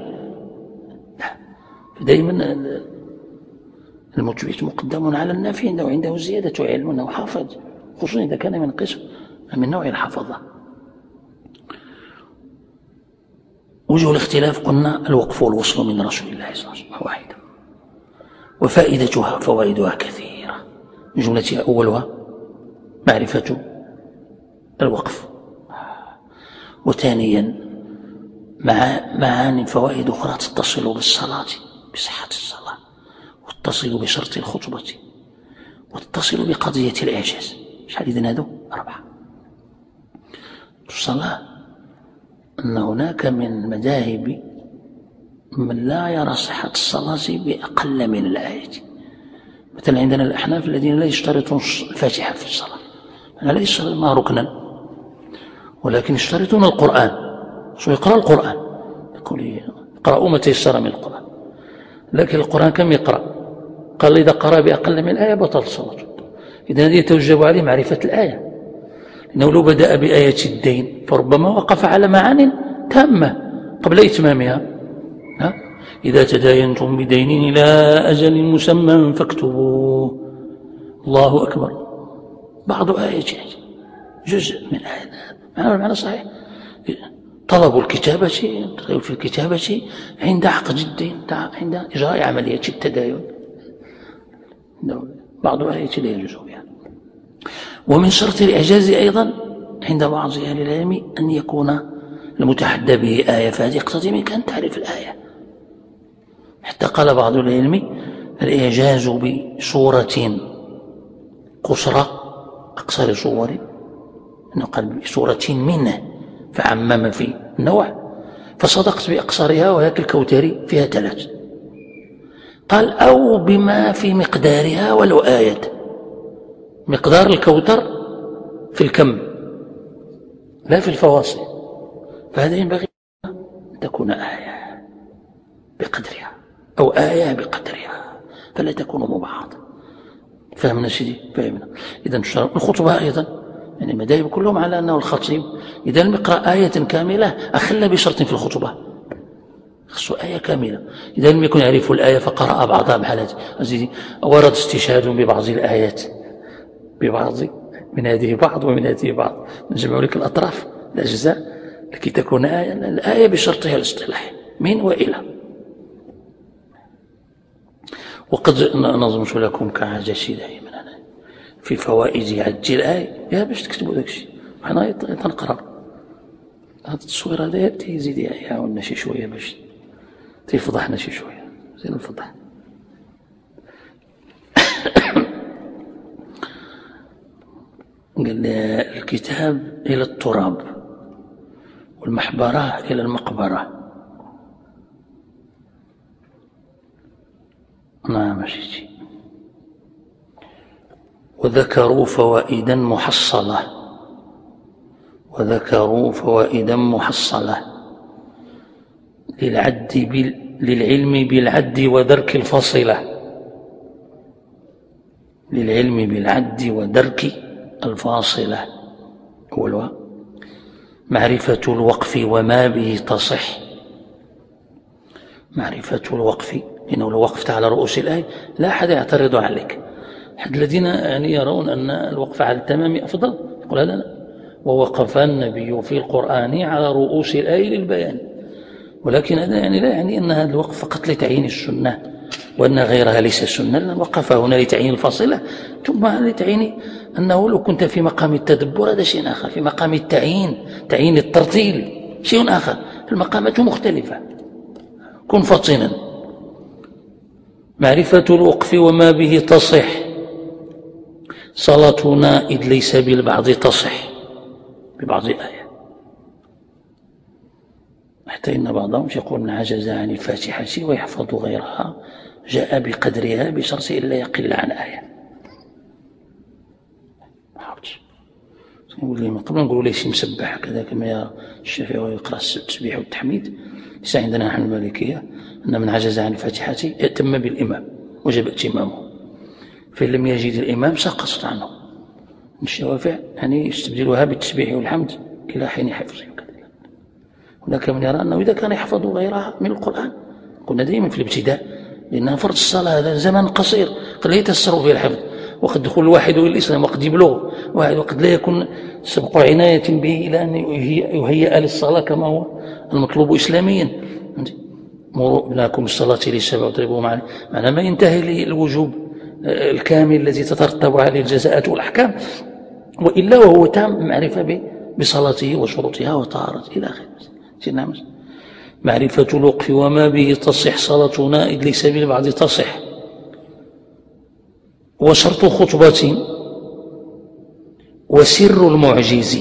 دائما المثبت مقدم على النافي عنده عنده زيادة علم أنه حافظ، خصوصا إذا كان من قسم من نوع الحفظة. وجه الاختلاف قلنا الوقف والوصل من رسول الله صلى الله عليه وسلم واحدة، وفائدتها فوائدها كثيرة، من جملتها أولها معرفة الوقف، وثانيا مع معاني فوائد أخرى تتصل بالصلاة بصحة الصلاة، وتتصل بشرط الخطبة، وتتصل بقضية الإعجاز. شحال إذن هذو؟ أربعة. الصلاة أن هناك من مذاهب من لا يرى صحة الصلاة بأقل من الآية. مثلا عندنا الأحناف الذين لا يشترطون الفاتحة في الصلاة، أنا لا يشترطون ركنا، ولكن يشترطون القرآن. شو يقرأ القرآن؟ يقول اقرأوا ما تيسر من القرآن، لكن القرآن كم يقرأ؟ قال إذا قرأ بأقل من الآية بطل صلاته. إذا هذه يتوجب عليه معرفة الآية، لأنه لو بدأ بآية الدين فربما وقف على معان تامة قبل إتمامها. ها؟ إذا تداينتم بدين إلى أجل مسمى فاكتبوه. الله أكبر. بعض آيات جزء من آيات معنى المعنى صحيح. طلب الكتابة في الكتابة عند عقد الدين، عند إجراء عملية التداين. بعض آيات لا يجوز بها. ومن شرط الإعجاز أيضا عند بعض أهل العلم أن يكون المتحدى به آية، فهذه يقتضي منك أن تعرف الآية. حتى قال بعض العلم الإعجاز بصورة قصرى أقصر صور، أنه قال بصورة منه فعمم في النوع، فصدقت بأقصرها وهيك الكوثري فيها ثلاث. قال أو بما في مقدارها ولو آية، مقدار الكوثر في الكم لا في الفواصل، فهذا ينبغي أن تكون آية بقدرها أو آية بقدرها، فلا تكون مبعضة. فهمنا سيدي؟ فهمنا. إذا الخطبة أيضا يعني المذاهب كلهم على أنه الخطيب إذا لم يقرأ آية كاملة أخل بشرط في الخطبة، خصو آية كاملة. إذا لم يكن يعرف الآية فقرأ بعضها بحالات أزيدي ورد استشهاد ببعض الآيات ببعض من هذه بعض ومن هذه بعض، نجمع لك الأطراف الأجزاء لكي تكون آية. الآية بشرطها الاصطلاحي من وإلى. وقد نظمت لكم كعادتي دائما في فوائد عد الآية يا باش تكتبوا ذاك الشيء حنا تنقرا هذا التصوير هذا تيزيد يعاوننا شي شويه باش تيفضحنا شي شويه زين نفضح. قال الكتاب إلى التراب والمحبرة إلى المقبرة. نعم ماشي. وذكروا فوائدا محصلة وذكروا فوائدا محصلة للعد بال... للعلم بالعد ودرك الفاصلة للعلم بالعد ودرك الفاصلة. أولها معرفة الوقف وما به تصح. معرفة الوقف، لأنه لو وقفت على رؤوس الآية لا أحد يعترض عليك، أحد الذين يعني يرون أن الوقف على التمام أفضل يقول لا لا، ووقف النبي في القرآن على رؤوس الآية للبيان، ولكن هذا يعني لا يعني أن هذا الوقف فقط لتعيين السنة وأن غيرها ليس سنة، لأن وقف هنا لتعيين الفاصلة، ثم لتعيين أنه لو كنت في مقام التدبر هذا شيء آخر، في مقام التعيين تعيين الترتيل شيء آخر، المقامات مختلفة. كن فطنا. معرفة الوقف وما به تصح صلاتنا إذ ليس بالبعض تصح ببعض الآية، حتى إن بعضهم يقول من عجز عن الفاتحة ويحفظ غيرها جاء بقدرها بشرط إلا يقل عن آية. نقول لهم قبل نقولوا ليش مسبح كذا كما يرى الشافعي ويقرأ التسبيح والتحميد، ليس عندنا نحن المالكية أن من عجز عن الفاتحة يأتم بالإمام وجب اتمامه، فإن لم يجد الإمام سقطت عنه. الشوافع يعني يستبدلها بالتسبيح والحمد إلى حين حفظه كذا. هناك من يرى أنه إذا كان يحفظ غيرها من القرآن، قلنا دائما في الابتداء لأنها فرض الصلاة هذا زمن قصير قد لا يتيسر فيه الحفظ، وقد دخل الواحد إلى الإسلام وقد يبلغ واحد وقد لا يكون سبق عناية به إلى أن يهيئ للصلاة كما هو المطلوب إسلاميا. مروا ابناكم الصلاة للسبع واضربوهم عليه، معنى ما ينتهي للوجوب الكامل الذي تترتب عليه الجزاءات والأحكام، وإلا وهو تام معرفة بصلاته وشروطها وطهارته إلى آخره. معرفة الوقف وما به تصح صلاتنا إذ ليس بالبعض تصح، وشرط خطبة وسر المعجز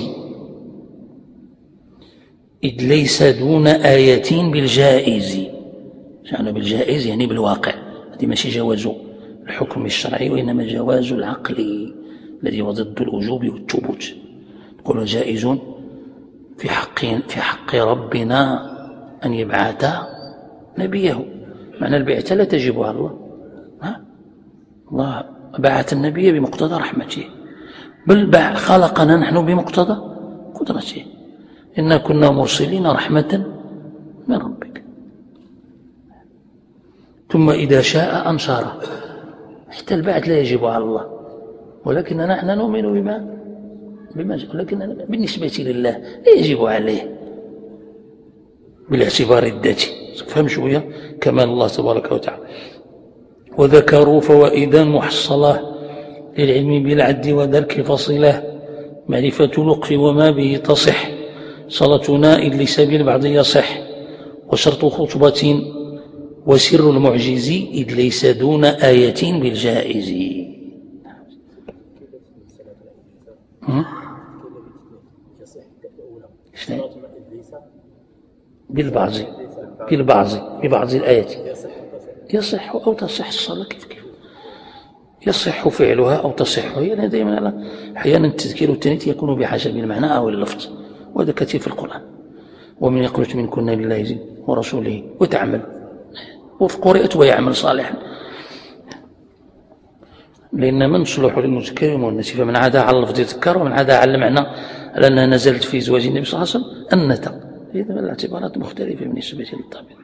إذ ليس دون آية بالجائز، يعني بالجائز يعني بالواقع، هذه ماشي جواز الحكم الشرعي وإنما جواز العقل الذي هو ضد الوجوب والثبوت. نقول جائز في حق في حق ربنا أن يبعث نبيه، معنى البعثة لا تجب على الله، ها؟ الله بعث النبي بمقتضى رحمته، بل خلقنا نحن بمقتضى قدرته، إنا كنا مرسلين رحمة من ربك. ثم إذا شاء أنشره، حتى البعث لا يجب على الله، ولكننا نحن نؤمن بما بما ولكن بالنسبة لله لا يجب عليه بالاعتبار الذاتي. فهم شوية كمال الله تبارك وتعالى. وذكروا فوائدا محصلة للعلم بالعد ودرك فصله. معرفة الوقف وما به تصح صلاتنا إذ ليس بالبعض يصح، وشرط خطبة وسر المعجز إذ ليس دون آية بالجائز. بالبعض بالبعض ببعض الآيات يصح أو تصح الصلاة كيف كيف يصح فعلها أو تصح هي. يعني دائما أحيانا التذكير والتنيت يكون بحسب المعنى أو اللفظ، وهذا كثير في القرآن. ومن يقنت منكن لله ورسوله وتعمل، وقرئت ويعمل صالحا، لأن من صلح للمذكر والمؤنث، فمن عدا على اللفظ يذكر ومن عدا على المعنى لأنها نزلت في زواج النبي صلى الله عليه وسلم أنت. إذا الاعتبارات مختلفة بالنسبة للطبيعة.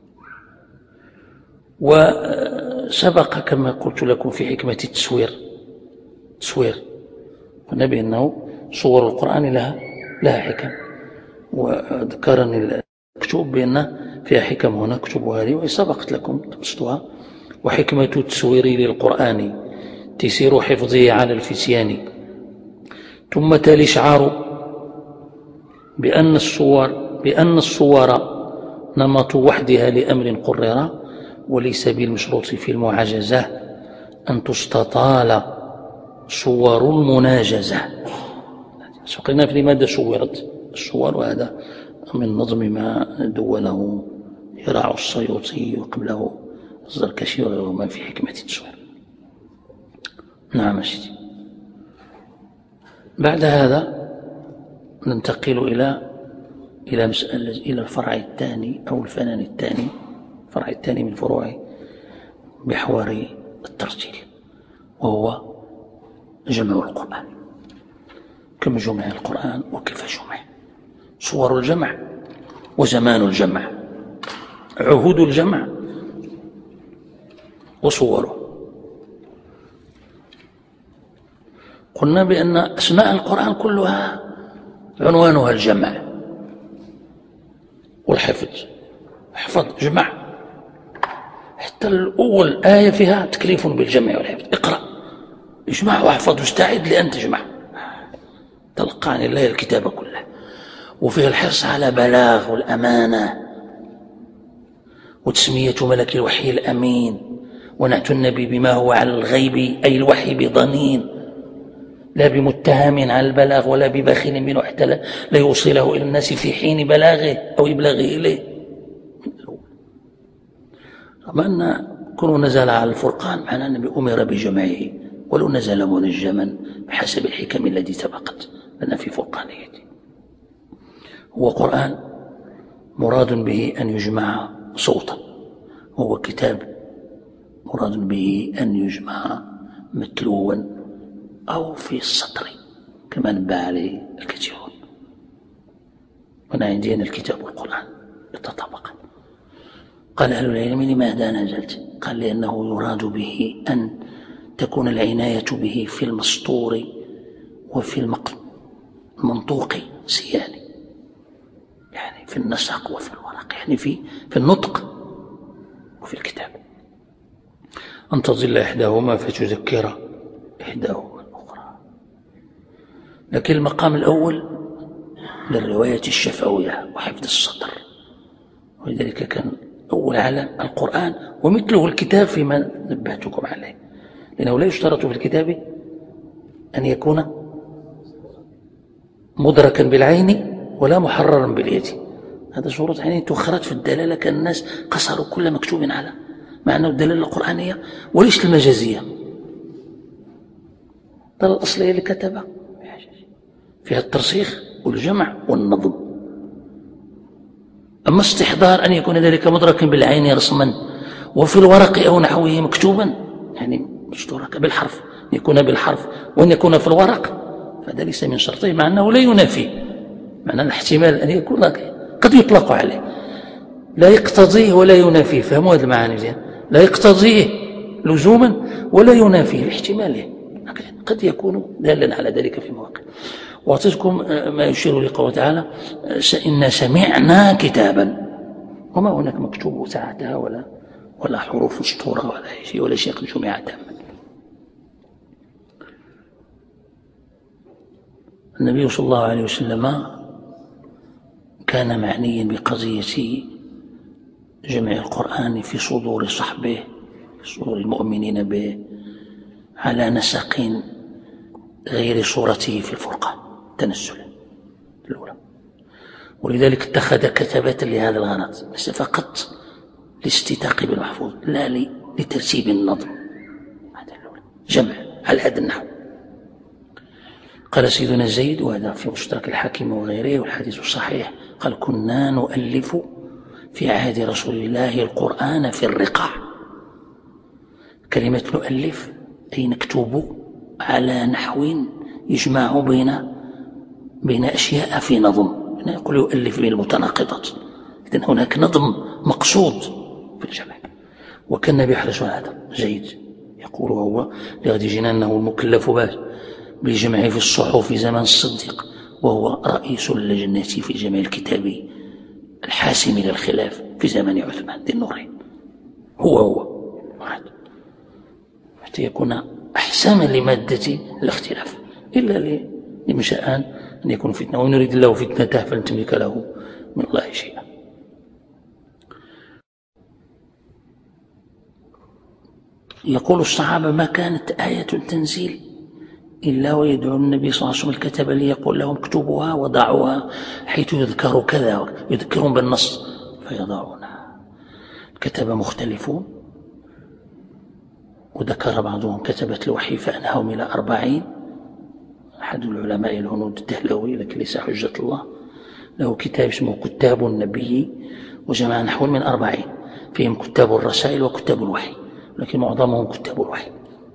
وسبق كما قلت لكم في حكمة التسوير تسوير قلنا بأنه صور القرآن لها لها حكم، وذكرني المكتوب بأن فيها حكم هنا اكتب هذه وسبقت لكم تبسطها. وحكمة التسوير للقرآن تسير حفظه على الفتيان. ثم تالي شعار بأن الصور بأن الصور نمط وحدها لأمر قرر، وليس بالمشروط في المعاجزة أن تستطال صور المناجزة. سقنا في لماذا صورت الصور، وهذا من نظم ما دوله يراع السيوطي وقبله الزركشي وغيرهما في حكمة التصوير. نعم سيدي. بعد هذا ننتقل إلى إلى مسألة إلى الفرع الثاني أو الفنان الثاني، الفرع الثاني من فروع محور الترتيل، وهو جمع القرآن. كم جمع القرآن وكيف جمع، صور الجمع وزمان الجمع، عهود الجمع وصوره. قلنا بأن أسماء القرآن كلها عنوانها الجمع والحفظ. احفظ، جمع، حتى الأول آية فيها تكليف بالجمع والحفظ. اقرأ، اجمع واحفظ واستعد لأن تجمع. تلقى عن الله الكتاب كله، وفيها الحرص على بلاغ والأمانة وتسمية ملك الوحي الأمين، ونعت النبي بما هو على الغيب أي الوحي بضنين، لا بمتهم على البلاغ ولا ببخيل منه حتى لا يوصله إلى الناس في حين بلاغه أو إبلاغه إليه. رغم أن كونه نزل على الفرقان معنى النبي أمر بجمعه، ولو نزل منجما بحسب الحكم التي سبقت لنا في فرقانيته. هو قرآن مراد به أن يجمع صوتا، هو كتاب مراد به أن يجمع متلوا أو في السطر كما نبه عليه الكثيرون. هنا عندي أنا الكتاب والقرآن يتطابقان. قال أهل العلم: لماذا نزلت؟ قال: لأنه يراد به أن تكون العناية به في المسطور وفي المنطوق سيان، يعني في النسق وفي الورق، يعني في في النطق وفي الكتاب. أن تظل إحداهما فتذكر إحداهما الأخرى. لكن المقام الأول للرواية الشفوية وحفظ الصدر، ولذلك كان أول على القرآن ومثله الكتاب فيما نبهتكم عليه، لأنه لا يشترط في الكتاب أن يكون مدركا بالعين ولا محررا باليد. هذا شروط يعني تؤخرت في الدلالة، كان الناس قصروا كل مكتوب على معنى الدلالة القرآنية وليس المجازية. ترى الأصلية اللي كتبها فيها الترسيخ والجمع والنظم. أما استحضار أن يكون ذلك مدركا بالعين رسما وفي الورق أو نحوه مكتوبا، يعني مشترك بالحرف، أن يكون بالحرف وأن يكون في الورق، فهذا ليس من شرطه، مع أنه لا ينافي، معنى الاحتمال أن يكون قد يطلق عليه، لا يقتضيه ولا ينافيه. فهموا هذه المعاني زين؟ لا يقتضيه لزوما ولا ينافيه لاحتماله، قد يكون دالا على ذلك في مواقع. واعطيتكم ما يشير لقوله تعالى: إنا سمعنا كتابا، وما هناك مكتوب ساعتها ولا ولا حروف مسطورة ولا شيء ولا شيء قد جمع تاما. النبي صلى الله عليه وسلم كان معنيا بقضية جمع القرآن في صدور صحبه، في صدور المؤمنين به، على نسق غير صورته في الفرقان تنزلا الأولى. ولذلك اتخذ كتبة لهذا الغرض، ليس فقط لاستتاق بالمحفوظ، لا لترتيب النظم، هذا الأولى جمع على هذا النحو. قال سيدنا زيد، وهذا في مشترك الحاكم وغيره والحديث الصحيح، قال: كنا نؤلف في عهد رسول الله القرآن في الرقاع. كلمة نؤلف أي نكتب على نحو يجمع بين بين أشياء في نظم. هنا يقول يؤلف بين المتناقضات، إذن هناك نظم مقصود في الجمع. وكان النبي يحرص على هذا. زيد يقول هو لغد جنانه المكلف بالجمع في الصحف في زمن الصديق، وهو رئيس اللجنة في جمع الكتاب الحاسم للخلاف في زمن عثمان ذي النورين. هو هو حتى يكون أحساما لمادة الاختلاف، إلا لمشاء أن يكون فتنة، وإن يريد الله فتنته فلن تملك له من الله شيئا. يقول الصحابة: ما كانت آية تنزيل إلا ويدعو النبي صلى الله عليه وسلم الكتبة ليقول لهم اكتبوها وضعوها حيث يذكر كذا، يذكرون بالنص فيضعونها. الكتبة مختلفون، وذكر بعضهم كتبة الوحي فأنههم إلى أربعين. أحد العلماء الهنود الدهلوي، لكن ليس حجة الله، له كتاب اسمه كتاب النبي، وجمع نحو من أربعين، فيهم كتاب الرسائل وكتاب الوحي، لكن معظمهم كتاب الوحي.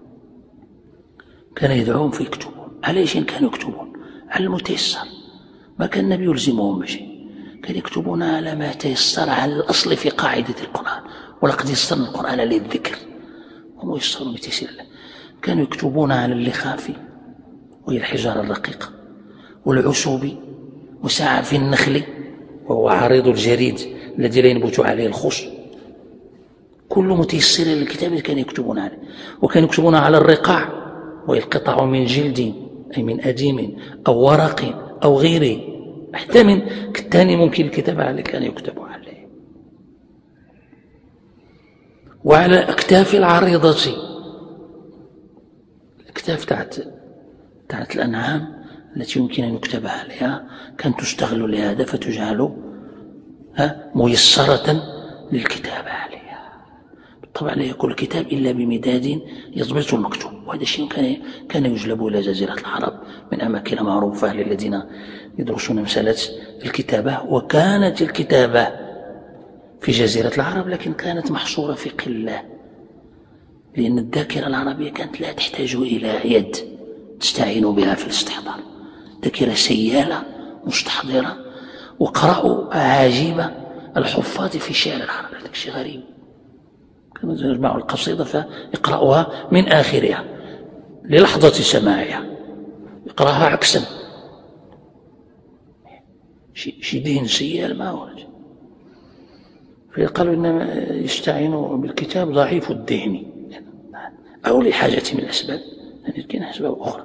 كان يدعوهم فيكتبون. على ايش كانوا يكتبون؟ على المتيسر، ما كان النبي يلزمهم بشيء، كان يكتبون على ما تيسر، على الأصل في قاعدة القرآن: ولقد يسرنا القرآن للذكر وما يسر بتيسير الله. كانوا يكتبون على اللخاف وهي الحجارة الرقيقة، والعشب، وسعف النخل وهو عريض الجريد الذي لا ينبت عليه الخص، كل متيسر للكتاب كانوا يكتبون عليه. وكانوا يكتبون على الرقاع، وهي القطع من جلد أي من أديم أو ورق أو غيره، حتى من كتان ممكن الكتابة عليه كان يكتب عليه. وعلى أكتاف العريضة، الأكتاف تاعت تاعت الأنعام التي يمكن أن يكتب عليها كانت تستغل لهذا فتجعل ميسرة للكتابة عليها. طبعا لا يكون الكتاب إلا بمداد يضبط المكتوب، وهذا الشيء كان كان يجلب إلى جزيرة العرب من أماكن معروفة للذين يدرسون مسألة الكتابة. وكانت الكتابة في جزيرة العرب لكن كانت محصورة في قلة، لأن الذاكرة العربية كانت لا تحتاج إلى يد تستعين بها في الاستحضار، ذاكرة سيالة مستحضرة. وقرأوا عجيبة الحفاظ في شعر العرب، هذا شيء غريب، كانوا يجمعوا القصيدة فيقرأوها من آخرها للحظة سماعها، يقرأها عكسا، شي دين سيال ما هو. فقالوا إنما يستعين بالكتاب ضعيف الذهن أو لحاجة من الأسباب، يعني كاين أسباب أخرى.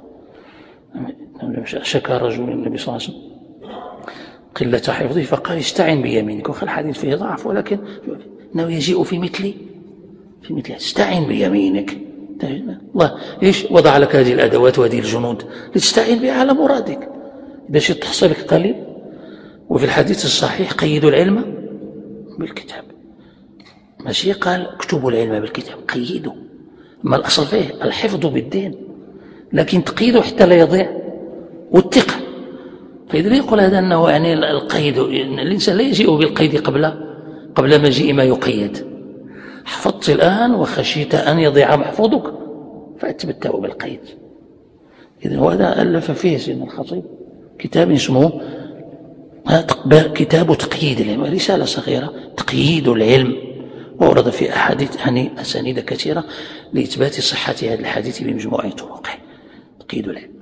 شكى رجل النبي صلى الله عليه وسلم قلة حفظه فقال استعن بيمينك، وخل الحديث فيه ضعف ولكن إنه يجيء في مثل في مثل استعن بيمينك. الله إيش وضع لك هذه الأدوات وهذه الجنود لتستعين بها على مرادك إذا شئت تحصل لك قليل. وفي الحديث الصحيح قيدوا العلم بالكتاب، ماشي قال اكتبوا العلم بالكتاب، قيدوا. ما الأصل فيه الحفظ بالدين، لكن تقيده حتى لا يضيع، والثقة. فإذا يقول هذا أنه يعني القيد، الإنسان لا يجيء بالقيد قبل قبل مجيء ما يقيد. حفظت الآن وخشيت أن يضيع محفوظك فأتبته بالقيد. إذن هذا ألف فيه سيدنا الخطيب كتاب اسمه كتاب تقييد العلم، رسالة صغيرة تقييد العلم، وورد في أحاديث يعني أسانيد كثيرة لإثبات صحة هذا الحديث بمجموعة طرقه. تقييد العلم.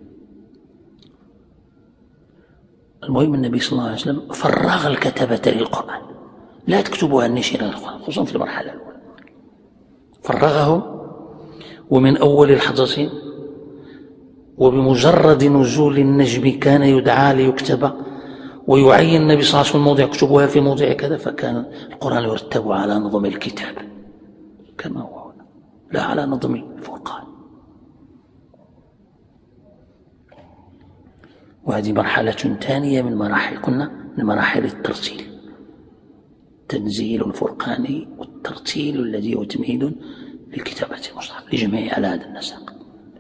المهم النبي صلى الله عليه وسلم فرغ الكتبة للقرآن، لا تكتبوا النشر للقرآن خصوصا في المرحلة الأولى، فرغهم. ومن أول لحظة وبمجرد نزول النجم كان يدعى ليكتب، ويعين النبي صلى الله عليه وسلم موضع يكتبها في موضع كذا، فكان القرآن يرتب على نظم الكتاب كما هو هنا، لا على نظم الفرقان. وهذه مرحلة ثانية من مراحل، قلنا من مراحل الترتيل، تنزيل الفرقان والترتيل الذي هو تمهيد لكتابة المصحف لجميع على هذا النسق.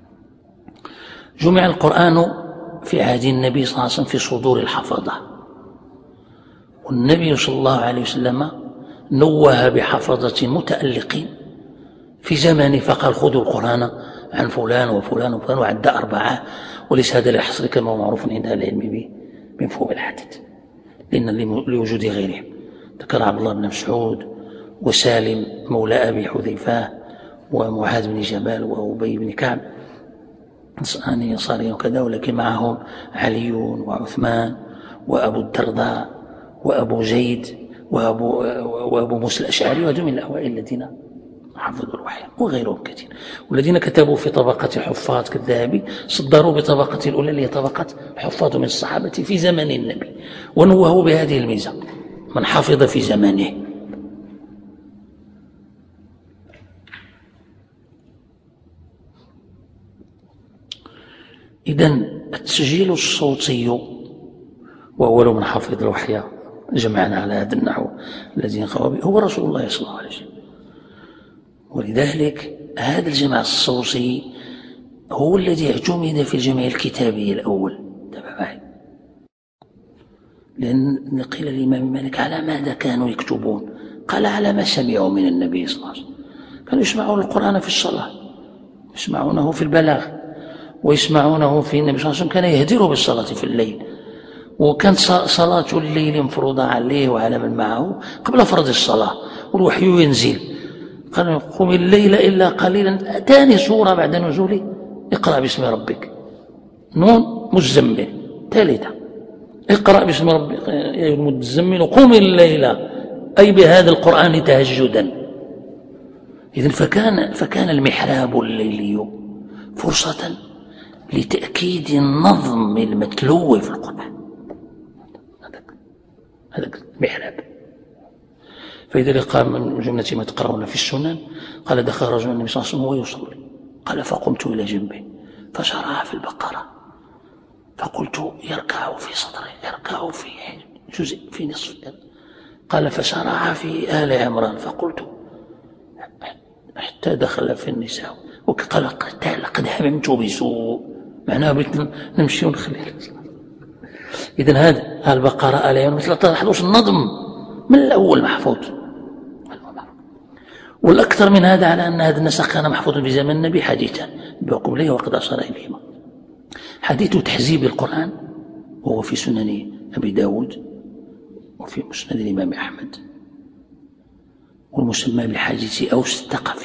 جمع القرآن في عهد النبي صلى الله عليه وسلم في صدور الحفظة، والنبي صلى الله عليه وسلم نوه بحفظة متألقين في زمانه، فقال خذوا القرآن عن فلان وفلان وفلان، وعد أربعة، وليس هذا الحصر كما هو معروف عند أهل العلم بمفهوم العدد، لأن لوجود غيرهم. ذكر عبد الله بن مسعود وسالم مولى أبي حذيفة ومعاذ بن جبل وأبي بن كعب يعني صارين وكذا، ولكن معهم علي وعثمان وأبو الدرداء وأبو زيد وأبو, وأبو موسى الأشعري، وهذول من الأوائل الذين حفظوا الوحي، وغيرهم كثير. والذين كتبوا في طبقة حفاظ كالذهبي صدروا بطبقة الأولى اللي هي طبقة حفاظ من الصحابة في زمن النبي، ونوهوا بهذه الميزة من حفظ في زمانه. إذن التسجيل الصوتي وأول من حفظ الوحي جمعنا على هذا النحو الذي قام به هو رسول الله صلى الله عليه وسلم. ولذلك هذا الجمع الصوتي هو الذي اعتمد في الجمع الكتابي الأول. تابع معي، لأن قيل الإمام مالك على ماذا كانوا يكتبون؟ قال على ما سمعوا من النبي صلى الله عليه وسلم. كانوا يسمعون القرآن في الصلاة، يسمعونه في البلاغ، ويسمعونه في النبي صلى الله عليه وسلم كان يهدر بالصلاة في الليل، وكانت صلاة الليل مفروضة عليه وعلى من معه قبل فرض الصلاة، والوحي ينزل قال قم الليل إلا قليلا، ثاني سورة بعد نزوله اقرأ باسم ربك، نون مزمل. ثالثة اقرأ باسم ربك يا أيها المزمل قم الليل أي بهذا القرآن تهجدا. إذن فكان, فكان المحراب الليلي فرصة لتأكيد النظم المتلو في القرآن. هذا المحراب. فإذا قال من جملة ما تقرأون في السنن قال دخل رجل النبي صلى الله عليه وسلم وهو يصلي قال فقمت إلى جنبه فشرع في البقرة فقلت يركع في صدره يركع في جزء في نصف قال فشرع في آل عمران فقلت حتى دخل في النساء وقال لقد هممت بسوء معناه بيت نمشي ونخلي. إذن هذا البقرة آل عمران مثل تلاحظوش النظم من الأول محفوظ. والأكثر من هذا على أن هذا النسخ كان محفوظ في زمن النبي حديثا بحكم ليه وقد أشار إليهما. حديث تحزيب القرآن وهو في سنن أبي داود وفي مسند الإمام أحمد والمسمى بالحديث أوس الثقفي.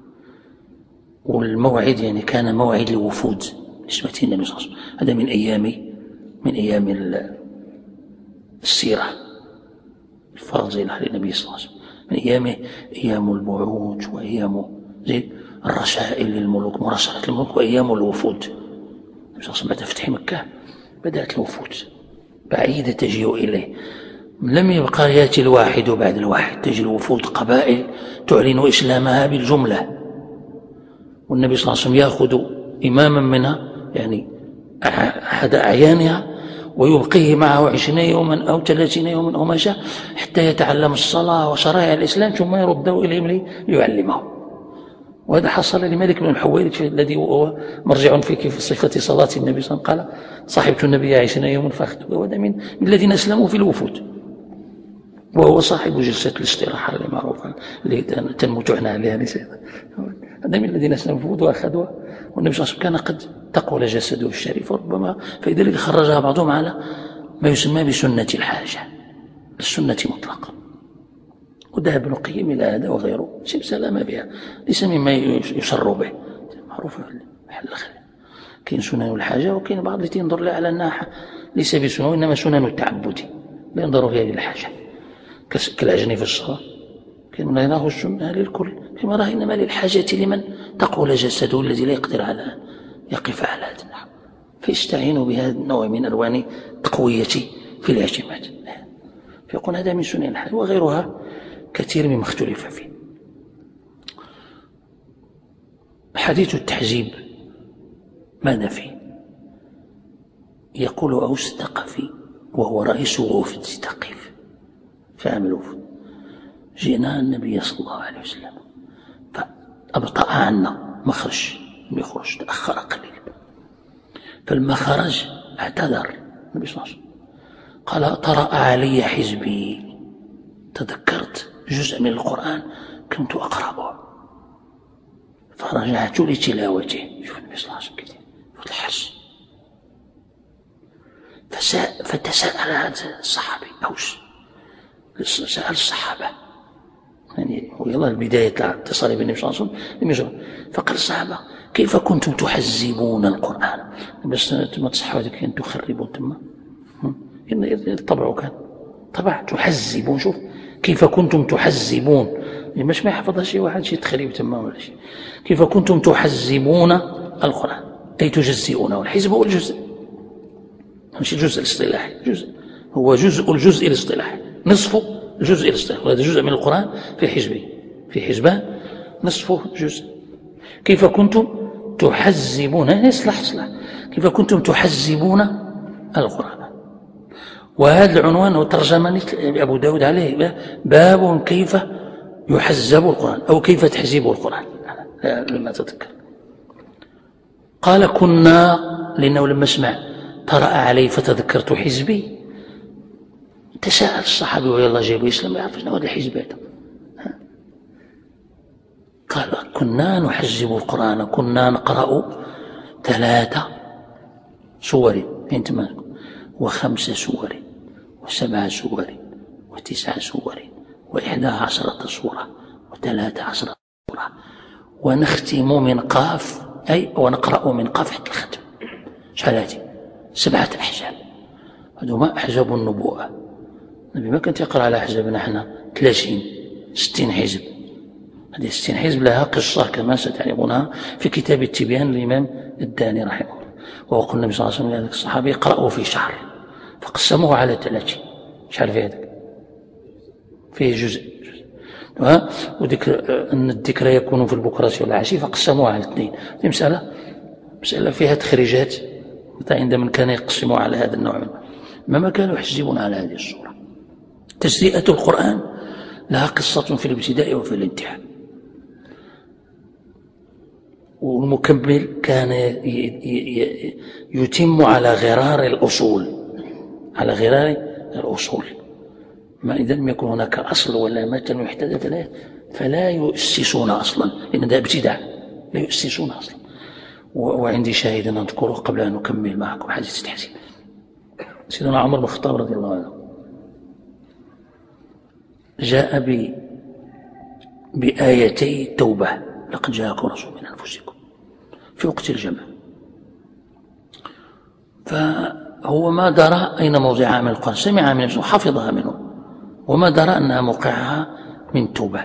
والموعد يعني كان موعد الوفود نسبة النبي صلى الله عليه وسلم. هذا من أيام من أيام السيرة الفاضلة للنبي صلى الله عليه وسلم من أيامه أيام البعوث وأيام زي الرشائل للملوك مراسلة الملوك وأيام الوفود. النبي صلى الله عليه وسلم بعد فتح مكة بدأت الوفود بعيدة تجيء إليه لم يبقى يأتي الواحد بعد الواحد تجي الوفود قبائل تعلن إسلامها بالجملة والنبي صلى الله عليه وسلم يأخذ إماما منها يعني أحد أعيانها ويبقيه معه عشرين يوما أو ثلاثين يوما أو ما شاء حتى يتعلم الصلاة وشرائع الإسلام ثم يرده إليهم ليعلمه. وهذا حصل لمالك بن الحويرث الذي هو مرجع في صفة صلاة النبي صلى الله عليه وسلم قال صاحبت النبي عشرين يوما فأخذته. وهذا من الذين أسلموا في الوفود وهو صاحب جلسة الاستراحة المعروفة اللي تنمتعنا عليها نساء. هذا من الذين أسلموا في الوفود وأخذوها والنبي صلى الله عليه وسلم كان قد تقول جسده الشريف ربما فلذلك خرجها بعضهم على ما يسمى بسنة الحاجة السنة مطلقا. وذهب ابن القيم إلى هذا وغيره سيب سلامة بها ليس مما يسر به معروفة في محل الخير. كاين سنن الحاجة وكاين بعض اللي ينظر لها على أنها ليس بسنن وإنما سنن التعبد لا ينظر فيها للحاجة كالعجن في الصلاة كاين من يراه السنة للكل فيما راه إنما للحاجة لمن تقول جسده الذي لا يقدر على أن يقف على هذا النحو فيستعينوا بهذا النوع من ألوان تقوية في الاعتماد. فيقول هذا من سنن الحاجة وغيرها كثير مما اختلف فيه. حديث التحزيب ماذا فيه؟ يقول أوس الثقفي وهو رئيس وفد ثقيف فاهم الوفد جئنا النبي صلى الله عليه وسلم فأبطأ عنا ما خرج لم يخرج تأخر قليلا فلما خرج اعتذر النبي صلى الله عليه وسلم قال طرأ علي حزبي تذكرت جزء من القرآن كنت أقرأه فرجعت لتلاوته. شوف النبي صلى الله عليه وسلم كده في الحرص فتساءل هذا الصحابي أوس سأل الصحابة يعني ويلا البداية اتصال بالنبي صلى الله عليه وسلم فقال الصحابة كيف كنتم تحزبون القرآن بس ما تصحوا هذيك أن تخربوا تما الطبع كان طبع تحزبون. شوف كيف كنتم تحزبون مش ما يحفظها شيء واحد شيء تخريب تما ولا شيء. كيف كنتم تحزبون القرآن أي تجزئونه. الحزب هو الجزء مش الجزء الاصطلاحي جزء هو جزء الجزء الاصطلاحي نصف الجزء الاصطلاحي وهذا جزء من القرآن في حزبه في حزبان نصفه جزء. كيف كنتم تحزبون يصلح صلح كيف كنتم تحزبون القرآن. وهذا العنوان هو ترجمة أبو داود عليه باب كيف يحزب القرآن أو كيف تحزب القرآن لما تذكر. قال كنا لأنه لما اسمع طرأ علي فتذكرت حزبي تساءل الصحابي ويلا جايبه يسلم ما يعرفش هذا الحزب هذا. قال كنا نحزب القرآن كنا نقرأ ثلاثة سور انتما وخمس سور وسبع سور وتسع سور وإحدى عشرة سورة وثلاث عشرة سورة ونختم من قاف أي ونقرأ من قاف حتى الختم. شحال هذه؟ سبعة أحزاب. هذو ما أحزاب النبوة. النبي ما كان يقرأ على أحزابنا احنا ثلاثين ستين حزب. هذه ستين حزب لها قصة كما ستعلمونها في كتاب التبيان للإمام الداني رحمه الله. وقال النبي صلى الله عليه وسلم لهذاك الصحابي اقرأوا في شهر فقسموه على ثلاثين. شحال في هذاك؟ فيه جزء, جزء. وذكر أن الذكر يكون في البكرة والعشي فقسموه على اثنين. هذه مسألة مسألة فيها تخريجات عند من كان يقسموا على هذا النوع منه. ما ما كانوا يحزبون على هذه الصورة. تجزئة القرآن لها قصة في الابتداء وفي الانتهاء. والمكمل كان يتم على غرار الأصول على غرار الأصول. ما إذا لم يكن هناك أصل ولا متن يحتدث له فلا يؤسسون أصلا، لأن هذا ابتداع، لا يؤسسون أصلا. وعندي شاهد نذكره قبل أن نكمل معكم حديث التحسين. سيدنا عمر بن الخطاب رضي الله عنه جاء ب بآيتي التوبة لقد جاءكم رسول من أنفسكم في وقت الجمع، فهو ما درى أين موضعها من القرآن، سمعها من نفسه وحفظها منه، وما درى أنها موقعها من توبة.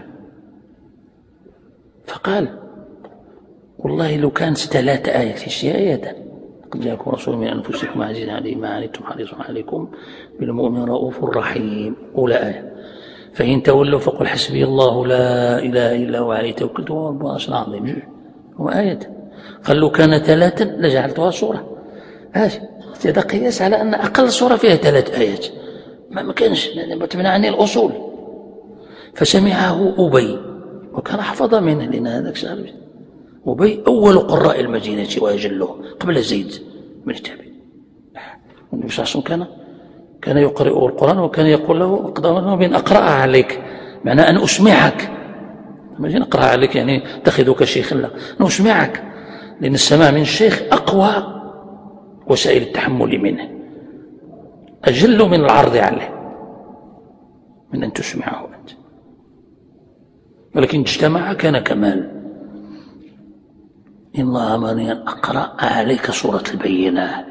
فقال والله لو كانت ثلاث آيات في آيات قد جاءكم رسول من أنفسكم عزيز عليه ما عنتم حريص عليكم بالمؤمن رؤوف رحيم، أولى آية فإن تولوا فقل حسبي الله لا إله إلا هو عليه توكلت وهو رب العرش العظيم. وآية قال لو كان ثلاثا لجعلتها سورة. هذا قياس على أن أقل سورة فيها ثلاث آيات، ما كانش تمنع عني الأصول. فسمعه أبي وكان حفظ منه لأن هذاك سهل. أبي أول قراء المدينة وأجله قبل زيد بن ثابت. والنبي صلى الله عليه وسلم كان كان يقرأ القرآن وكان يقول له أقدر بأن أقرأها عليك، معنى أن أسمعك، ما جينا أقرأها عليك يعني اتخذك شيخا، لا، أن أسمعك، لأن السماع من الشيخ أقوى وسائل التحمل منه، أجل من العرض عليه من أن تسمعه أنت. ولكن اجتمع كان كمال. إن الله أمرني أن أقرأ عليك سورة البينة.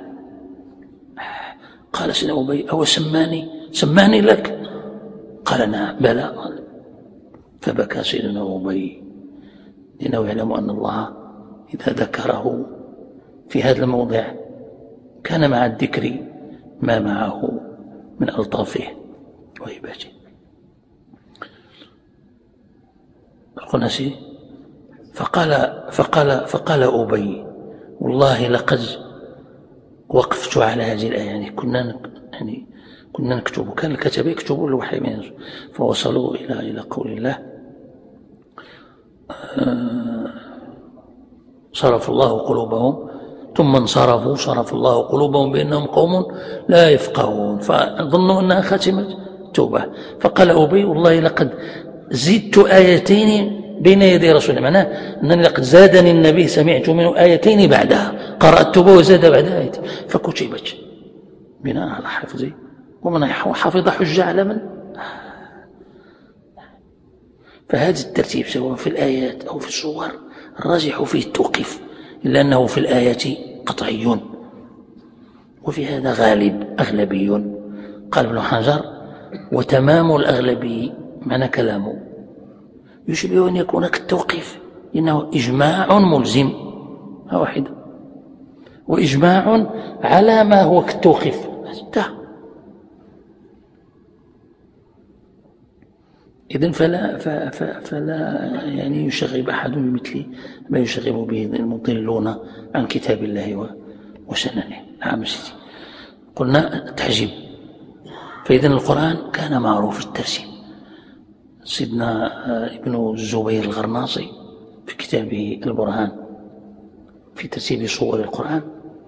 قال سيدنا أبي أو سماني سماني لك؟ قال نعم بلى. فبكى سيدنا أبي لأنه يعلم أن الله إذا ذكره في هذا الموضع كان مع الذكر ما معه من ألطافه وهباته. القناسي فقال فقال فقال أبي والله لقد وقفت على هذه الآية، يعني كنا يعني كنا نكتب، كان الكتبة يكتبوا الوحي من، فوصلوا إلى إلى قول الله صرف الله قلوبهم ثم انصرفوا صرف الله قلوبهم بأنهم قوم لا يفقهون، فظنوا أنها خاتمة توبة. فقال أبي والله لقد زدت آيتين بين يدي رسول الله، معناه أنني لقد زادني النبي سمعت منه آيتين بعدها، قرأت توبة وزاد بعد آيتين فكتبت بناء على حفظي، ومن حفظ حجة على من. فهذا الترتيب سواء في الآيات أو في الصور الراجح فيه التوقيف، إلا أنه في الآيات قطعي وفي هذا غالب أغلبي. قال ابن حجر وتمام الأغلبي معنى كلامه يشبه أن يكون كالتوقيف، إنه إجماع ملزم واحد وإجماع على ما هو كالتوقيف. إذن فلا, فلا يعني يشغب أحد بمثل ما يشغب به المضلون عن كتاب الله وسننه. نعم سيدي، قلنا تحجيب. فإذن القرآن كان معروف الترتيب. سيدنا ابن الزبير الغرناصي في كتابه البرهان في ترتيب صور القرآن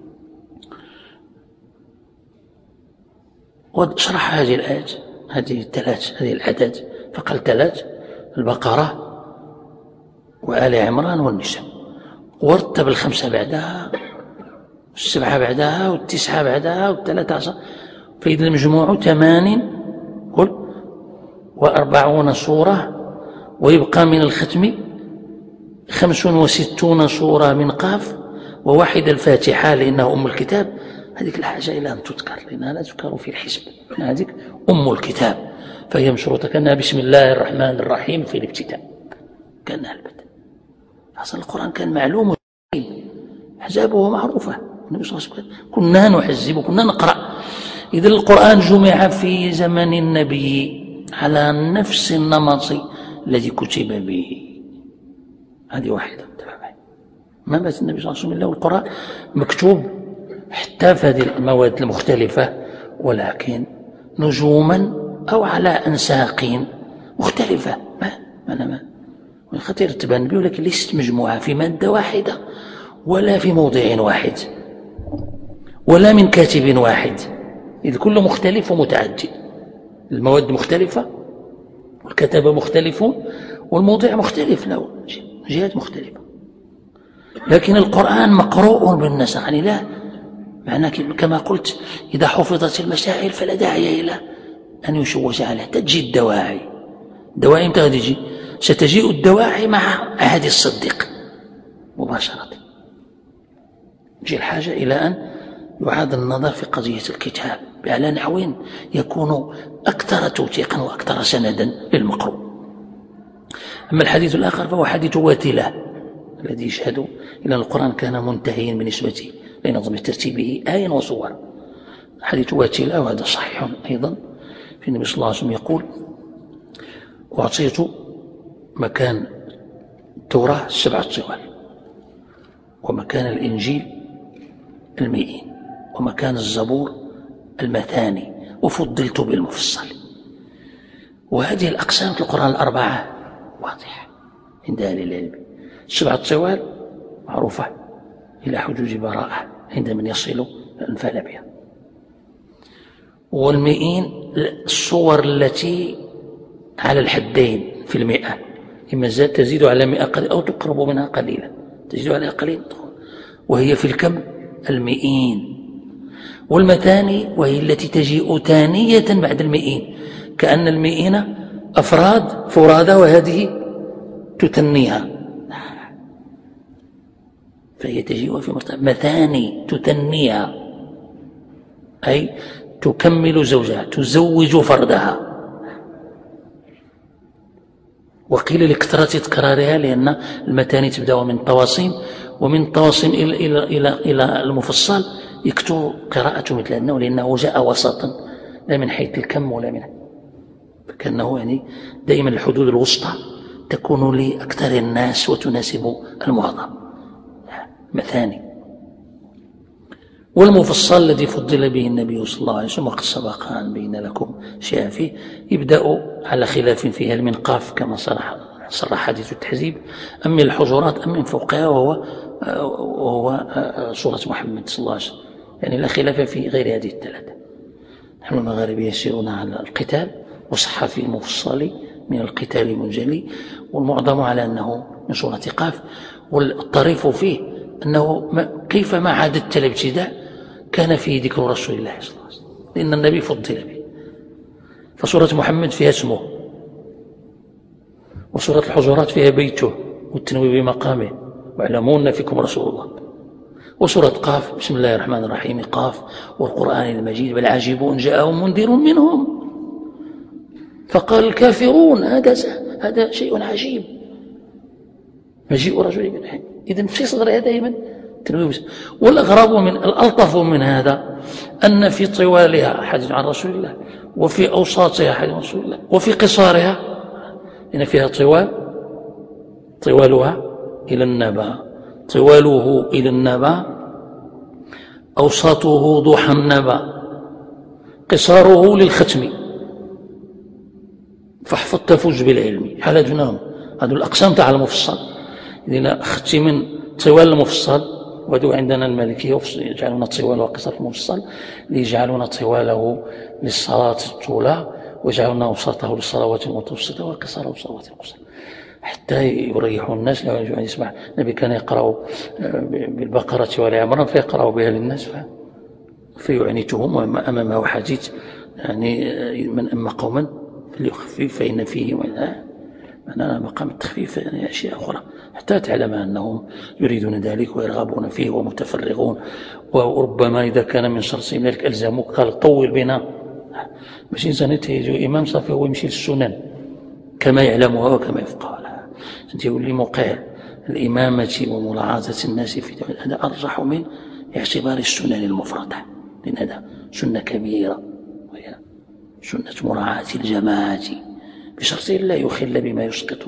وشرح هذه الآيات، هذه الثلاث، هذه العدد، فقال ثلاث: البقرة وآل عمران والنساء، ورتب الخمسة بعدها والسبعة بعدها والتسعة بعدها والثلاثة عشر، فإذا المجموع ثمان قل وأربعون صورة، ويبقى من الختم خمس وستون صورة من قاف ووحد الفاتحة لأنها أم الكتاب، هذيك الحاجة إلى أن تذكر لأنها لا تذكر في الحزب، هذيك أم الكتاب فهي مشروطة كأنها بسم الله الرحمن الرحيم في الابتداء كأنها البدء. أصل القرآن كان معلوم حزابه معروفة، النبي صلى الله عليه وسلم كنا نحزب وكنا نقرأ. إذا القرآن جمع في زمن النبي على نفس النمط الذي كتب به، هذه واحدة. ما مات النبي صلى الله عليه وسلم إلا والقرآن مكتوب حتى في هذه المواد المختلفة، ولكن نجوما أو على أنساق مختلفة. ما أنا ما من خطير تبان به، ولكن ليست مجموعة في مادة واحدة ولا في موضع واحد ولا من كاتب واحد، إذ كله مختلف ومتعدد. المواد مختلفة والكتابة مختلفون والموضع مختلف له جهات مختلفة، لكن القرآن مقروء بالنسخ. يعني لا معنى كما قلت إذا حفظت المسائل فلا داعي إلى أن يشوش عليها، تجي الدواعي. دواعي متى غادي تجي؟ ستجيء الدواعي مع عهد الصديق مباشرة. تجي الحاجة إلى أن يعاد النظر في قضية الكتاب على نحو يكون أكثر توثيقا وأكثر سندا للمقروء. أما الحديث الآخر فهو حديث واتلة الذي يشهد إلى القرآن كان منتهيا بالنسبة لنظم ترتيبه آية وصور. حديث واتلة وهذا صحيح أيضا، في النبي صلى الله عليه وسلم يقول: أعطيت مكان التوراة سبعة طوال، ومكان الإنجيل المئين، ومكان الزبور المثاني، وفضلت بالمفصل. وهذه الأقسام في القرآن الأربعة واضحة عند أهل العلم. سبعة طوال معروفة إلى حدود براءة عند من يصل الأنفال بها، والمئين الصور التي على الحدين في المئة، إما زاد تزيد على مئة قليل أو تقرب منها قليلا، تزيد عليها قليلا، وهي في الكم المئين. والمثاني وهي التي تجيء ثانية بعد المئين، كأن المئين أفراد فرادى وهذه تثنيها، فهي تجيء في مرتبة مثاني تثنيها، أي تكمل زوجها، تزوج فردها. وقيل لكثرة تكرارها لأن المثاني تبدأ من طواصين، ومن طواصين إلى, إلى, إلى, إلى المفصل يكتب قراءة مثل أنه لأنه جاء وسطا لا من حيث الكم ولا من كأنه يعني دائما الحدود الوسطى تكون لأكثر الناس وتناسب المعظم مثاني. والمفصل الذي فضل به النبي صلى الله عليه وسلم وقد سبق أن بين لكم شيئا فيه يبدأ على خلاف فيها من قاف كما صرح صرح حديث التحزيب، أم من الحجرات أم من فوقها، وهو وهو سورة محمد صلى الله عليه وسلم، يعني لا خلاف في غير هذه الثلاثة. نحن المغاربة يسيرون على القتال، وصح في المفصل من القتال منجلي، والمعظم على أنه من سورة قاف. والطريف فيه أنه كيفما عادت الابتداء كان فيه ذكر رسول الله صلى الله عليه وسلم، لأن النبي فضل به. فسورة محمد فيها اسمه، وسورة الحجرات فيها بيته والتنويه بمقامه واعلمون فيكم رسول الله. وسورة قاف بسم الله الرحمن الرحيم قاف والقرآن المجيد بل عجبوا أن جاءهم منذر منهم فقال الكافرون هذا هذا شيء عجيب مجيء رجل من حين. إذن في صدرها دائما تنويه. والأغرب من الألطف من هذا أن في طوالها حديث عن رسول الله، وفي أوساطها حديث عن رسول الله، وفي قصارها إن فيها طوال، طوالها إلى النبا، طواله إلى النبا، أوساطه ضحى النبا، قصاره للختم، فاحفظ تفوز بالعلم. حالتنا هذه الأقسام تاع المفصل، إذن أخذت من طوال المفصل، وهذو عندنا المالكية يجعلون الطوال وقصر المفصل، ليجعلون طواله للصلاة الطولى، ويجعلون أوساطه للصلوات المتوسطة، والقصار للصلوات القصرى، حتى يريحوا الناس. لو يسمع النبي كان يقرأ بالبقرة ولا عمران فيقرأ بها للناس فيعنتهم، أمامه حديث يعني من أما قوما فليخفف فإن فيه معنى مقام التخفيف يعني أشياء أخرى حتى تعلم أنهم يريدون ذلك ويرغبون فيه ومتفرغون، وربما إذا كان من شرطهم ذلك ألزموك قال طول بنا، ماشي إنسان يتهيج إمام صافي هو يمشي للسنن كما يعلمها وكما يفقهها. لها أنت يقول لي موقع الإمامة وملاحظة الناس في هذا أرجح من اعتبار السنن المفردة، لأن هذا سنة كبيرة وهي سنة مراعاة الجماعة بشرط لا يخل بما يسقط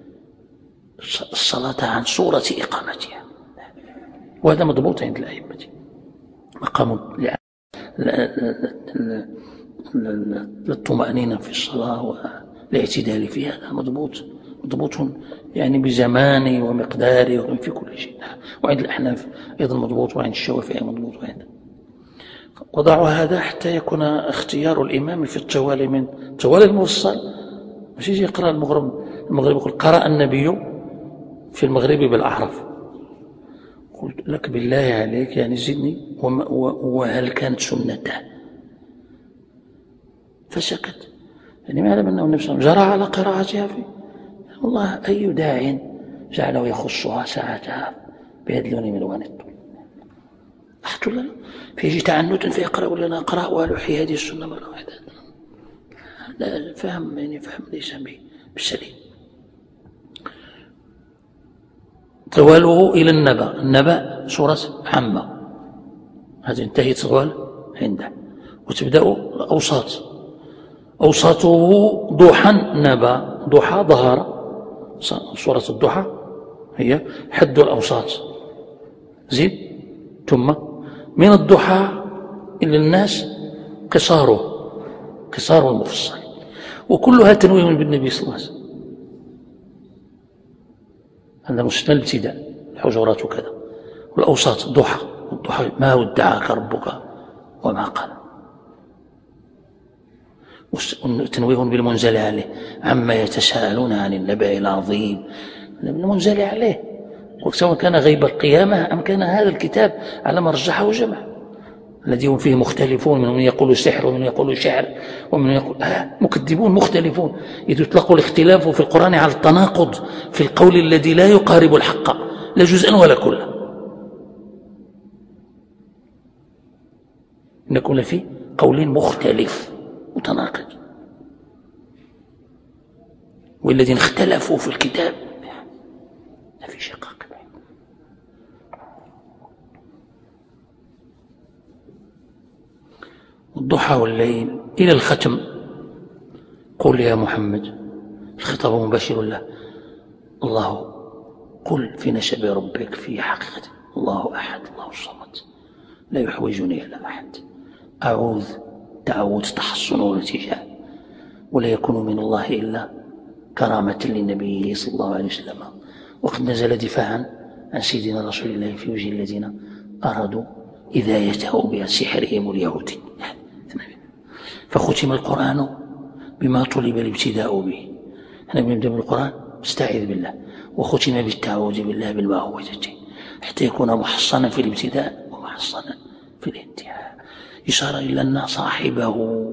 الصلاة عن صورة إقامتها، وهذا مضبوط عند الأئمة. مقام الطمأنينة في الصلاة والاعتدال فيها هذا مضبوط مضبوط يعني بزمانه ومقداره وفي كل شيء. وعند الأحناف أيضا مضبوط، وعند الشوافعي مضبوط. وعند وضعوا هذا حتى يكون اختيار الإمام في التوالي من توالي المفصل، مش يجي يقرأ المغرب المغرب يقول قرأ النبي في المغرب بالأحرف، قلت لك بالله عليك يعني زدني، وهل كانت سنته؟ فسكت، يعني ما يعلم أنه النبي صلى الله عليه وسلم جرى على قراءتها فيه. والله أي داع جعله يخصها ساعتها بيدلوني من الوان الطول أحط لنا فيجي تعنت فيقرأ لنا قراء ولحي هذه السنة مرة واحدة. لا فهم يعني فهم ليس بالسليم. طواله إلى النبأ، النبأ سورة عامة هذه انتهت طوال عنده، وتبدأ الأوساط، أوساطه ضحى نبأ، ضحى ظهر، سورة الضحى هي حد الأوساط، زين ثم من الضحى إلى الناس قصاره قصار المفصل، وكلها تنويه بالنبي صلى الله عليه وسلم. هذا مستند الابتداء، الحجرات وكذا، والأوساط الضحى، الضحى ما ودعك ربك وما قال، تنويه بالمنزل عليه عما يتساءلون عن النبأ العظيم، المنزل عليه، وسواء كان غيب القيامة أم كان هذا الكتاب على ما رجحه جمع الذي هم فيه مختلفون، من يقول سحر ومن يقول شعر ومن يقول آه مكذبون مختلفون. إذ يطلق الاختلاف في القرآن على التناقض في القول الذي لا يقارب الحق لا جزءا ولا كلا، نكون في قول مختلف متناقض، والذين اختلفوا في الكتاب لا في شقاق. والضحى والليل إلى الختم، قل يا محمد، الخطاب مباشر له، الله قل في نسب ربك في حقيقة الله أحد الله الصمد لا يحوجني إلى أحد، أعوذ تعوذ تحصن والتجاء، ولا يكون من الله إلا كرامة للنبي صلى الله عليه وسلم، وقد نزل دفاعا عن سيدنا رسول الله في وجه الذين أرادوا إذايته بسحرهم اليهودي. فختم القرآن بما طلب الابتداء به، احنا بنبدأ بالقرآن استعيذ بالله، وختم بالتعوذ بالله بالمعوذتين حتى يكون محصنا في الابتداء ومحصنا في الانتهاء، إشارة إلى أن صاحبه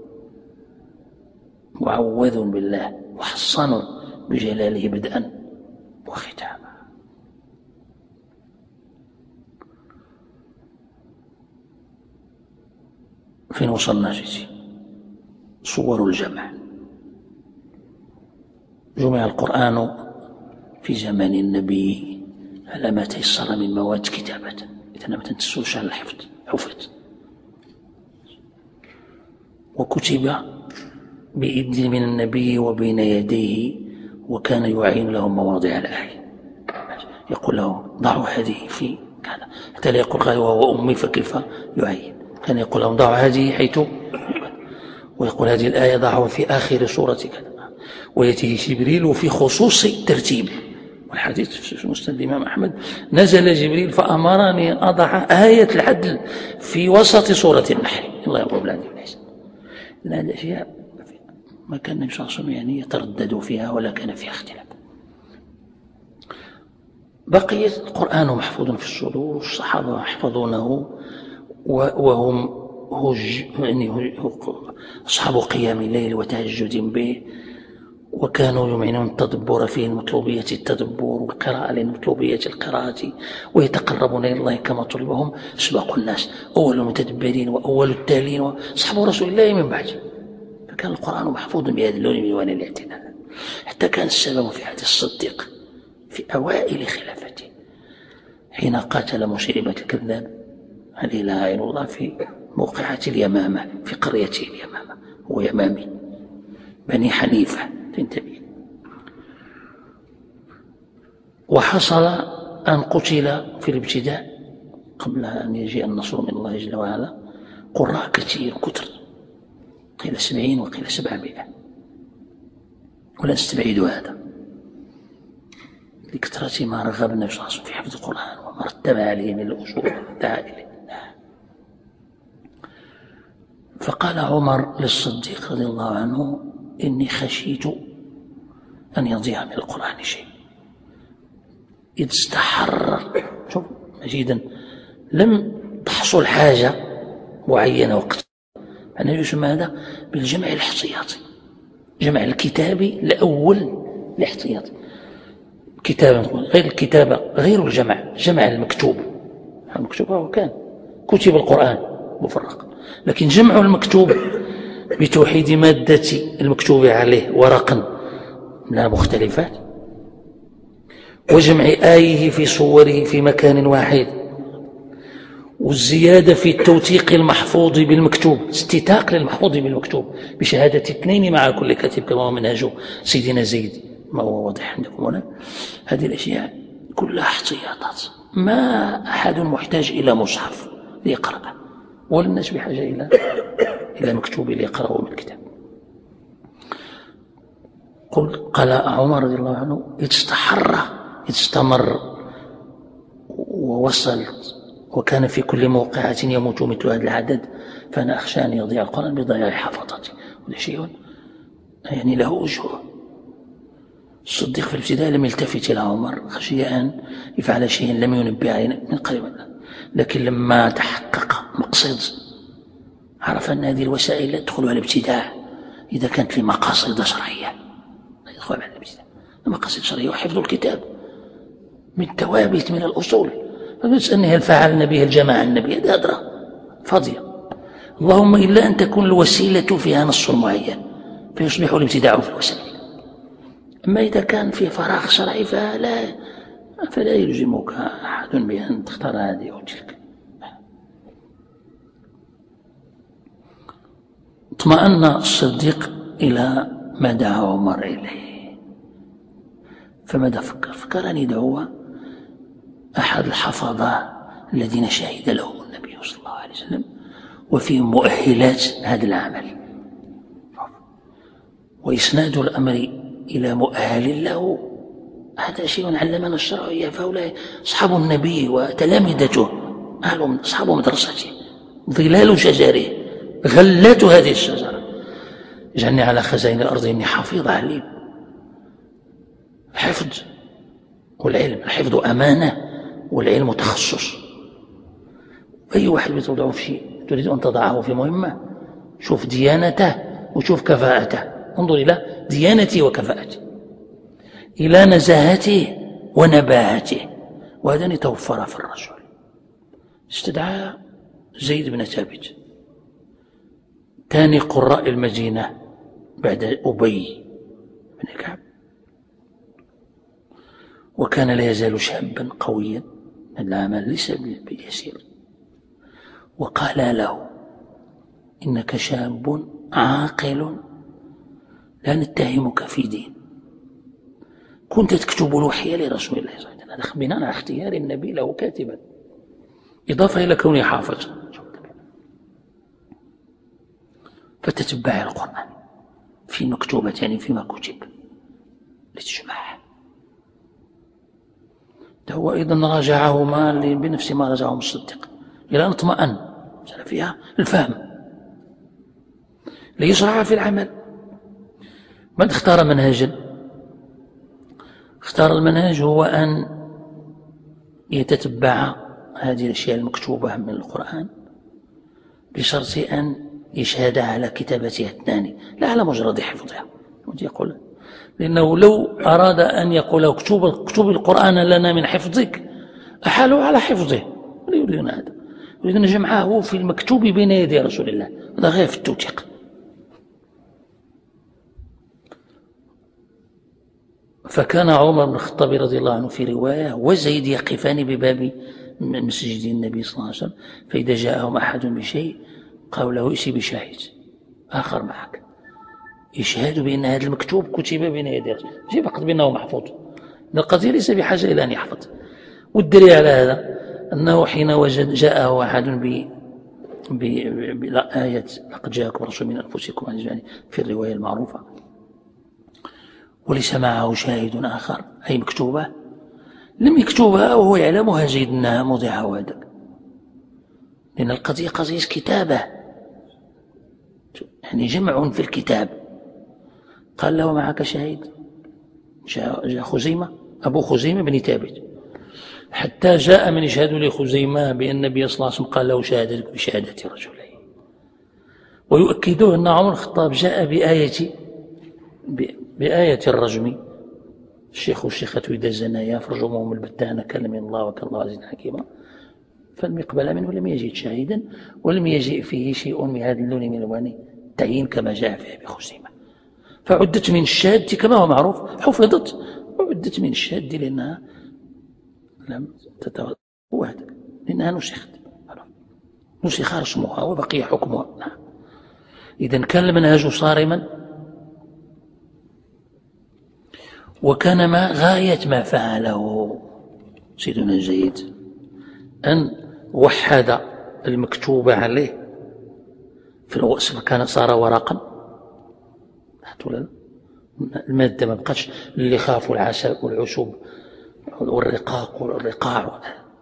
معوذ بالله محصن بجلاله بدءا وختاما. فين وصلنا جيتي؟ صور الجمع. جمع القرآن في زمان النبي على ما تيسر من مواد كتابة، إذا ما تنتسوش على الحفظ حفظ، وكتب بإذن من النبي وبين يديه، وكان يعين لهم مواضع الآية، يقول لهم ضعوا هذه في كذا، حتى لا يقول قال وهو أمي فكيف يعين، كان يقول لهم ضعوا هذه حيث، ويقول هذه الآية ضعوا في آخر سورة كذا، ويأتيه جبريل في خصوص الترتيب. والحديث في مسند الإمام أحمد نزل جبريل فأمرني أن أضع آية العدل في وسط سورة النحل، الله يقول بالعدل والإحسان. هذه الأشياء ما كان النبي صلى الله عليه وسلم يعني يتردد فيها ولا كان فيها اختلاف. بقي القرآن محفوظ في الصدور، والصحابة يحفظونه، وهم هج يعني أصحاب قيام الليل وتهجد به، وكانوا يمعنون التدبر فيه مطلوبية التدبر، والقراءة لمطلوبية القراءة، ويتقربون إلى الله كما طلب. وهم سباق الناس، أول المتدبرين وأول التالين وأصحاب رسول الله من بعد. فكان القرآن محفوظ بهذا اللون من ألوان الاعتناء، حتى كان السبب في عهد الصديق في أوائل خلافته حين قاتل مسيلمة الكذاب عليه لعين الله في موقعة اليمامة في قريته اليمامة، هو يمامي بني حنيفة تنتبه. وحصل أن قتل في الابتداء قبل أن يجيء النصر من الله جل وعلا قراء كثير كتر، قيل سبعين وقيل سبعمائة، ولا نستبعد هذا لكثرة ما رغب النبي صلى الله عليه وسلم في حفظ القرآن وما رتب عليه من الأصول والدعائل. فقال عمر للصديق رضي الله عنه: إني خشيت أن يضيع من القرآن شيء. إذ استحرر، شوف جيدا، لم تحصل حاجة معينة وقت، أنا يسمى هذا بالجمع الاحتياطي، جمع الكتابي الأول الاحتياطي، كتابة غير الكتابة غير الجمع، جمع المكتوب. المكتوب هو كان كتب القرآن مفرق، لكن جمع المكتوب بتوحيد مادة المكتوب عليه ورقا من المختلفات، وجمع آيه في صوره في مكان واحد، والزيادة في التوثيق المحفوظ بالمكتوب، استتاق للمحفوظ بالمكتوب بشهادة اثنين مع كل كاتب كما هو منهج سيدنا زيد ما هو واضح عندكم هنا. هذه الأشياء كلها احتياطات، ما أحد محتاج إلى مصحف ليقرأ، ولا الناس بحاجة إلى إلى مكتوب ليقرأه من الكتاب. قل قال عمر رضي الله عنه: استحر، استمر ووصل، وكان في كل موقعة يموت مثل هذا العدد، فأنا أخشى أن يضيع القرآن بضياع حفظته. وهذا شيء يعني له وجهه. الصديق في الابتداء لم يلتفت إلى عمر، خشي أن يفعل شيئا لم ينبه عليه من قريب، لكن لما تحقق مقصد عرف أن هذه الوسائل لا تدخل على الابتداع إذا كانت لمقاصد شرعية، لا يدخل على الابتداع، مقاصد شرعية وحفظ الكتاب من توابت من الأصول. فنسألني هل فعلنا به الجماعة النبي؟ هذا أدرى فاضية، اللهم إلا أن تكون الوسيلة فيها نص معين فيصبح الابتداع في الوسائل. أما إذا كان في فراغ شرعي فلا فلا يلزمك أحد بأن تختار هذه أو تلك. اطمأن الصديق إلى ما دعا عمر إليه، فماذا فكر؟ فكر أن يدعو أحد الحفظة الذين شهد لهم النبي صلى الله عليه وسلم وفيهم مؤهلات هذا العمل، وإسناد الأمر إلى مؤهل له هذا شيء علمنا الشرع إياه. فهؤلاء أصحاب النبي وتلامذته، أهل أصحاب مدرسته، ظلال شجره، غلات هذه الشجرة. اجعلني على خزائن الأرض إني حفيظ عليم. الحفظ والعلم، الحفظ أمانة والعلم تخصص. أي واحد بتوضعه في شيء تريد أن تضعه في مهمة، شوف ديانته وشوف كفاءته، انظر إلى ديانته وكفاءته، إلى نزاهته ونباهته، وهذا يتوفر في الرسول. استدعى زيد بن ثابت ثاني قراء المدينة بعد أبي بن كعب، وكان لا يزال شابا قويا، العمل ليس باليسير، وقال له: إنك شاب عاقل لا نتهمك في دين، كنت تكتب الوحي لرسول الله صلى الله عليه وسلم، هذا بناء على اختيار النبي له كاتبا، إضافة إلى كونه حافظ. فتتبع القرآن في مكتوبتين فيما كتب لتجمعه. هو أيضا راجعهما بنفس ما راجعهم الصديق إلى أن اطمأن فيها الفهم ليشرع في العمل. من اختار منهجا؟ اختار المنهج هو أن يتتبع هذه الأشياء المكتوبة من القرآن بشرط أن يشهد على كتابتها الثاني لا على مجرد حفظها. يقول لأنه لو أراد أن يقول اكتب, اكتب القرآن لنا من حفظك أحالوا على حفظه. ولا يريدون هذا، يريدون جمعه في المكتوب بين يدي رسول الله. هذا غير في التوثيق. فكان عمر بن الخطاب رضي الله عنه في رواية وزيد يقفان بباب مسجد النبي صلى الله عليه وسلم، فإذا جاءهم أحد بشيء قالوا له ائتي بشاهد آخر معك يشهد بأن هذا المكتوب كتب بين يدي رسول الله، ماشي فقط بأنه محفوظ. القضية ليس بحاجة إلى أن يحفظ. والدليل على هذا أنه حين وجد جاءه أحد ب بآية لقد جاءكم رسول من أنفسكم يعني في الرواية المعروفة، وليس معه شاهد آخر أي مكتوبة، لم يكتبها وهو يعلمها جيد أنها موضعها وهذا، لأن القضية قضية كتابة، يعني جمع في الكتاب. قال له معك شاهد؟ جاء خزيمة أبو خزيمة بن ثابت، حتى جاء من يشهد لخزيمة بأن النبي صلى الله عليه وسلم قال له شهادتك بشهادة رجلين. ويؤكدون أن عمر الخطاب جاء بآية بآية الرجم، الشيخ والشيخة إذا زنايا فرجمهم البتان كلم من الله وكالله عزيز حكيما، فلم يقبل منه، لم يجد شاهدا ولم يجيء فيه شيء من هذا اللون من الوان التعيين كما جاء في أبي خزيمة. فعدت من الشاذ كما هو معروف، حفظت وعدت من الشاذ لأنها لم تتوضأ وحدك، لأنها نسخت نسخ رسمها وبقي حكمها. إذن كان المنهج صارما، وكان ما غاية ما فعله سيدنا زيد أن وحد المكتوب عليه في الوصف، كان صار ورقا المادة ما بقاش اللي خافوا العسل والعشب والرقاق والرقاع،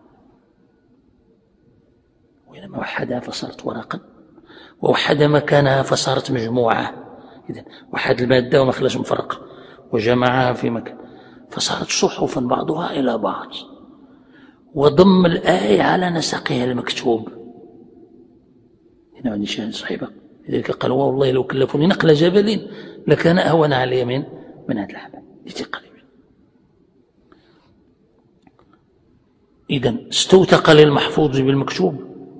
وإنما وحدها فصارت ورقا، ووحد مكانها فصارت مجموعة. إذن وحد المادة وما خلاش مفرقة وجمعها في مكان فصارت صحفا بعضها إلى بعض، وضم الآية على نسقها المكتوب. هنا عندي شاهد صحيبة، لذلك قال والله لو كلفوني نقل جبل لكان أهون علي من من هذا العمل لثقل. إذن استوثق للمحفوظ بالمكتوب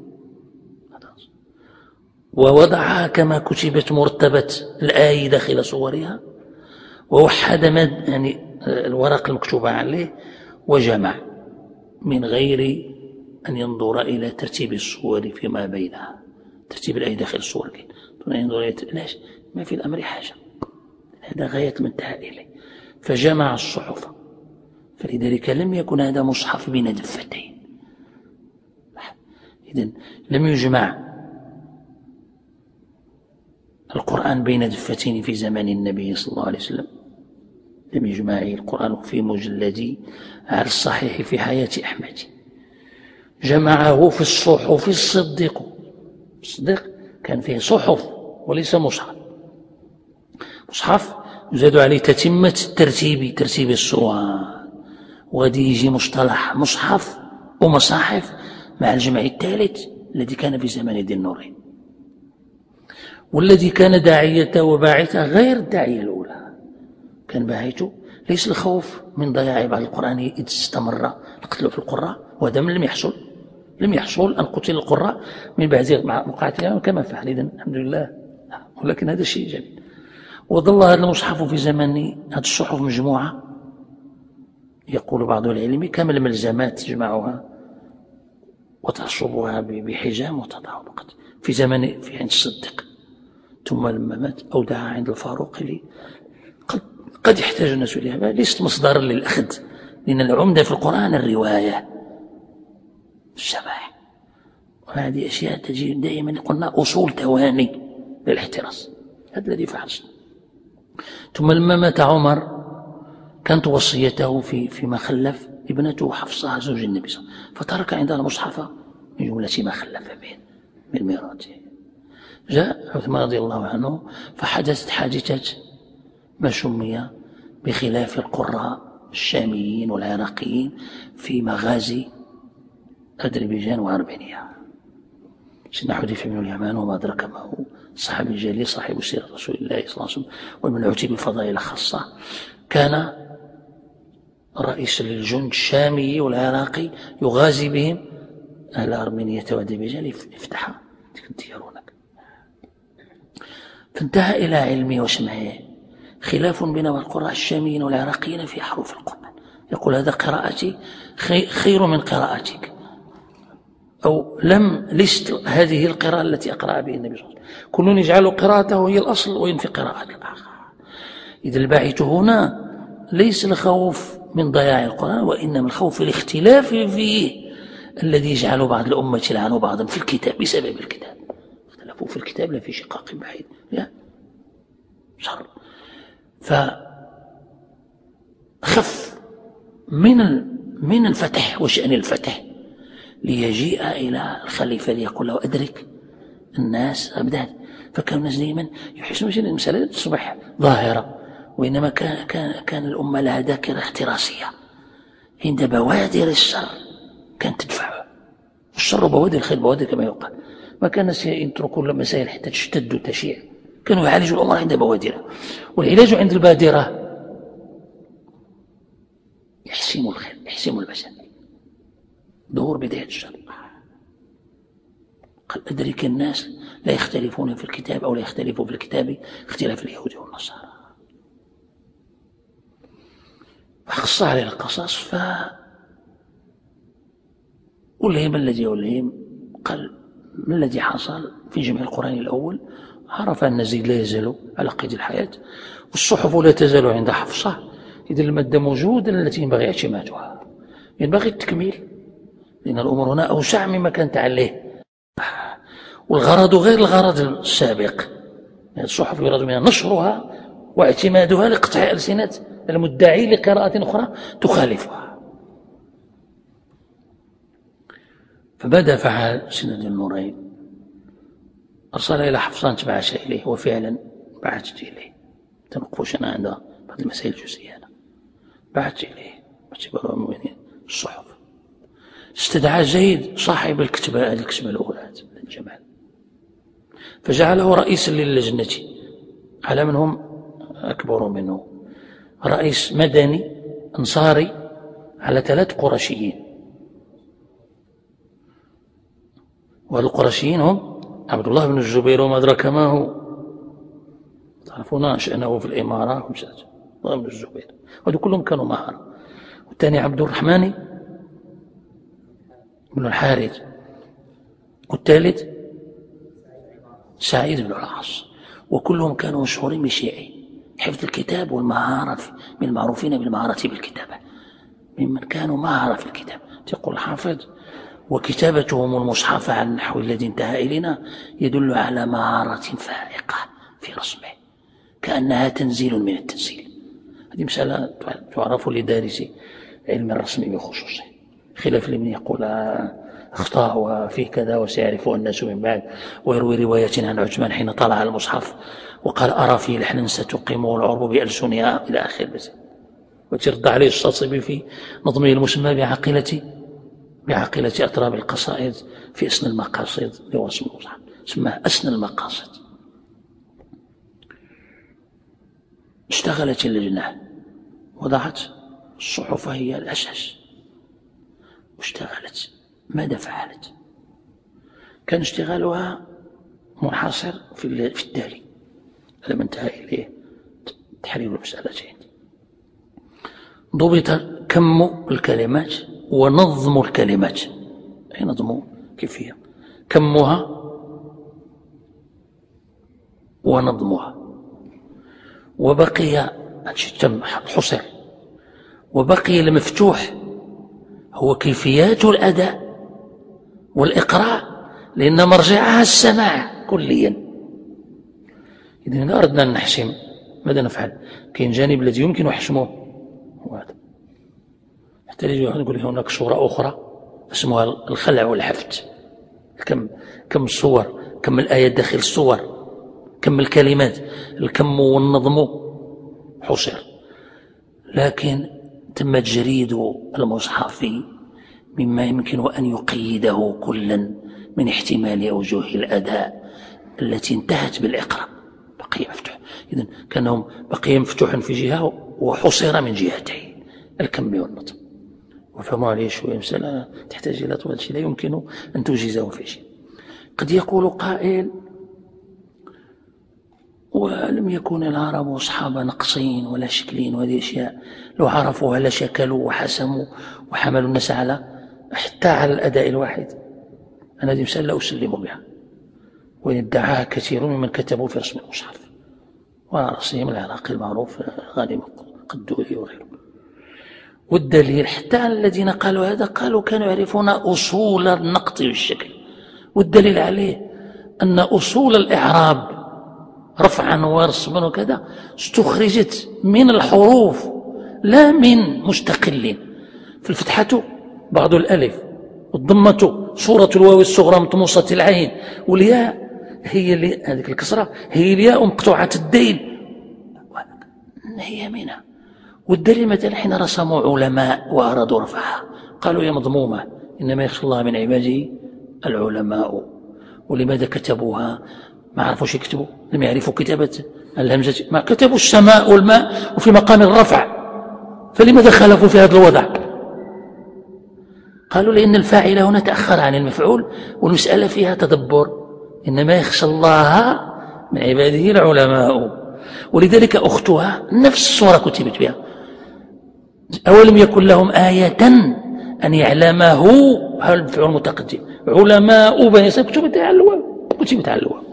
ووضعها كما كتبت مرتبة الآية داخل صورها، ووحد يعني الورق المكتوب عليه وجمع من غير أن ينظر إلى ترتيب الصور فيما بينها، ترتيب الآية داخل الصور ينظر إلى لاش ما في الأمر حاجة، هذا غاية من انتهى إليه. فجمع الصحف، فلذلك لم يكن هذا مصحف بين دفتين. إذن لم يجمع القرآن بين دفتين في زمان النبي صلى الله عليه وسلم، لم يجمع القرآن في مجلد على الصحيح في حياة أحمد، جمعه في الصحف الصديق. الصديق كان فيه صحف وليس مصحف، مصحف يزاد عليه تتمة ترتيب ترتيب الصور، وغادي يجي مصطلح مصحف ومصاحف مع الجمع الثالث الذي كان في زمان ذي النورين، والذي كان داعيته وباعثه غير الداعية الأولى. كان باعثه ليس الخوف من ضياع بعض القرآن إذ استمر القتل في القراء، وهذا من لم يحصل لم يحصل أن قتل القراء من بعد مقاتلهم كما فعل، إذن الحمد لله، ولكن هذا الشيء جميل. وظل هذا المصحف في زمان هذه الصحف مجموعة، يقول بعض العلم كما الملزمات تجمعها وتعصبها بحجام وتضعها فقط في زمان في عند الصديق، ثم لما مات أودعها عند الفاروق لي قد, قد يحتاج الناس إليها، ليست مصدرا للأخذ، لأن العمدة في القرآن الرواية السماع، وهذه أشياء تجي دائما قلنا أصول تواني للاحتراس. هذا الذي فعل. ثم لما مات عمر كانت وصيته في فيما خلف ابنته حفصة زوج النبي صلى الله عليه وسلم، فترك عندها المصحف من جملة ما خلف به من ميراثه. جاء عثمان رضي الله عنه فحدثت حادثة ما سمي بخلاف القراء الشاميين والعراقيين في مغازي أذربيجان وأرمينيا. سيدنا حذيفة بن اليمان وما أدرك ما هو، الصحابي الجليل صاحب سيرة رسول الله صلى الله عليه وسلم والمنعوت بفضائل خاصة، كان رئيس للجند الشامي والعراقي يغازي بهم أهل أرمينية وأذربيجان يفتحها تلك الديار هناك. فانتهى إلى علمه وسمعه خلاف بين القراء الشاميين والعراقيين في حروف القرآن، يقول هذا قراءتي خير من قراءتك، أو لم لست هذه القراءة التي أقرأ به النبي صلى الله عليه وسلم، كل يجعل قراءته هي الأصل وينفي قراءة الآخر. إذا الباعث هنا ليس الخوف من ضياع القرآن، وإنما الخوف الاختلاف فيه الذي يجعل بعض الأمة يلعن بعضا في الكتاب بسبب الكتاب. اختلفوا في الكتاب لا في شقاق بعيد، لا شر. فخف من من الفتح وشأن الفتح ليجيء إلى الخليفة ليقول له أدرك الناس أبداد. فكان الناس دائما يحسون أن المسألة تصبح ظاهرة، وإنما كان, كان, كان الأمة لها ذاكرة احتراسية عند بوادر الشر كانت تدفعه. الشر بوادر الخير بوادر كما يقال، ما كان الناس يتركوا المسائل حتى تشتد وتشيع، كانوا يعالجوا الأمور عند بوادرها. والعلاج عند البادرة يحسموا الخير يحسموا المسائل، ظهور بداية الشر. قال أدرك الناس لا يختلفون في الكتاب أو لا يختلفوا في الكتاب اختلاف اليهود والنصارى. فقص عليه القصص، ف ألهم الذي ألهم. قال ما الذي حصل في جمع القرآن الأول؟ عرف أن زيد لا يزال على قيد الحياة والصحف لا تزال عند حفصة، إذا المادة موجودة التي ينبغي اعتمادها، ينبغي التكميل، لأن الأمور هنا أوسع مما كانت عليه، والغرض غير الغرض السابق. يعني الصحف يراد منها نشرها واعتمادها لقطع ألسنة المدعي لقراءة أخرى تخالفها. فبدأ فعل سند النورين، أرسل إلى حفصان تبعث إليه، وفعلا بعثت إليه. تنقوش أنا عند بعض المسائل الجزئية، أنا بعثت إليه باعتباره المؤمنين الصحف. استدعى زيد صاحب الكتبة الكتبة الأولى الجمال، فجعله رئيسا للجنة على من هم أكبر منه، رئيس مدني أنصاري على ثلاث قرشيين. والقرشيين هم عبد الله بن الزبير وما أدرك ما هو، تعرفون شأنه في الإمارة ومشات عبد الله بن الزبير، وهذو كلهم كانوا مهارة. والثاني عبد الرحمن بن الحارث، والثالث سعيد بن العاص، وكلهم كانوا مشهورين بشيء حفظ الكتاب والمهارة، من المعروفين بالمهارة بالكتابة، ممن كانوا مهارة في الكتاب. تقول الحافظ وكتابتهم المصحف على النحو الذي انتهى إلينا يدل على مهارة فائقة في رسمه، كأنها تنزيل من التنزيل. هذه مسألة تعرف لدارس علم الرسم بخصوصه، خلاف لمن يقول اخطاء وفيه كذا وسيعرفه الناس من بعد، ويروي رواية عن عثمان حين طلع على المصحف وقال أرى فيه لحنا ستقيمه العرب بألسنها إلى آخر بس. وترد عليه الشاطبي في نظمه المسمى بعقيلة بعقيلة أطراب القصائد في أسن المقاصد لرسم المصحف، اسمها أسن المقاصد. اشتغلت اللجنة، وضعت الصحف هي الأساس، واشتغلت. ماذا فعلت؟ كان اشتغالها منحصر في التالي لما انتهى إليه تحرير المسألتين. ضبط كم الكلمات ونظم الكلمات. أي نظم كيفية كمها ونظمها، وبقي تم حصر، وبقي المفتوح هو كيفيات الأداء والإقراء، لأن مرجعها السماع كليا. إذا أردنا أن نحسم ماذا نفعل؟ كاين جانب الذي يمكن حسمه هو هذا، حتى نقول هناك صورة أخرى اسمها الخلع والحفت. كم كم الصور، كم الآيات داخل الصور، كم الكلمات، الكم والنظم حصر. لكن تم تجريد المصحف مما يمكن أن يقيده كلا من احتمال أوجه الأداء التي انتهت بالإقرار، بقي مفتوح. إذن كانهم بقي مفتوح في جهة وحصر من جهتين، الكم والنطق. وفهموا عليه شوية مسألة تحتاج إلى طوال شيء لا يمكن أن توجزه في شيء. قد يقول قائل: ولم يكن العرب أصحاب نقصين ولا شكلين، وهذه أشياء لو عرفوها لشكلوا وحسموا وحملوا الناس على حتى على الأداء الواحد. أنا هذه مسألة لا أسلم بها، ويدعاها كثير ممن كتبوا في رسم المصحف، وعلى رأسهم العراقي المعروف غانم القدوري وغيره. والدليل حتى الذين قالوا هذا قالوا كانوا يعرفون أصول النقط والشكل، والدليل عليه أن أصول الإعراب رفعا ورسما وكذا استخرجت من الحروف لا من مستقل. فالفتحة بعض الألف، والضمة صورة الواو الصغرى مطموسة العين، والياء هي اللي هذيك الكسرة هي الياء مقطوعة الديل هي منها. والدليل مثلا حين رسموا علماء وأرادوا رفعها قالوا هي مضمومة، إنما يخشى الله من عباده العلماء. ولماذا كتبوها؟ ما عرفوش يكتبوا، لم يعرفوا كتابة الهمزة، ما كتبوا السماء والماء وفي مقام الرفع، فلماذا خالفوا في هذا الوضع؟ قالوا لأن الفاعل هنا تأخر عن المفعول، والمسألة فيها تدبر، إنما يخشى الله من عباده العلماء. ولذلك أختها نفس الصورة كتبت بها: أولم يكن لهم آية أن يعلمه، هذا المفعول المتقدم، علماء بني إسرائيل كتبت على الواو، كتبت على الواو.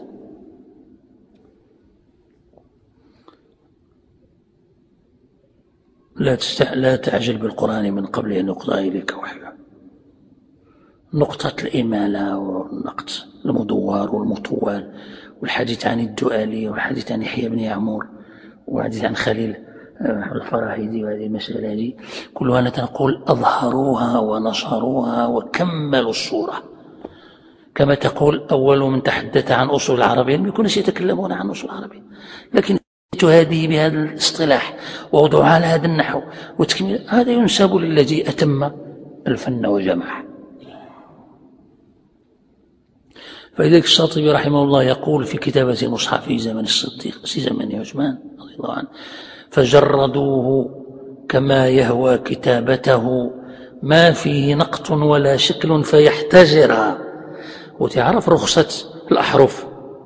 لا, تستع... لا تعجل بالقرآن من قبل أن يقضى إليك وحيه. نقطة الإمالة والنقط المدور والمطول، والحديث عن الدؤالي، والحديث عن يحيى بن يعمر، والحديث عن خليل الفراهيدي، وهذه المسألة هذه كلها نقول أظهروها ونشروها وكملوا الصورة. كما تقول أول من تحدث عن أصول العربية لم يكونوا يتكلمون عن أصول العربية، لكن هذه بهذا الاصطلاح ووضعها على هذا النحو وتكميل، هذا ينسب للذي أتم الفن وجمعه. فلذلك الشاطبي رحمه الله يقول في كتابة المصحف في زمن الصديق في زمن عثمان رضي الله عنه: فجردوه كما يهوى كتابته، ما فيه نقط ولا شكل فيحتجر. وتعرف رخصة الأحرف،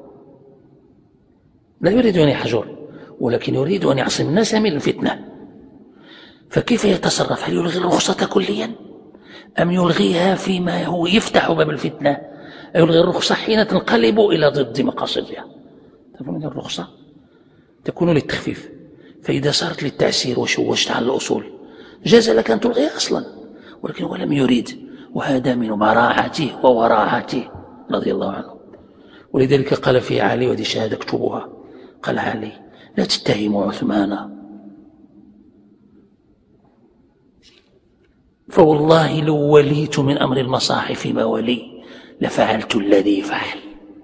لا يريد أن يحجر، ولكن يريد أن يعصم الناس من الفتنة. فكيف يتصرف؟ هل يلغي الرخصة كليا أم يلغيها فيما هو يفتح باب الفتنة؟ يلغي الرخصة حين تنقلب إلى ضد مقاصدها. تفهمون؟ الرخصة تكون للتخفيف، فإذا صارت للتعسير وشوشت على الأصول جاز لك أن تلغيها أصلا، ولكن هو لم يريد، وهذا من براعته ووراعته رضي الله عنه. ولذلك قال في علي، وهذه شهادة اكتبوها، قال علي: لا تتهموا عثمان، فوالله لو وليت من أمر المصاحف ما ولي لفعلت الذي فعل.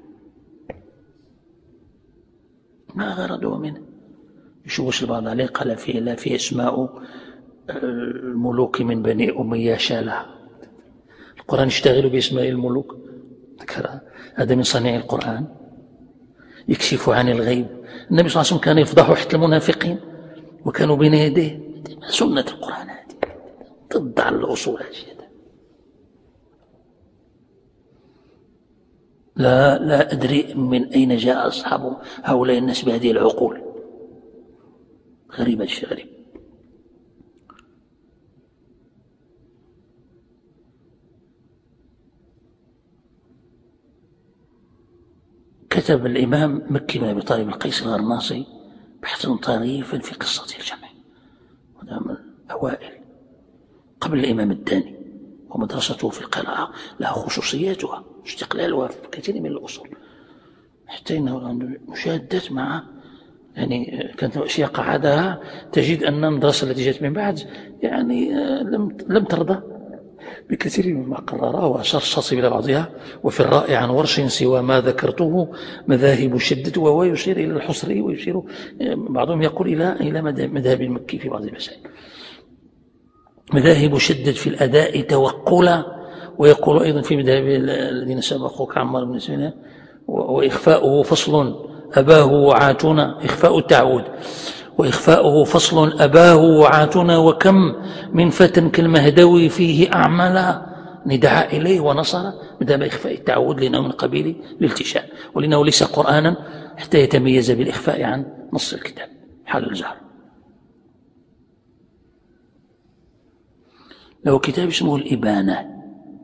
ما غرضوا منه؟ يشوش البعض عليه، قال فيه لا في اسماء الملوك من بني أمية شالها. القرآن يشتغل باسماء الملوك، ذكر هذا من صنيع القرآن، يكشف عن الغيب. النبي صلى الله عليه وسلم كان يفضح حتى المنافقين وكانوا بين يديه. سنة القرآن هذه ضد على الأصول هذه. لا لا أدري من أين جاء أصحاب هؤلاء الناس بهذه العقول، غريبة الشيء غريب. كتب الإمام مكي بن أبي طالب القيس الغرناصي بحثا طريفا في قصة الجمع، وهذا من الأوائل قبل الإمام الداني، ومدرسته في القراءة لها خصوصياتها استقلالها في كثير من الأصول، حتى إنه عنده مشاهدات مع يعني كانت أشياء قعدها تجد أن المدرسة التي جاءت من بعد يعني لم لم ترضى بكثير مما قرره، وأشار الشاطبي إلى بعضها. وفي الرائع عن ورش سوى ما ذكرته مذاهب شدة، وهو يشير إلى الحصري، ويشير بعضهم يقول إلى إلى مذهب المكي في بعض المسائل. مذاهب شدد في الأداء توقلا، ويقول أيضا في مذهب الذين سبقوا كعمار بن سنان وإخفاؤه فصل أباه وعاتنا، إخفاء التعود، وإخفاؤه فصل أباه وعاتنا، وكم من فتى كالمهدوي فيه أعملا ندعى إليه ونصر. مدام إخفاء التعود لأنه من قبيل الالتشاء، ولأنه ليس قرآنا حتى يتميز بالإخفاء عن نص الكتاب حال الجهر. له كتاب اسمه الإبانة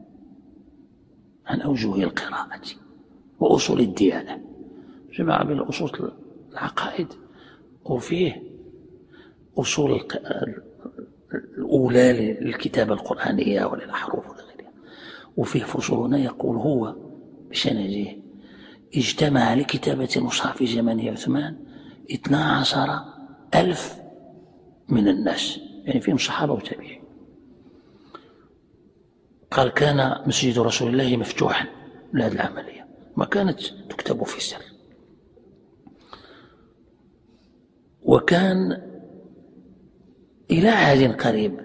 عن أوجه القراءة وأصول الديانة، جمع بين أصول العقائد وفيه أصول الأولى للكتابة القرآنية وللأحرف وغيرها. وفيه فصول هنا يقول هو بشنجه اجتمع لكتابة المصحف في زمن عثمان اثنا عشر ألف من الناس، يعني فيهم صحابة وتابعين. قال كان مسجد رسول الله مفتوحا لهذه العملية، ما كانت تكتب في سر، وكان إلى عهد قريب،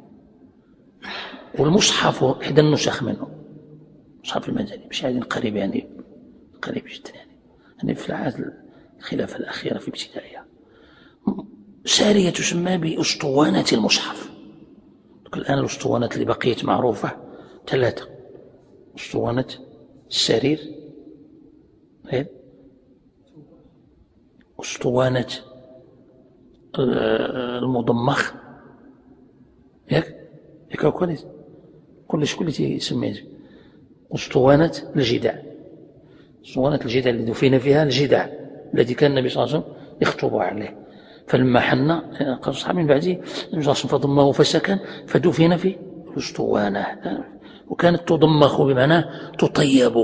والمصحف إحدى النسخ منه مصحف المدني مش عهد قريب، يعني قريب جدا، يعني, يعني في العهد الخلافة الأخيرة في ابتدائها، سارية تسمى بأسطوانة المصحف. الآن الأسطوانات اللي بقيت معروفة ثلاثة: أسطوانة السرير، أسطوانة المضمخ، ياك ياك كويس كلش كلش يسميه أسطوانة الجدع. أسطوانة الجدع اللي دفن فيها الجدع الذي كان النبي صلى الله عليه وسلم يخطب عليه، فلما حن قال أصحاب من بعده النبي صلى الله عليه وسلم فضمه فسكن فدفن في الأسطوانة، وكانت تضمخ بمعنى تطيب،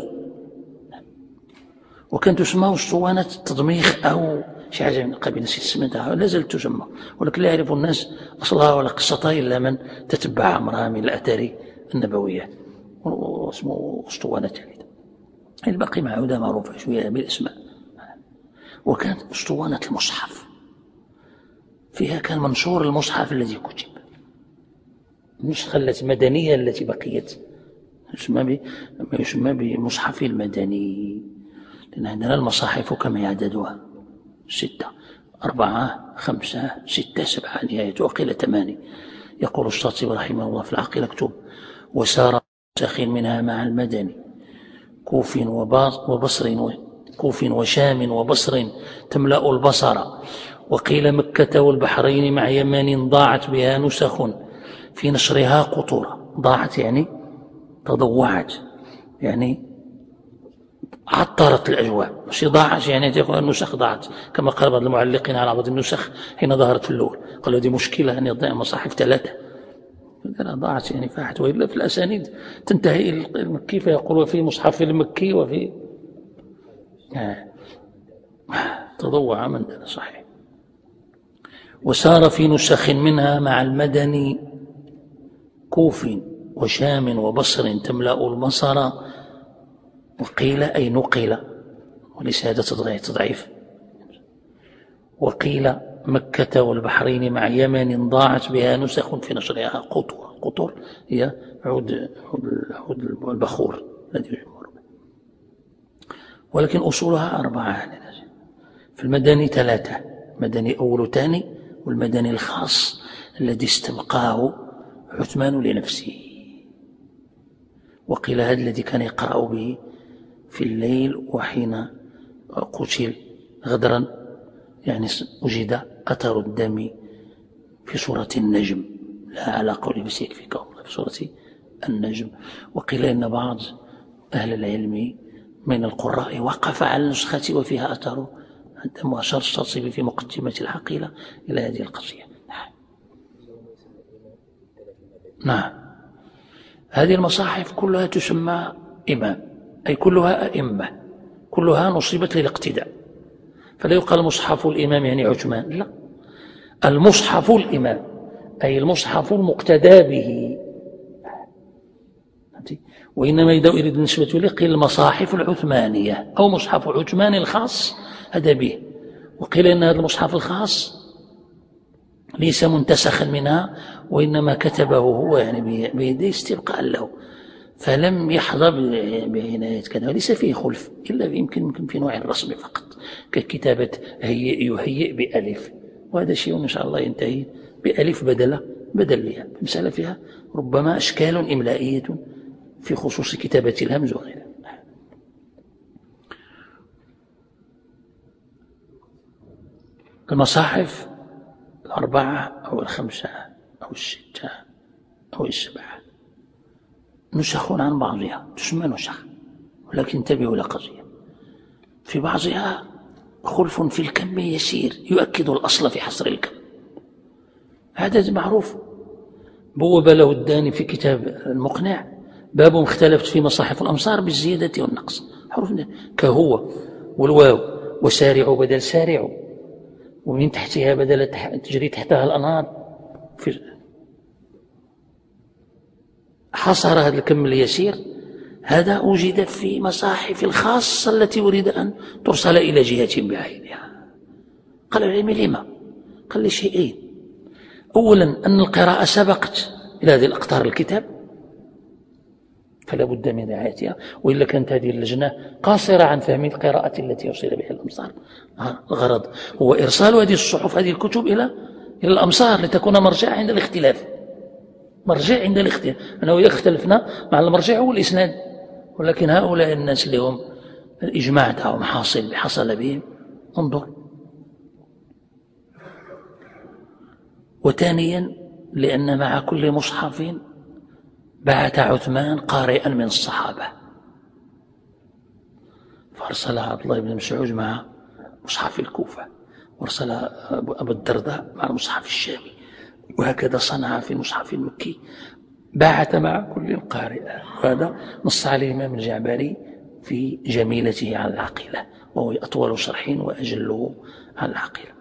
وكانت تسمى أسطوانة التضميخ أو شي حاجة من قبيل نسيت اسمها، لا زالت تسمى، ولكن لا يعرف الناس أصلها ولا قصتها إلا من تتبع أمرها من الآثار النبوية، واسمه أسطوانة ثالثة. الباقي معهودة معروفة شوية بالاسماء. وكانت أسطوانة المصحف فيها كان منشور المصحف الذي كتب، النسخة التي مدنية التي بقيت يسمى ما يسمى بمصحف المدني، لأن عندنا المصاحف كم عددها؟ ستة، أربعة، خمسة، ستة، سبعة نهاية، وقيل ثمانية. يقول الشاطبي رحمه الله في العقيل اكتب: وسار نسخ منها مع المدني كوف وبصر كوف وشام وبصر تملأ البصر، وقيل مكة والبحرين مع يمن ضاعت بها نسخ في نشرها قطورة. ضاعت يعني تضوعت، يعني عطرت الأجواء، مش ضاعت يعني تقول النسخ ضاعت، كما قال بعض المعلقين على بعض النسخ حين ظهرت في الأول قالوا دي مشكلة أن يضيع مصاحف ثلاثة، ضاعت يعني فاحت، وإلا في الأسانيد تنتهي المكي فيقول في مصحف المكي وفي آه. تضوع من ذلك صحيح. وسار في نسخ منها مع المدني كوف وشام وبصر تملأ البصر، وقيل أي نقل، وليس هذا تضعيف. وقيل مكة والبحرين مع يمن ضاعت بها نسخ في نشرها قطور. قطور هي عود, عود البخور الذي يجمر به، ولكن أصولها أربعة. في المدني ثلاثة: مدني أول وثاني، والمدني الخاص الذي استبقاه عثمان لنفسه. وقيل هذا الذي كان يقرأ به في الليل وحين قتل غدرا، يعني وجد أثر الدم في سورة النجم، لا على قول بس يكفيك في سورة النجم. وقيل إن بعض أهل العلم من القراء وقف على النسخة وفيها أثر الدم، وأشار الشاطبي في مقدمة الحقيلة إلى هذه القضية. نعم، هذه المصاحف كلها تسمى إمام، أي كلها أئمة، كلها نصبت للاقتداء، فلا يقال مصحف الإمام يعني عثمان، لا، المصحف الإمام أي المصحف المقتدى به. وإنما إذا يريد النسبة إليه قيل المصاحف العثمانية أو مصحف عثمان الخاص هذا به. وقيل إن هذا المصحف الخاص ليس منتسخا منها، وإنما كتبه هو يعني بيديه استبقاء له، فلم يحظى بعناية كذا، وليس فيه خلف إلا يمكن يمكن في نوع الرسم فقط، ككتابة هيئ يهيئ بألف، وهذا شيء إن شاء الله ينتهي بألف بدل بدل لها. المسألة فيها ربما أشكال إملائية في خصوص كتابة الهمز وغيرها. المصاحف الأربعة أو الخمسة أو الستة أو السبعة نسخ عن بعضها، تسمى نسخ، ولكن انتبهوا لقضية، في بعضها خلف في الكم يسير يؤكد الأصل في حصر الكم، هذا معروف. بوب له الداني في كتاب المقنع باب اختلفت في مصاحف الأمصار بالزيادة والنقص، حروف كهو والواو، وسارعوا بدل سارعوا، ومن تحتها بدل تجري تحتها الأنهار. في حصر هذا الكم اليسير، هذا وجد في مصاحف الخاصة التي أريد أن ترسل إلى جهة بعينها. قال العلم لما؟ قال لي شيئين: أولا أن القراءة سبقت إلى هذه الأقطار الكتاب فلا بد من رعايتها، وإلا كانت هذه اللجنة قاصرة عن فهم القراءة التي يوصل بها الأمصار. الغرض هو إرسال هذه الصحف هذه الكتب إلى إلى الأمصار لتكون مرجع عند الاختلاف، مرجع عند الاختلاف، أنه إذا اختلفنا مع المرجع هو الإسناد، ولكن هؤلاء الناس اللي هم الإجماع تاعهم حاصل حصل بهم انظر. وثانيا لأن مع كل مصحف بعث عثمان قارئا من الصحابة، فأرسل عبد الله بن مسعود مع مصحف الكوفة، وارسل أبو الدرداء مع المصحف الشامي، وهكذا صنع في المصحف المكي، بعث مع كل قارئ. وهذا نص عليه الإمام الجعبري في جميلته على العقيلة، وهو أطول شرح وأجله على العقيلة.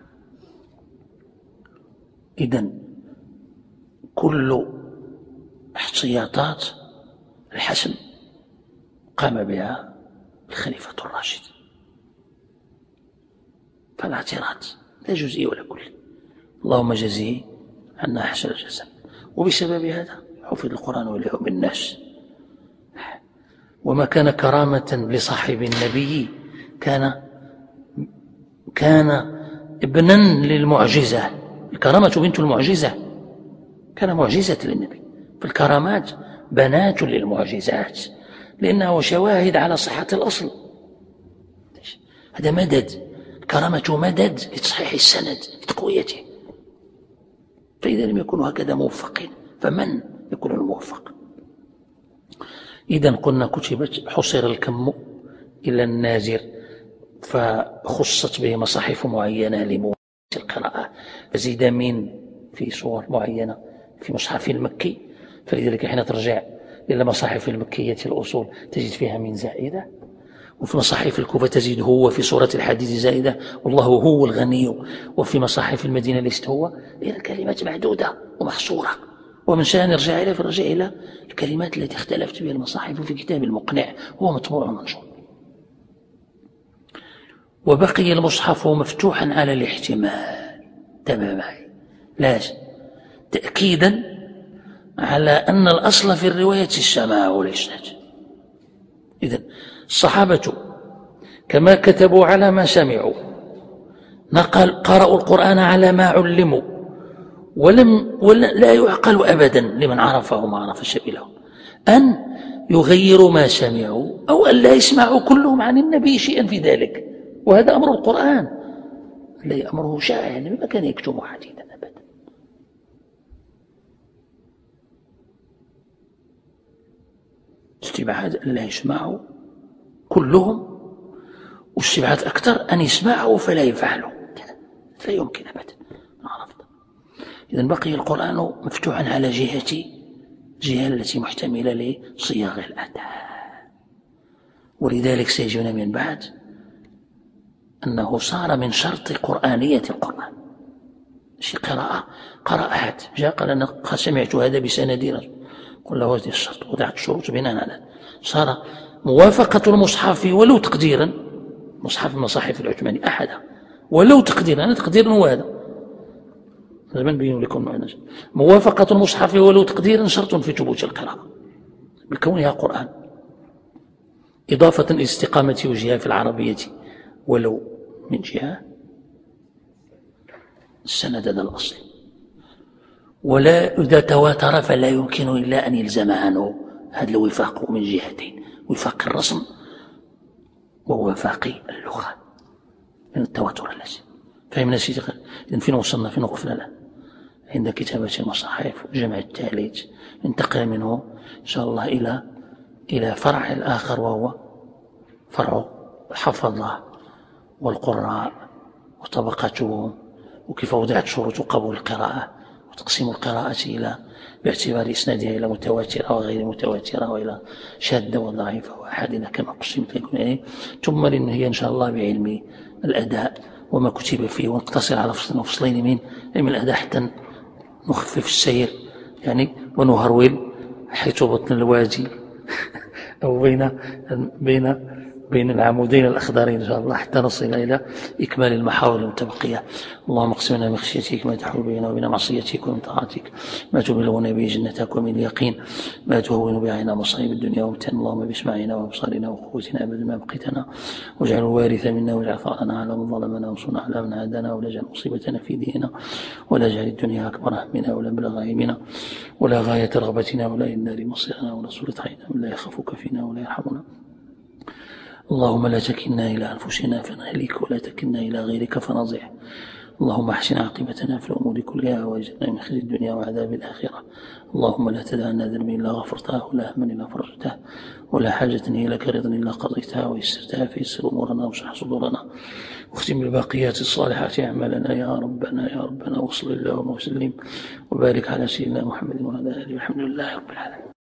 إذن كل احتياطات الحسم قام بها الخليفة الراشد، فلا اعتراض، لا جزئي ولا كلي، اللهم جزيه عنا أحسن الجزاء. وبسبب هذا حفظ القرآن واليوم الناس. وما كان كرامة لصاحب النبي كان كان ابنا للمعجزة، الكرامة بنت المعجزة، كان معجزة للنبي، فالكرامات بنات للمعجزات لأنها شواهد على صحة الأصل. هذا مدد، الكرامة مدد لتصحيح السند لتقويته، فإذا لم يكونوا هكذا موفقين فمن يكون الموفق؟ إذن قلنا كتبت حصر الكم إلى النازر، فخصت به مصاحف معينة لمواجهة القراءة، فزيد من في صور معينة في مصحف المكي، فلذلك حين ترجع إلى المصاحف المكية الأصول تجد فيها من زائدة، وفي مصاحف الكوفة تجد هو في سورة الحديث زائدة والله هو الغني، وفي مصاحف المدينة ليست هو، إلى كلمات معدودة ومحصورة. ومن شاء نرجع إلى فرجع إلى الكلمات التي اختلفت بها المصاحف في كتاب المقنع، هو مطبوع ومنشور. وبقي المصحف مفتوحا على الاحتمال تماما، لا تأكيدا على أن الأصل في الرواية السماع والإسناد. إذن الصحابة كما كتبوا على ما سمعوا، نقل قرأوا القرآن على ما علموا، ولم ولا يعقل أبدا لمن عرفه ما عرف سبيله أن يغيروا ما سمعوا أو أن لا يسمعوا كلهم عن النبي شيئا في ذلك، وهذا أمر القرآن الذي أمره شائع، يعني ما كان يكتم حديثا أبدا. استبعاد أن لا يسمعوا كلهم، واستبعاد أكثر أن يسمعوا فلا يفعلوا، لا يمكن أبدا. عرفت؟ إذن بقي القرآن مفتوحا على جهة جهة التي محتملة لصياغ الأداء، ولذلك سيجينا من بعد أنه صار من شرط قرآنية القرآن شي قراءة قراءات جاء قال أنا سمعت هذا بسندي، قل له هذه الشرط وضعت الشروط بناء على، صار موافقة المصحف ولو تقديرا، مصحف المصاحف العثماني أحدها ولو تقديرا، أنا تقديرا هو هذا لازم نبين لكم معنى. موافقة المصحف ولو تقديرا شرط في ثبوت القراءة بكونها قرآن، إضافة إلى استقامة وجهها في العربية ولو من جهة السند هذا الأصل، ولا إذا تواتر فلا يمكن إلا أن يلزم عنه هذا الوفاق من جهتين، وفاق الرسم ووفاق اللغة من التواتر اللازم. فهمنا سيدي؟ إذن فين وصلنا؟ فين وقفنا الآن؟ عند كتابة المصاحف وجمع التاليت، ننتقل منه إن شاء الله إلى إلى فرع الآخر، وهو فرع الحفظة والقراء وطبقاتهم، وكيف وضعت شروط قبول القراءة وتقسيم القراءة إلى باعتبار إسنادها إلى متواترة وغير متواترة، وإلى شاذة وضعيفة وأحادنا كما قسمت لكم يعني. ثم هي إن شاء الله بعلم الأداء وما كتب فيه، ونقتصر على فصل وفصلين من علم الأداء حتى نخفف السير يعني، ونهرول حيث بطن الوادي أو بين بين بين العمودين الأخضرين إن شاء الله، حتى نصل إلى إكمال المحاور المتبقية. اللهم اقسم لنا من خشيتك ما تحول بيننا وبين معصيتك، ومن طاعتك ما تبلغنا به جنتك، ومن اليقين ما تهون به علينا مصائب الدنيا ومتعنا اللهم باسماعنا وابصارنا وقوتنا ابدا ما بقيتنا، واجعل الوارث منا واجعل ثارنا على من ظلمنا وانصرنا على من عادانا، ولا تجعل مصيبتنا في ديننا، ولا تجعل الدنيا اكبر همنا ولا مبلغ علمنا ولا غاية رغبتنا ولا الى النار مصيرنا، ولا سلط علينا من لا يخافك فينا ولا يرحمنا. اللهم لا تكلنا إلى أنفسنا فنهلك، ولا تكلنا إلى غيرك فنضيع. اللهم احسن عاقبتنا في الأمور كلها، واجعلنا من خزي الدنيا وعذاب الآخرة. اللهم لا تدع لنا ذنبا إلا غفرته، ولا هما إلا فرجته، ولا حاجة هي لك رضا إلا قضيتها ويسرتها، فيسر أمورنا واشرح صدورنا، واختم بالباقيات الصالحات أعمالنا يا ربنا يا ربنا. وصل اللهم وسلم وبارك على سيدنا محمد وعلى آله، والحمد لله رب العالمين.